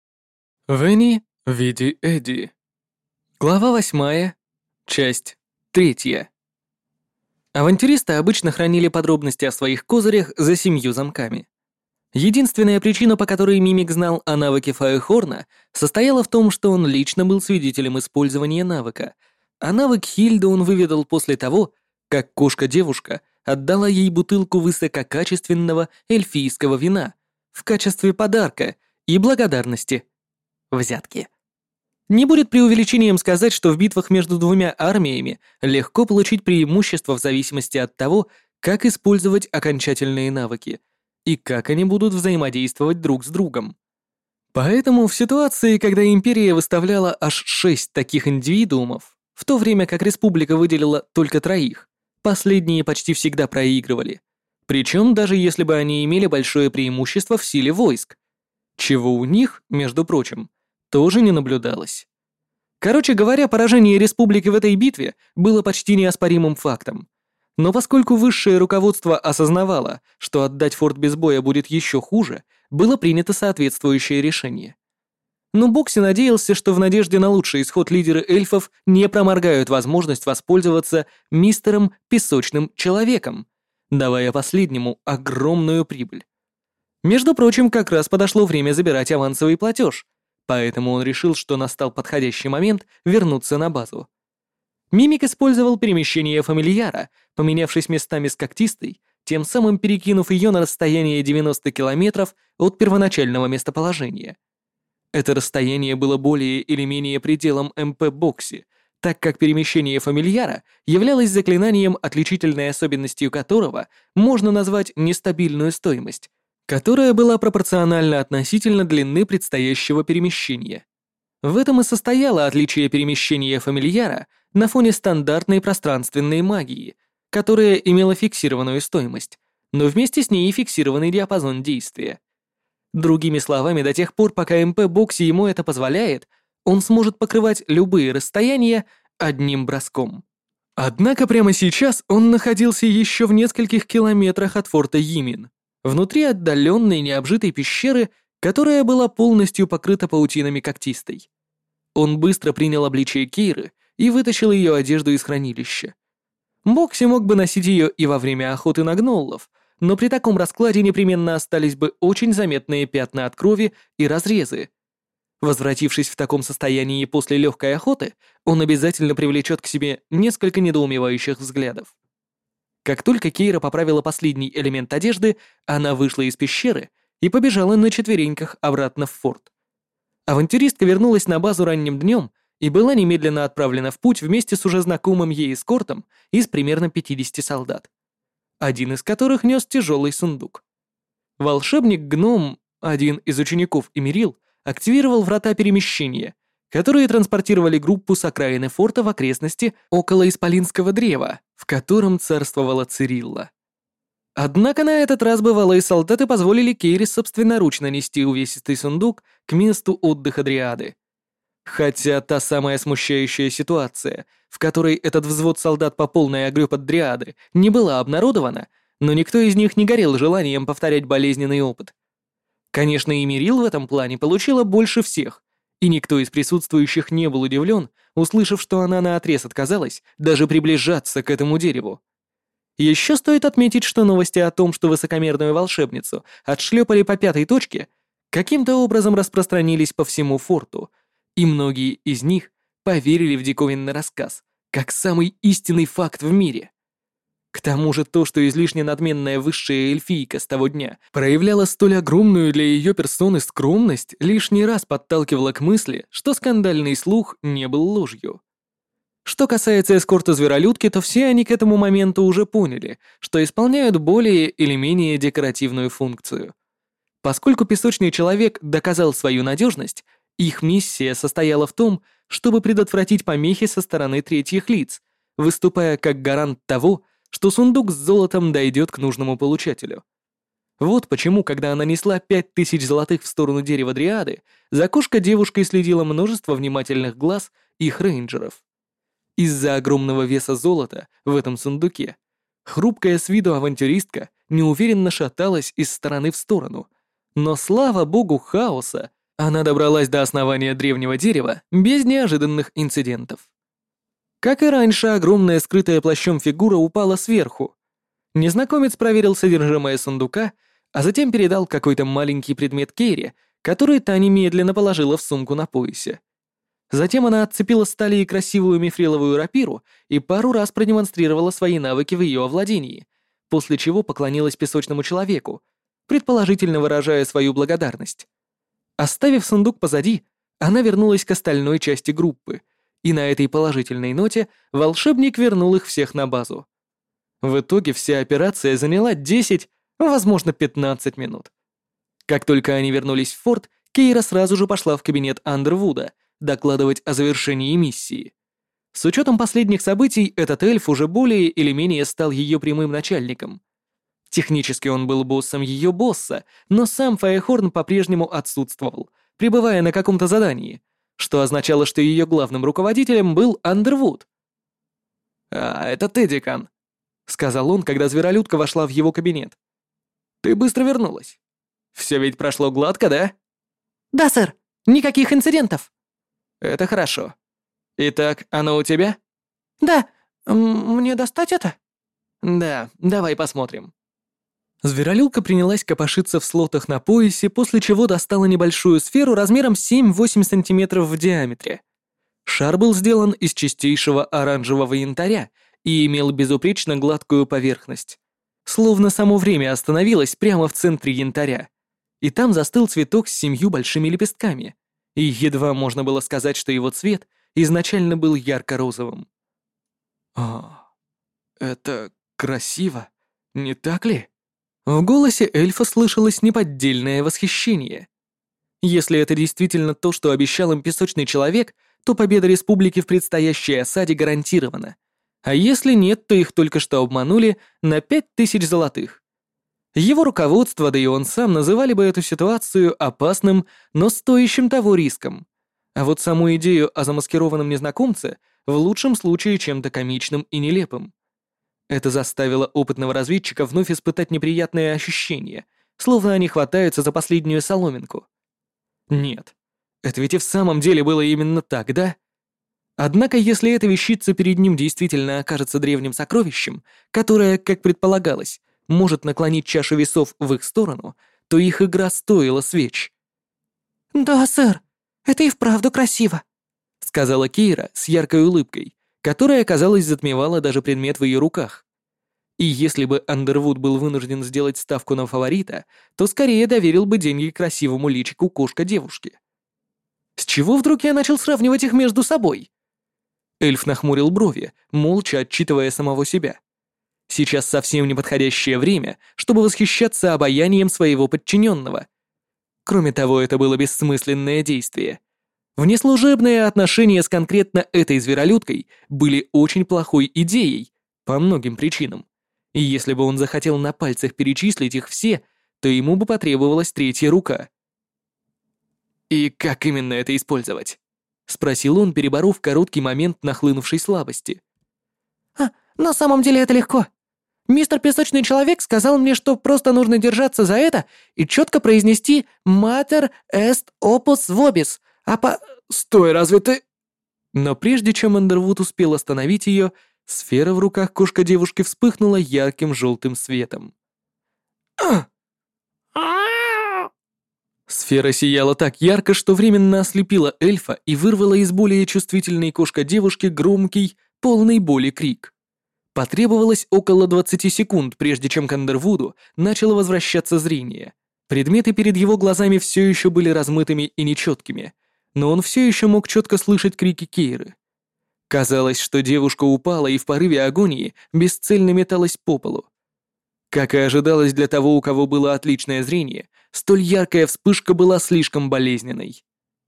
Speaker 3: Венни, Види, Эдди. Глава восьмая, часть третья. Авантюристы обычно хранили подробности о своих козырях за семью замками. Единственная причина, по которой Мимик знал о навыке Фаехорна, состояла в том, что он лично был свидетелем использования навыка, а навык Хильды он выведал после того, как кошка-девушка отдала ей бутылку высококачественного эльфийского вина в качестве подарка и благодарности. Взятки. Не будет преувеличением сказать, что в битвах между двумя армиями легко получить преимущество в зависимости от того, как использовать окончательные навыки и как они будут взаимодействовать друг с другом. Поэтому в ситуации, когда Империя выставляла аж шесть таких индивидуумов, в то время как Республика выделила только троих, последние почти всегда проигрывали. Причем даже если бы они имели большое преимущество в силе войск, чего у них, между прочим, тоже не наблюдалось. Короче говоря, поражение Республики в этой битве было почти неоспоримым фактом. Но поскольку высшее руководство осознавало, что отдать форт без боя будет еще хуже, было принято соответствующее решение. Но Бокси надеялся, что в надежде на лучший исход лидеры эльфов не проморгают возможность воспользоваться мистером Песочным Человеком, давая последнему огромную прибыль. Между прочим, как раз подошло время забирать авансовый платеж, поэтому он решил, что настал подходящий момент вернуться на базу. Мимик использовал перемещение фамильяра, поменявшись местами с когтистой, тем самым перекинув ее на расстояние девяносто километров от первоначального местоположения. Это расстояние было более или менее пределом МП Бокси, так как перемещение фамильяра являлось заклинанием, отличительной особенностью которого можно назвать нестабильную стоимость, которая была пропорциональна относительно длины предстоящего перемещения. В этом и состояло отличие перемещения фамильяра на фоне стандартной пространственной магии, которая имела фиксированную стоимость, но вместе с ней и фиксированный диапазон действия. Другими словами, до тех пор, пока МП Бокси ему это позволяет, он сможет покрывать любые расстояния одним броском. Однако прямо сейчас он находился еще в нескольких километрах от форта Йимин, внутри отдаленной необжитой пещеры, которая была полностью покрыта паутинами когтистой. Он быстро принял обличие Кейры и вытащил ее одежду из хранилища. Бокси мог бы носить ее и во время охоты на гноллов, но при таком раскладе непременно остались бы очень заметные пятна от крови и разрезы. Возвратившись в таком состоянии после легкой охоты, он обязательно привлечет к себе несколько недоумевающих взглядов. Как только Кейра поправила последний элемент одежды, она вышла из пещеры и побежала на четвереньках обратно в форт. Авантюристка вернулась на базу ранним днем и была немедленно отправлена в путь вместе с уже знакомым ей эскортом из примерно пятидесяти солдат.
Speaker 1: один из которых нес тяжелый сундук. Волшебник-гном, один из учеников Эмерил, активировал врата перемещения, которые транспортировали группу с окраины форта в окрестности около Исполинского древа, в котором царствовала Цирилла. Однако на этот раз бывалые солдаты позволили Кейре собственноручно нести увесистый сундук к месту отдыха Дриады. Хотя та самая смущающая ситуация, в которой этот взвод солдат по полной огреб от Дриады, не была обнародована, но никто из них не горел желанием повторять болезненный опыт. Конечно, и Эмерил в этом плане получила больше всех, и никто из присутствующих не был удивлен, услышав, что она наотрез отказалась даже приближаться к этому дереву. Еще стоит отметить, что новости о том, что высокомерную волшебницу отшлепали по пятой точке, каким-то образом распространились по всему форту, и многие из них поверили в диковинный рассказ, как самый истинный факт в мире. К тому же то, что излишне надменная высшая эльфийка с того дня проявляла столь огромную для ее персоны скромность, лишний раз подталкивало к мысли, что скандальный слух не был ложью. Что касается эскорта зверолюдки, то все они к этому моменту уже поняли, что исполняют более или менее декоративную функцию. Поскольку песочный человек доказал свою надежность, их миссия состояла в том, чтобы предотвратить помехи со стороны третьих лиц, выступая как гарант того, что сундук с золотом дойдет к нужному получателю. Вот почему, когда она несла пять тысяч золотых в сторону дерева Дриады, за кошкой девушкой следило множество внимательных глаз их рейнджеров. Из-за огромного веса золота в этом сундуке хрупкая с виду авантюристка неуверенно шаталась из стороны в сторону, но слава богу хаоса, она добралась до основания древнего дерева без неожиданных инцидентов. Как и раньше, огромная скрытая плащом фигура упала сверху. Незнакомец проверил содержимое сундука, а затем передал какой-то маленький предмет Кейре, который та немедленно положила в сумку на поясе. Затем она отцепила с талии красивую мифриловую рапиру и пару раз продемонстрировала свои навыки в ее овладении, после чего поклонилась песочному человеку, предположительно выражая свою благодарность. Оставив сундук позади, она вернулась к остальной части группы, и на этой положительной ноте волшебник вернул их всех на базу. В итоге вся операция заняла десять, возможно, пятнадцать минут. Как только они вернулись в форт, Кейра сразу же пошла в кабинет Андервуда докладывать о завершении миссии. С учетом последних событий, этот эльф уже более или менее стал ее прямым начальником. Технически он был боссом ее босса, но сам Фаехорн по-прежнему отсутствовал, пребывая на каком-то задании, что означало, что ее главным руководителем был Андервуд. «А, это ты, декан», — сказал он, когда зверолюдка вошла в его кабинет. «Ты быстро вернулась. Все ведь прошло гладко, да?»
Speaker 2: «Да, сэр. Никаких инцидентов».
Speaker 1: «Это хорошо. Итак, оно у тебя?»
Speaker 2: «Да. М, Мне достать это?»
Speaker 1: «Да, давай посмотрим». Зверолюдка принялась копошиться в слотах на поясе, после чего достала небольшую сферу размером семь-восемь сантиметров в диаметре. Шар был сделан из чистейшего оранжевого янтаря и имел безупречно гладкую поверхность. Словно само время остановилось прямо в центре янтаря. И там застыл цветок с семью большими лепестками. И едва можно было сказать, что его цвет изначально был ярко-розовым. «А, это красиво, не так ли?» В голосе эльфа слышалось неподдельное восхищение. Если это действительно то, что обещал им песочный человек, то победа республики в предстоящей осаде гарантирована. А если нет, то их только что обманули на пять тысяч золотых. Его руководство, да и он сам, называли бы эту ситуацию опасным, но стоящим того риском. А вот саму идею о замаскированном незнакомце в лучшем случае чем-то комичным и нелепым. Это заставило опытного разведчика вновь испытать неприятные ощущения, словно они хватаются за последнюю соломинку. Нет, это ведь и в самом деле было именно так, да? Однако, если эта вещица перед ним действительно окажется древним сокровищем, которое, как предполагалось, может наклонить чашу весов в их сторону, то их игра стоила свеч.
Speaker 2: «Да, сэр. Это и вправду красиво»,
Speaker 1: — сказала Кейра с яркой улыбкой, которая, казалось, затмевала даже предмет в ее руках. И если бы Андервуд был вынужден сделать ставку на фаворита, то скорее доверил бы деньги красивому личику кошка-девушки. С чего вдруг я начал сравнивать их между собой? Эльф нахмурил брови, молча отчитывая самого себя. Сейчас совсем неподходящее время, чтобы восхищаться обаянием своего подчиненного. Кроме того, это было бессмысленное действие. Внеслужебные отношения с конкретно этой зверолюдкой были очень плохой идеей по многим причинам. И если бы он захотел на пальцах перечислить их все, то ему бы потребовалась третья рука. «И как именно это использовать?» — спросил он, переборов короткий момент нахлынувшей слабости.
Speaker 2: «А, на самом деле это легко. Мистер Песочный Человек сказал мне, что просто нужно держаться за это и четко произнести «Mater est opus vobis», а по...
Speaker 1: «Стой, разве ты...» Но прежде чем Андервуд успел остановить ее, сфера в руках кошка-девушки вспыхнула ярким желтым светом. «А!» Сфера сияла так ярко, что временно ослепила эльфа и вырвала из более чувствительной кошка-девушки громкий, полный боли крик. Потребовалось около двадцати секунд, прежде чем к Андервуду начало возвращаться зрение. Предметы перед его глазами все еще были размытыми и нечеткими, но он все еще мог четко слышать крики Кейры. Казалось, что девушка упала и в порыве агонии бесцельно металась по полу. Как и ожидалось для того, у кого было отличное зрение, столь яркая вспышка была слишком болезненной.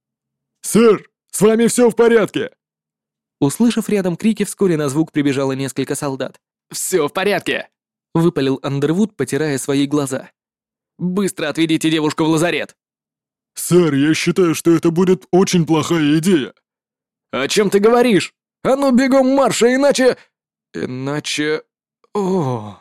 Speaker 3: «Сэр, с вами все в порядке!»
Speaker 1: Услышав рядом крики, вскоре на звук прибежало несколько солдат. «Все в порядке!» — выпалил Андервуд, потирая свои глаза. «Быстро отведите девушку в лазарет!»
Speaker 3: «Сэр, я считаю, что это будет очень плохая идея».
Speaker 1: «О чем ты говоришь? А ну бегом марша, иначе...» «Иначе... О...»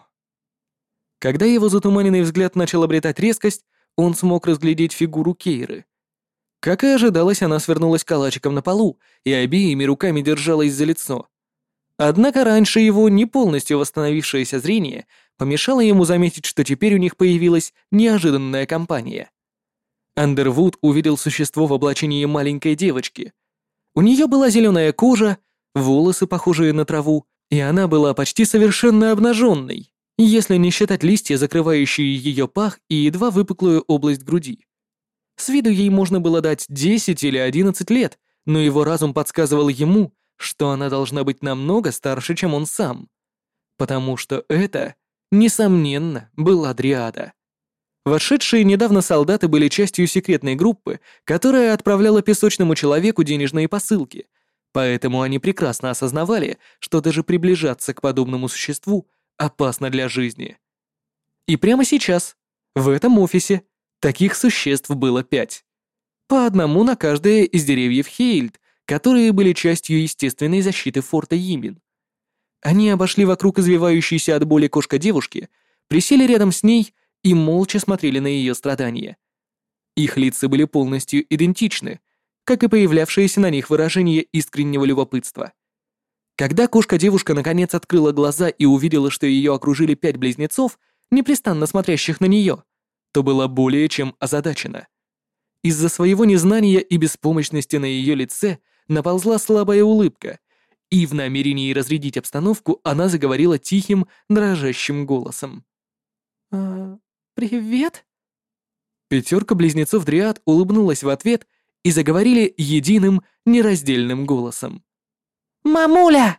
Speaker 1: Когда его затуманенный взгляд начал обретать резкость, он смог разглядеть фигуру Кейры. Как и ожидалось, она свернулась калачиком на полу и обеими руками держалась за лицо. Однако раньше его не полностью восстановившееся зрение помешало ему заметить, что теперь у них появилась неожиданная компания. Андервуд увидел существо в облачении маленькой девочки. У нее была зеленая кожа, волосы, похожие на траву, и она была почти совершенно обнаженной, если не считать листья, закрывающие ее пах и едва выпуклую область груди. С виду ей можно было дать десять или одиннадцать лет, но его разум подсказывал ему, что она должна быть намного старше, чем он сам. Потому что это, несомненно, была Дриада. Вошедшие недавно солдаты были частью секретной группы, которая отправляла Песочному Человеку денежные посылки, поэтому они прекрасно осознавали, что даже приближаться к подобному существу опасно для жизни. И прямо сейчас, в этом офисе, таких существ было пять. По одному на каждое из деревьев Хейльд, которые были частью естественной защиты форта Йимин. Они обошли вокруг извивающейся от боли кошка-девушки, присели рядом с ней и молча смотрели на ее страдания. Их лица были полностью идентичны, как и появлявшееся на них выражение искреннего любопытства. Когда кошка-девушка наконец открыла глаза и увидела, что ее окружили пять близнецов, непрестанно смотрящих на нее, то была более чем озадачена. Из-за своего незнания и беспомощности на ее лице наползла слабая улыбка, и в намерении разрядить обстановку она заговорила тихим, дрожащим голосом.
Speaker 2: «А, привет?»
Speaker 1: Пятерка близнецов Дриад улыбнулась в ответ и заговорили единым, нераздельным голосом.
Speaker 2: «Мамуля!»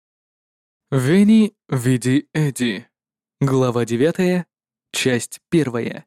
Speaker 1: Вени, Види, Эдди. Глава девятая, часть первая.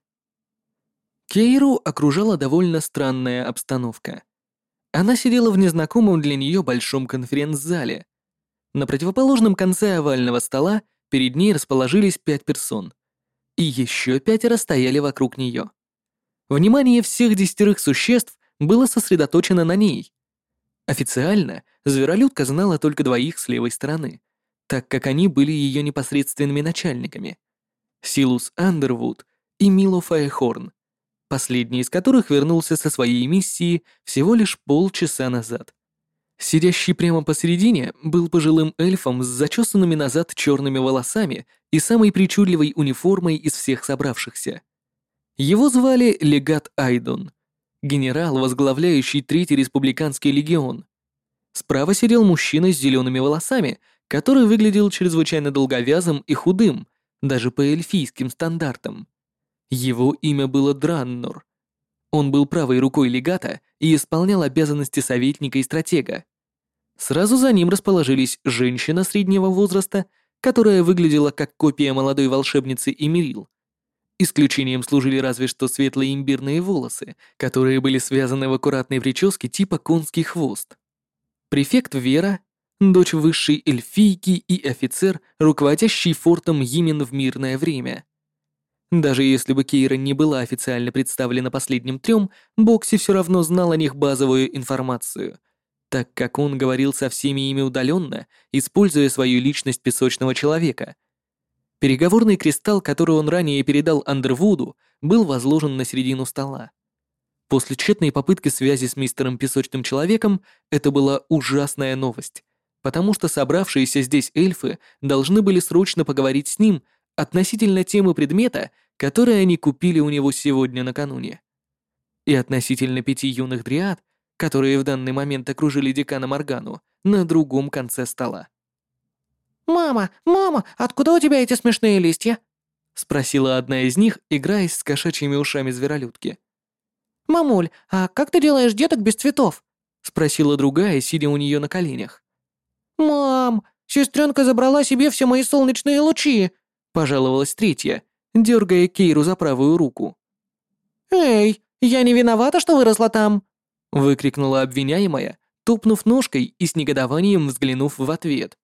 Speaker 1: Кейру окружала довольно странная обстановка. Она сидела в незнакомом для нее большом конференц-зале. На противоположном конце овального стола перед ней расположились пять персон, и еще пятеро стояли вокруг нее. Внимание всех десятерых существ было сосредоточено на ней. Официально зверолюдка знала только двоих с левой стороны, так как они были ее непосредственными начальниками — Силус Андервуд и Мило Фаехорн, последний из которых вернулся со своей миссии всего лишь полчаса назад. Сидящий прямо посередине был пожилым эльфом с зачесанными назад черными волосами и самой причудливой униформой из всех собравшихся. Его звали Легат Айдон, генерал, возглавляющий Третий Республиканский легион. Справа сидел мужчина с зелеными волосами, который выглядел чрезвычайно долговязым и худым, даже по эльфийским стандартам. Его имя было Драннор. Он был правой рукой легата и исполнял обязанности советника и стратега. Сразу за ним расположились женщина среднего возраста, которая выглядела как копия молодой волшебницы Эмирил. Исключением служили разве что светлые имбирные волосы, которые были связаны в аккуратной прическе типа конский хвост. Префект Вера, дочь высшей эльфийки и офицер, руководящий фортом Йимен в мирное время. Даже если бы Кейра не была официально представлена последним трем, Бокси все равно знал о них базовую информацию, так как он говорил со всеми ими удаленно, используя свою личность песочного человека. Переговорный кристалл, который он ранее передал Андервуду, был возложен на середину стола. После тщетной попытки связи с мистером Песочным Человеком это была ужасная новость, потому что собравшиеся здесь эльфы должны были срочно поговорить с ним относительно темы предмета, который они купили у него сегодня накануне. И относительно пяти юных дриад, которые в данный момент окружили декана Моргану, на другом конце стола.
Speaker 2: «Мама, мама, откуда у тебя эти смешные листья?» — спросила одна из них, играясь с кошачьими ушами зверолюдки. «Мамуль, а как ты делаешь деток без цветов?» — спросила другая, сидя у нее на коленях. «Мам, сестренка забрала себе все мои солнечные лучи!» — пожаловалась третья, дергая Кейру за правую руку. «Эй, я не виновата, что выросла там!» — выкрикнула обвиняемая, топнув ножкой и с негодованием взглянув в ответ.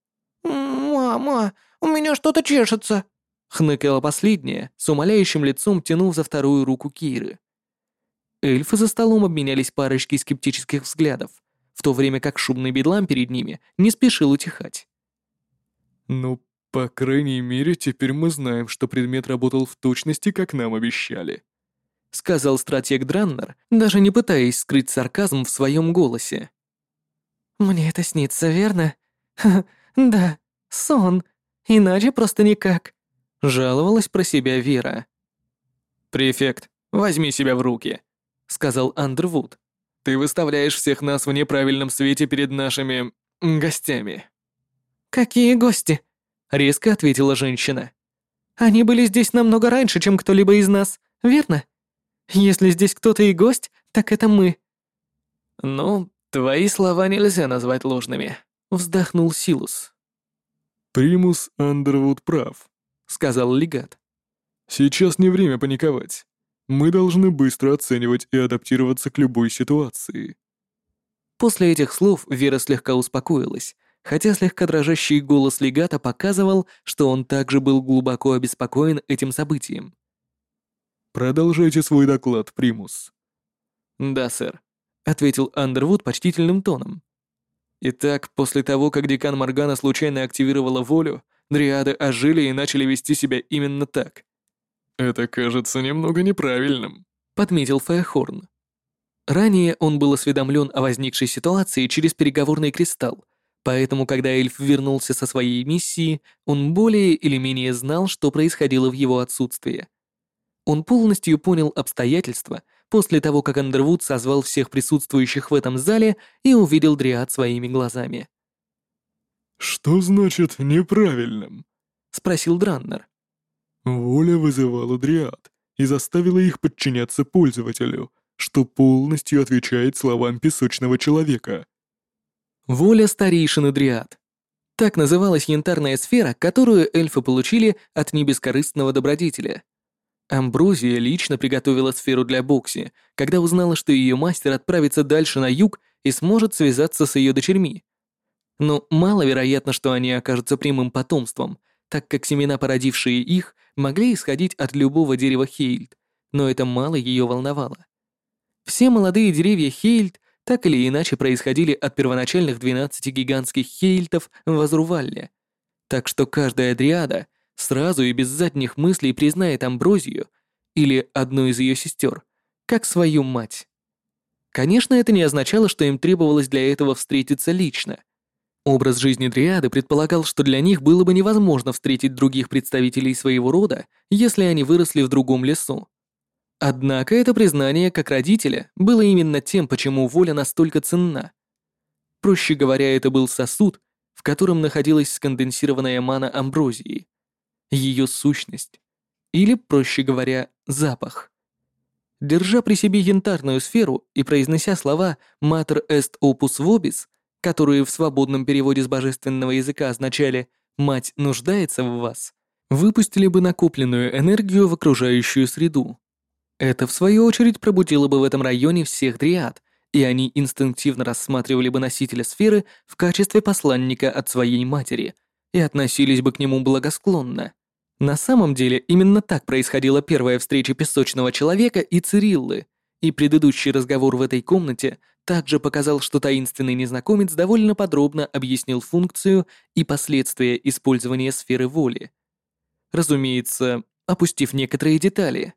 Speaker 2: «Мама, у меня что-то чешется!» — хныкала последняя, с умоляющим лицом тянув за вторую руку Кейры. Эльфы за столом обменялись парочкой скептических взглядов, в то время как шумный бедлам перед ними не спешил утихать.
Speaker 3: «Ну, по крайней мере, теперь мы знаем, что предмет работал в точности, как нам обещали»,
Speaker 1: — сказал стратег Драннер, даже не пытаясь скрыть сарказм в своем голосе. «Мне это снится, верно? Ха, да, сон. Иначе просто никак», — жаловалась про себя Вера. «Префект, возьми себя в руки», — сказал Андервуд. «Ты выставляешь всех нас в неправильном свете перед нашими... гостями». «Какие гости?» — резко ответила женщина. «Они были здесь намного раньше, чем кто-либо из нас, верно? Если здесь кто-то и гость, так это мы». «Ну, твои слова нельзя назвать ложными», — вздохнул Силус.
Speaker 3: «Примус Андервуд прав», — сказал легат. «Сейчас не время паниковать. Мы должны быстро оценивать и адаптироваться к любой ситуации».
Speaker 1: После этих слов Вера слегка успокоилась, хотя слегка дрожащий голос легата показывал, что он также был глубоко обеспокоен этим событием.
Speaker 3: «Продолжайте свой доклад, Примус».
Speaker 1: «Да, сэр», — ответил Андервуд почтительным тоном. «Итак, после того, как декан Моргана случайно активировала волю, дриады ожили и начали вести себя именно так».
Speaker 3: «Это кажется немного неправильным»,
Speaker 1: — подметил Фаехорн. Ранее он был осведомлен о возникшей ситуации через переговорный кристалл, поэтому, когда эльф вернулся со своей миссии, он более или менее знал, что происходило в его отсутствие. Он полностью понял обстоятельства после того, как Андервуд созвал всех присутствующих в этом зале и увидел дриад своими глазами.
Speaker 3: «Что значит неправильным?»
Speaker 1: — спросил Драннер.
Speaker 3: «Воля вызывала дриад и заставила их подчиняться пользователю, что полностью отвечает словам песочного человека».
Speaker 1: Воля старейшины дриад. Так называлась янтарная сфера, которую эльфы получили от небескорыстного добродетеля. Амброзия лично приготовила сферу для Бокси, когда узнала, что ее мастер отправится дальше на юг и сможет связаться с ее дочерьми. Но маловероятно, что они окажутся прямым потомством, так как семена, породившие их, могли исходить от любого дерева Хейльд, но это мало ее волновало. Все молодые деревья Хейльд так или иначе происходили от первоначальных двенадцати гигантских Хейльтов в Азрувалле, так что каждая дриада сразу и без задних мыслей признает Амброзию или одну из ее сестер как свою мать. Конечно, это не означало, что им требовалось для этого встретиться лично. Образ жизни дриады предполагал, что для них было бы невозможно встретить других представителей своего рода, если они выросли в другом лесу. Однако это признание как родителя было именно тем, почему воля настолько ценна. Проще говоря, это был сосуд, в котором находилась сконденсированная мана Амброзии, ее сущность, или, проще говоря, запах. Держа при себе янтарную сферу и произнося слова «Mater est opus vobis», которые в свободном переводе с божественного языка означали мать нуждается в вас, выпустили бы накопленную энергию в окружающую среду. Это, в свою очередь, пробудило бы в этом районе всех дриад, и они инстинктивно рассматривали бы носителя сферы в качестве посланника от своей матери и относились бы к нему благосклонно. На самом деле, именно так происходила первая встреча песочного человека и Цириллы, и предыдущий разговор в этой комнате также показал, что таинственный незнакомец довольно подробно объяснил функцию и последствия использования сферы воли. Разумеется, опустив некоторые детали.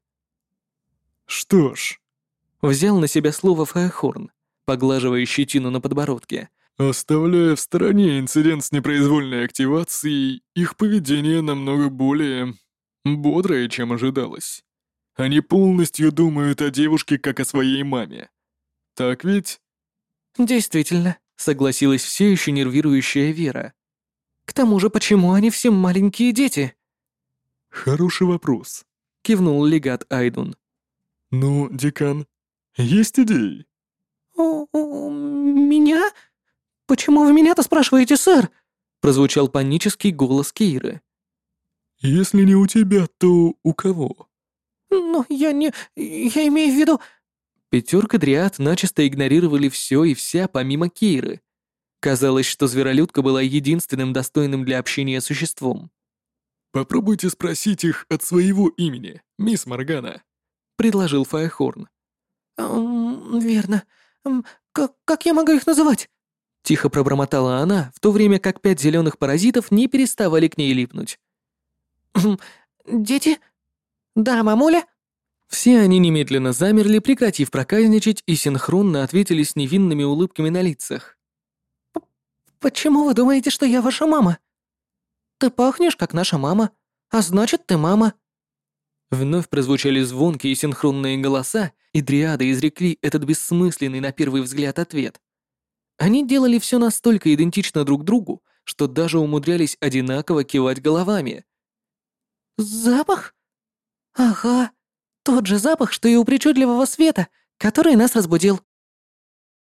Speaker 3: Что ж,
Speaker 1: Взял на себя слово Фаехорн, поглаживая щетину на подбородке.
Speaker 3: оставляя в стороне инцидент с непроизвольной активацией, их поведение намного более бодрое, чем ожидалось. Они полностью думают о девушке как о своей маме. Так ведь?
Speaker 2: Действительно,
Speaker 1: Согласилась все еще нервирующая Вера.
Speaker 2: к тому же почему они все маленькие дети?
Speaker 3: Хороший вопрос.
Speaker 1: Кивнул легат Айдун.
Speaker 3: Ну, декан, есть идеи?
Speaker 2: «У, у меня? Почему вы меня-то спрашиваете, сэр?»
Speaker 1: Прозвучал панический голос Кейры.
Speaker 3: Если не у тебя, то у кого?
Speaker 2: «Но я не... я имею в виду...»
Speaker 1: Пятерка дриад начисто игнорировали все и вся помимо Кейры. Казалось, что зверолюдка была единственным достойным для общения существом.
Speaker 3: Попробуйте спросить их от своего имени, мисс Моргана.
Speaker 1: Предложил Фаехорн.
Speaker 2: «М, «Верно. М, Как, как я могу их называть?»
Speaker 1: Тихо пробормотала она, в то время как пять зеленых паразитов не переставали к ней липнуть.
Speaker 2: «Хм, «Дети? Да, мамуля?»
Speaker 1: Все они немедленно замерли, прекратив проказничать, и синхронно ответили с невинными улыбками на лицах.
Speaker 2: «Почему вы думаете, что я ваша мама?» «Ты пахнешь, как наша мама, а значит, ты мама».
Speaker 1: Вновь прозвучали звонкие синхронные голоса, и дриады изрекли этот бессмысленный на первый взгляд ответ. Они делали все настолько идентично друг другу, что даже умудрялись одинаково кивать головами.
Speaker 2: «Запах? Ага, тот же запах, что и у причудливого света, который нас разбудил».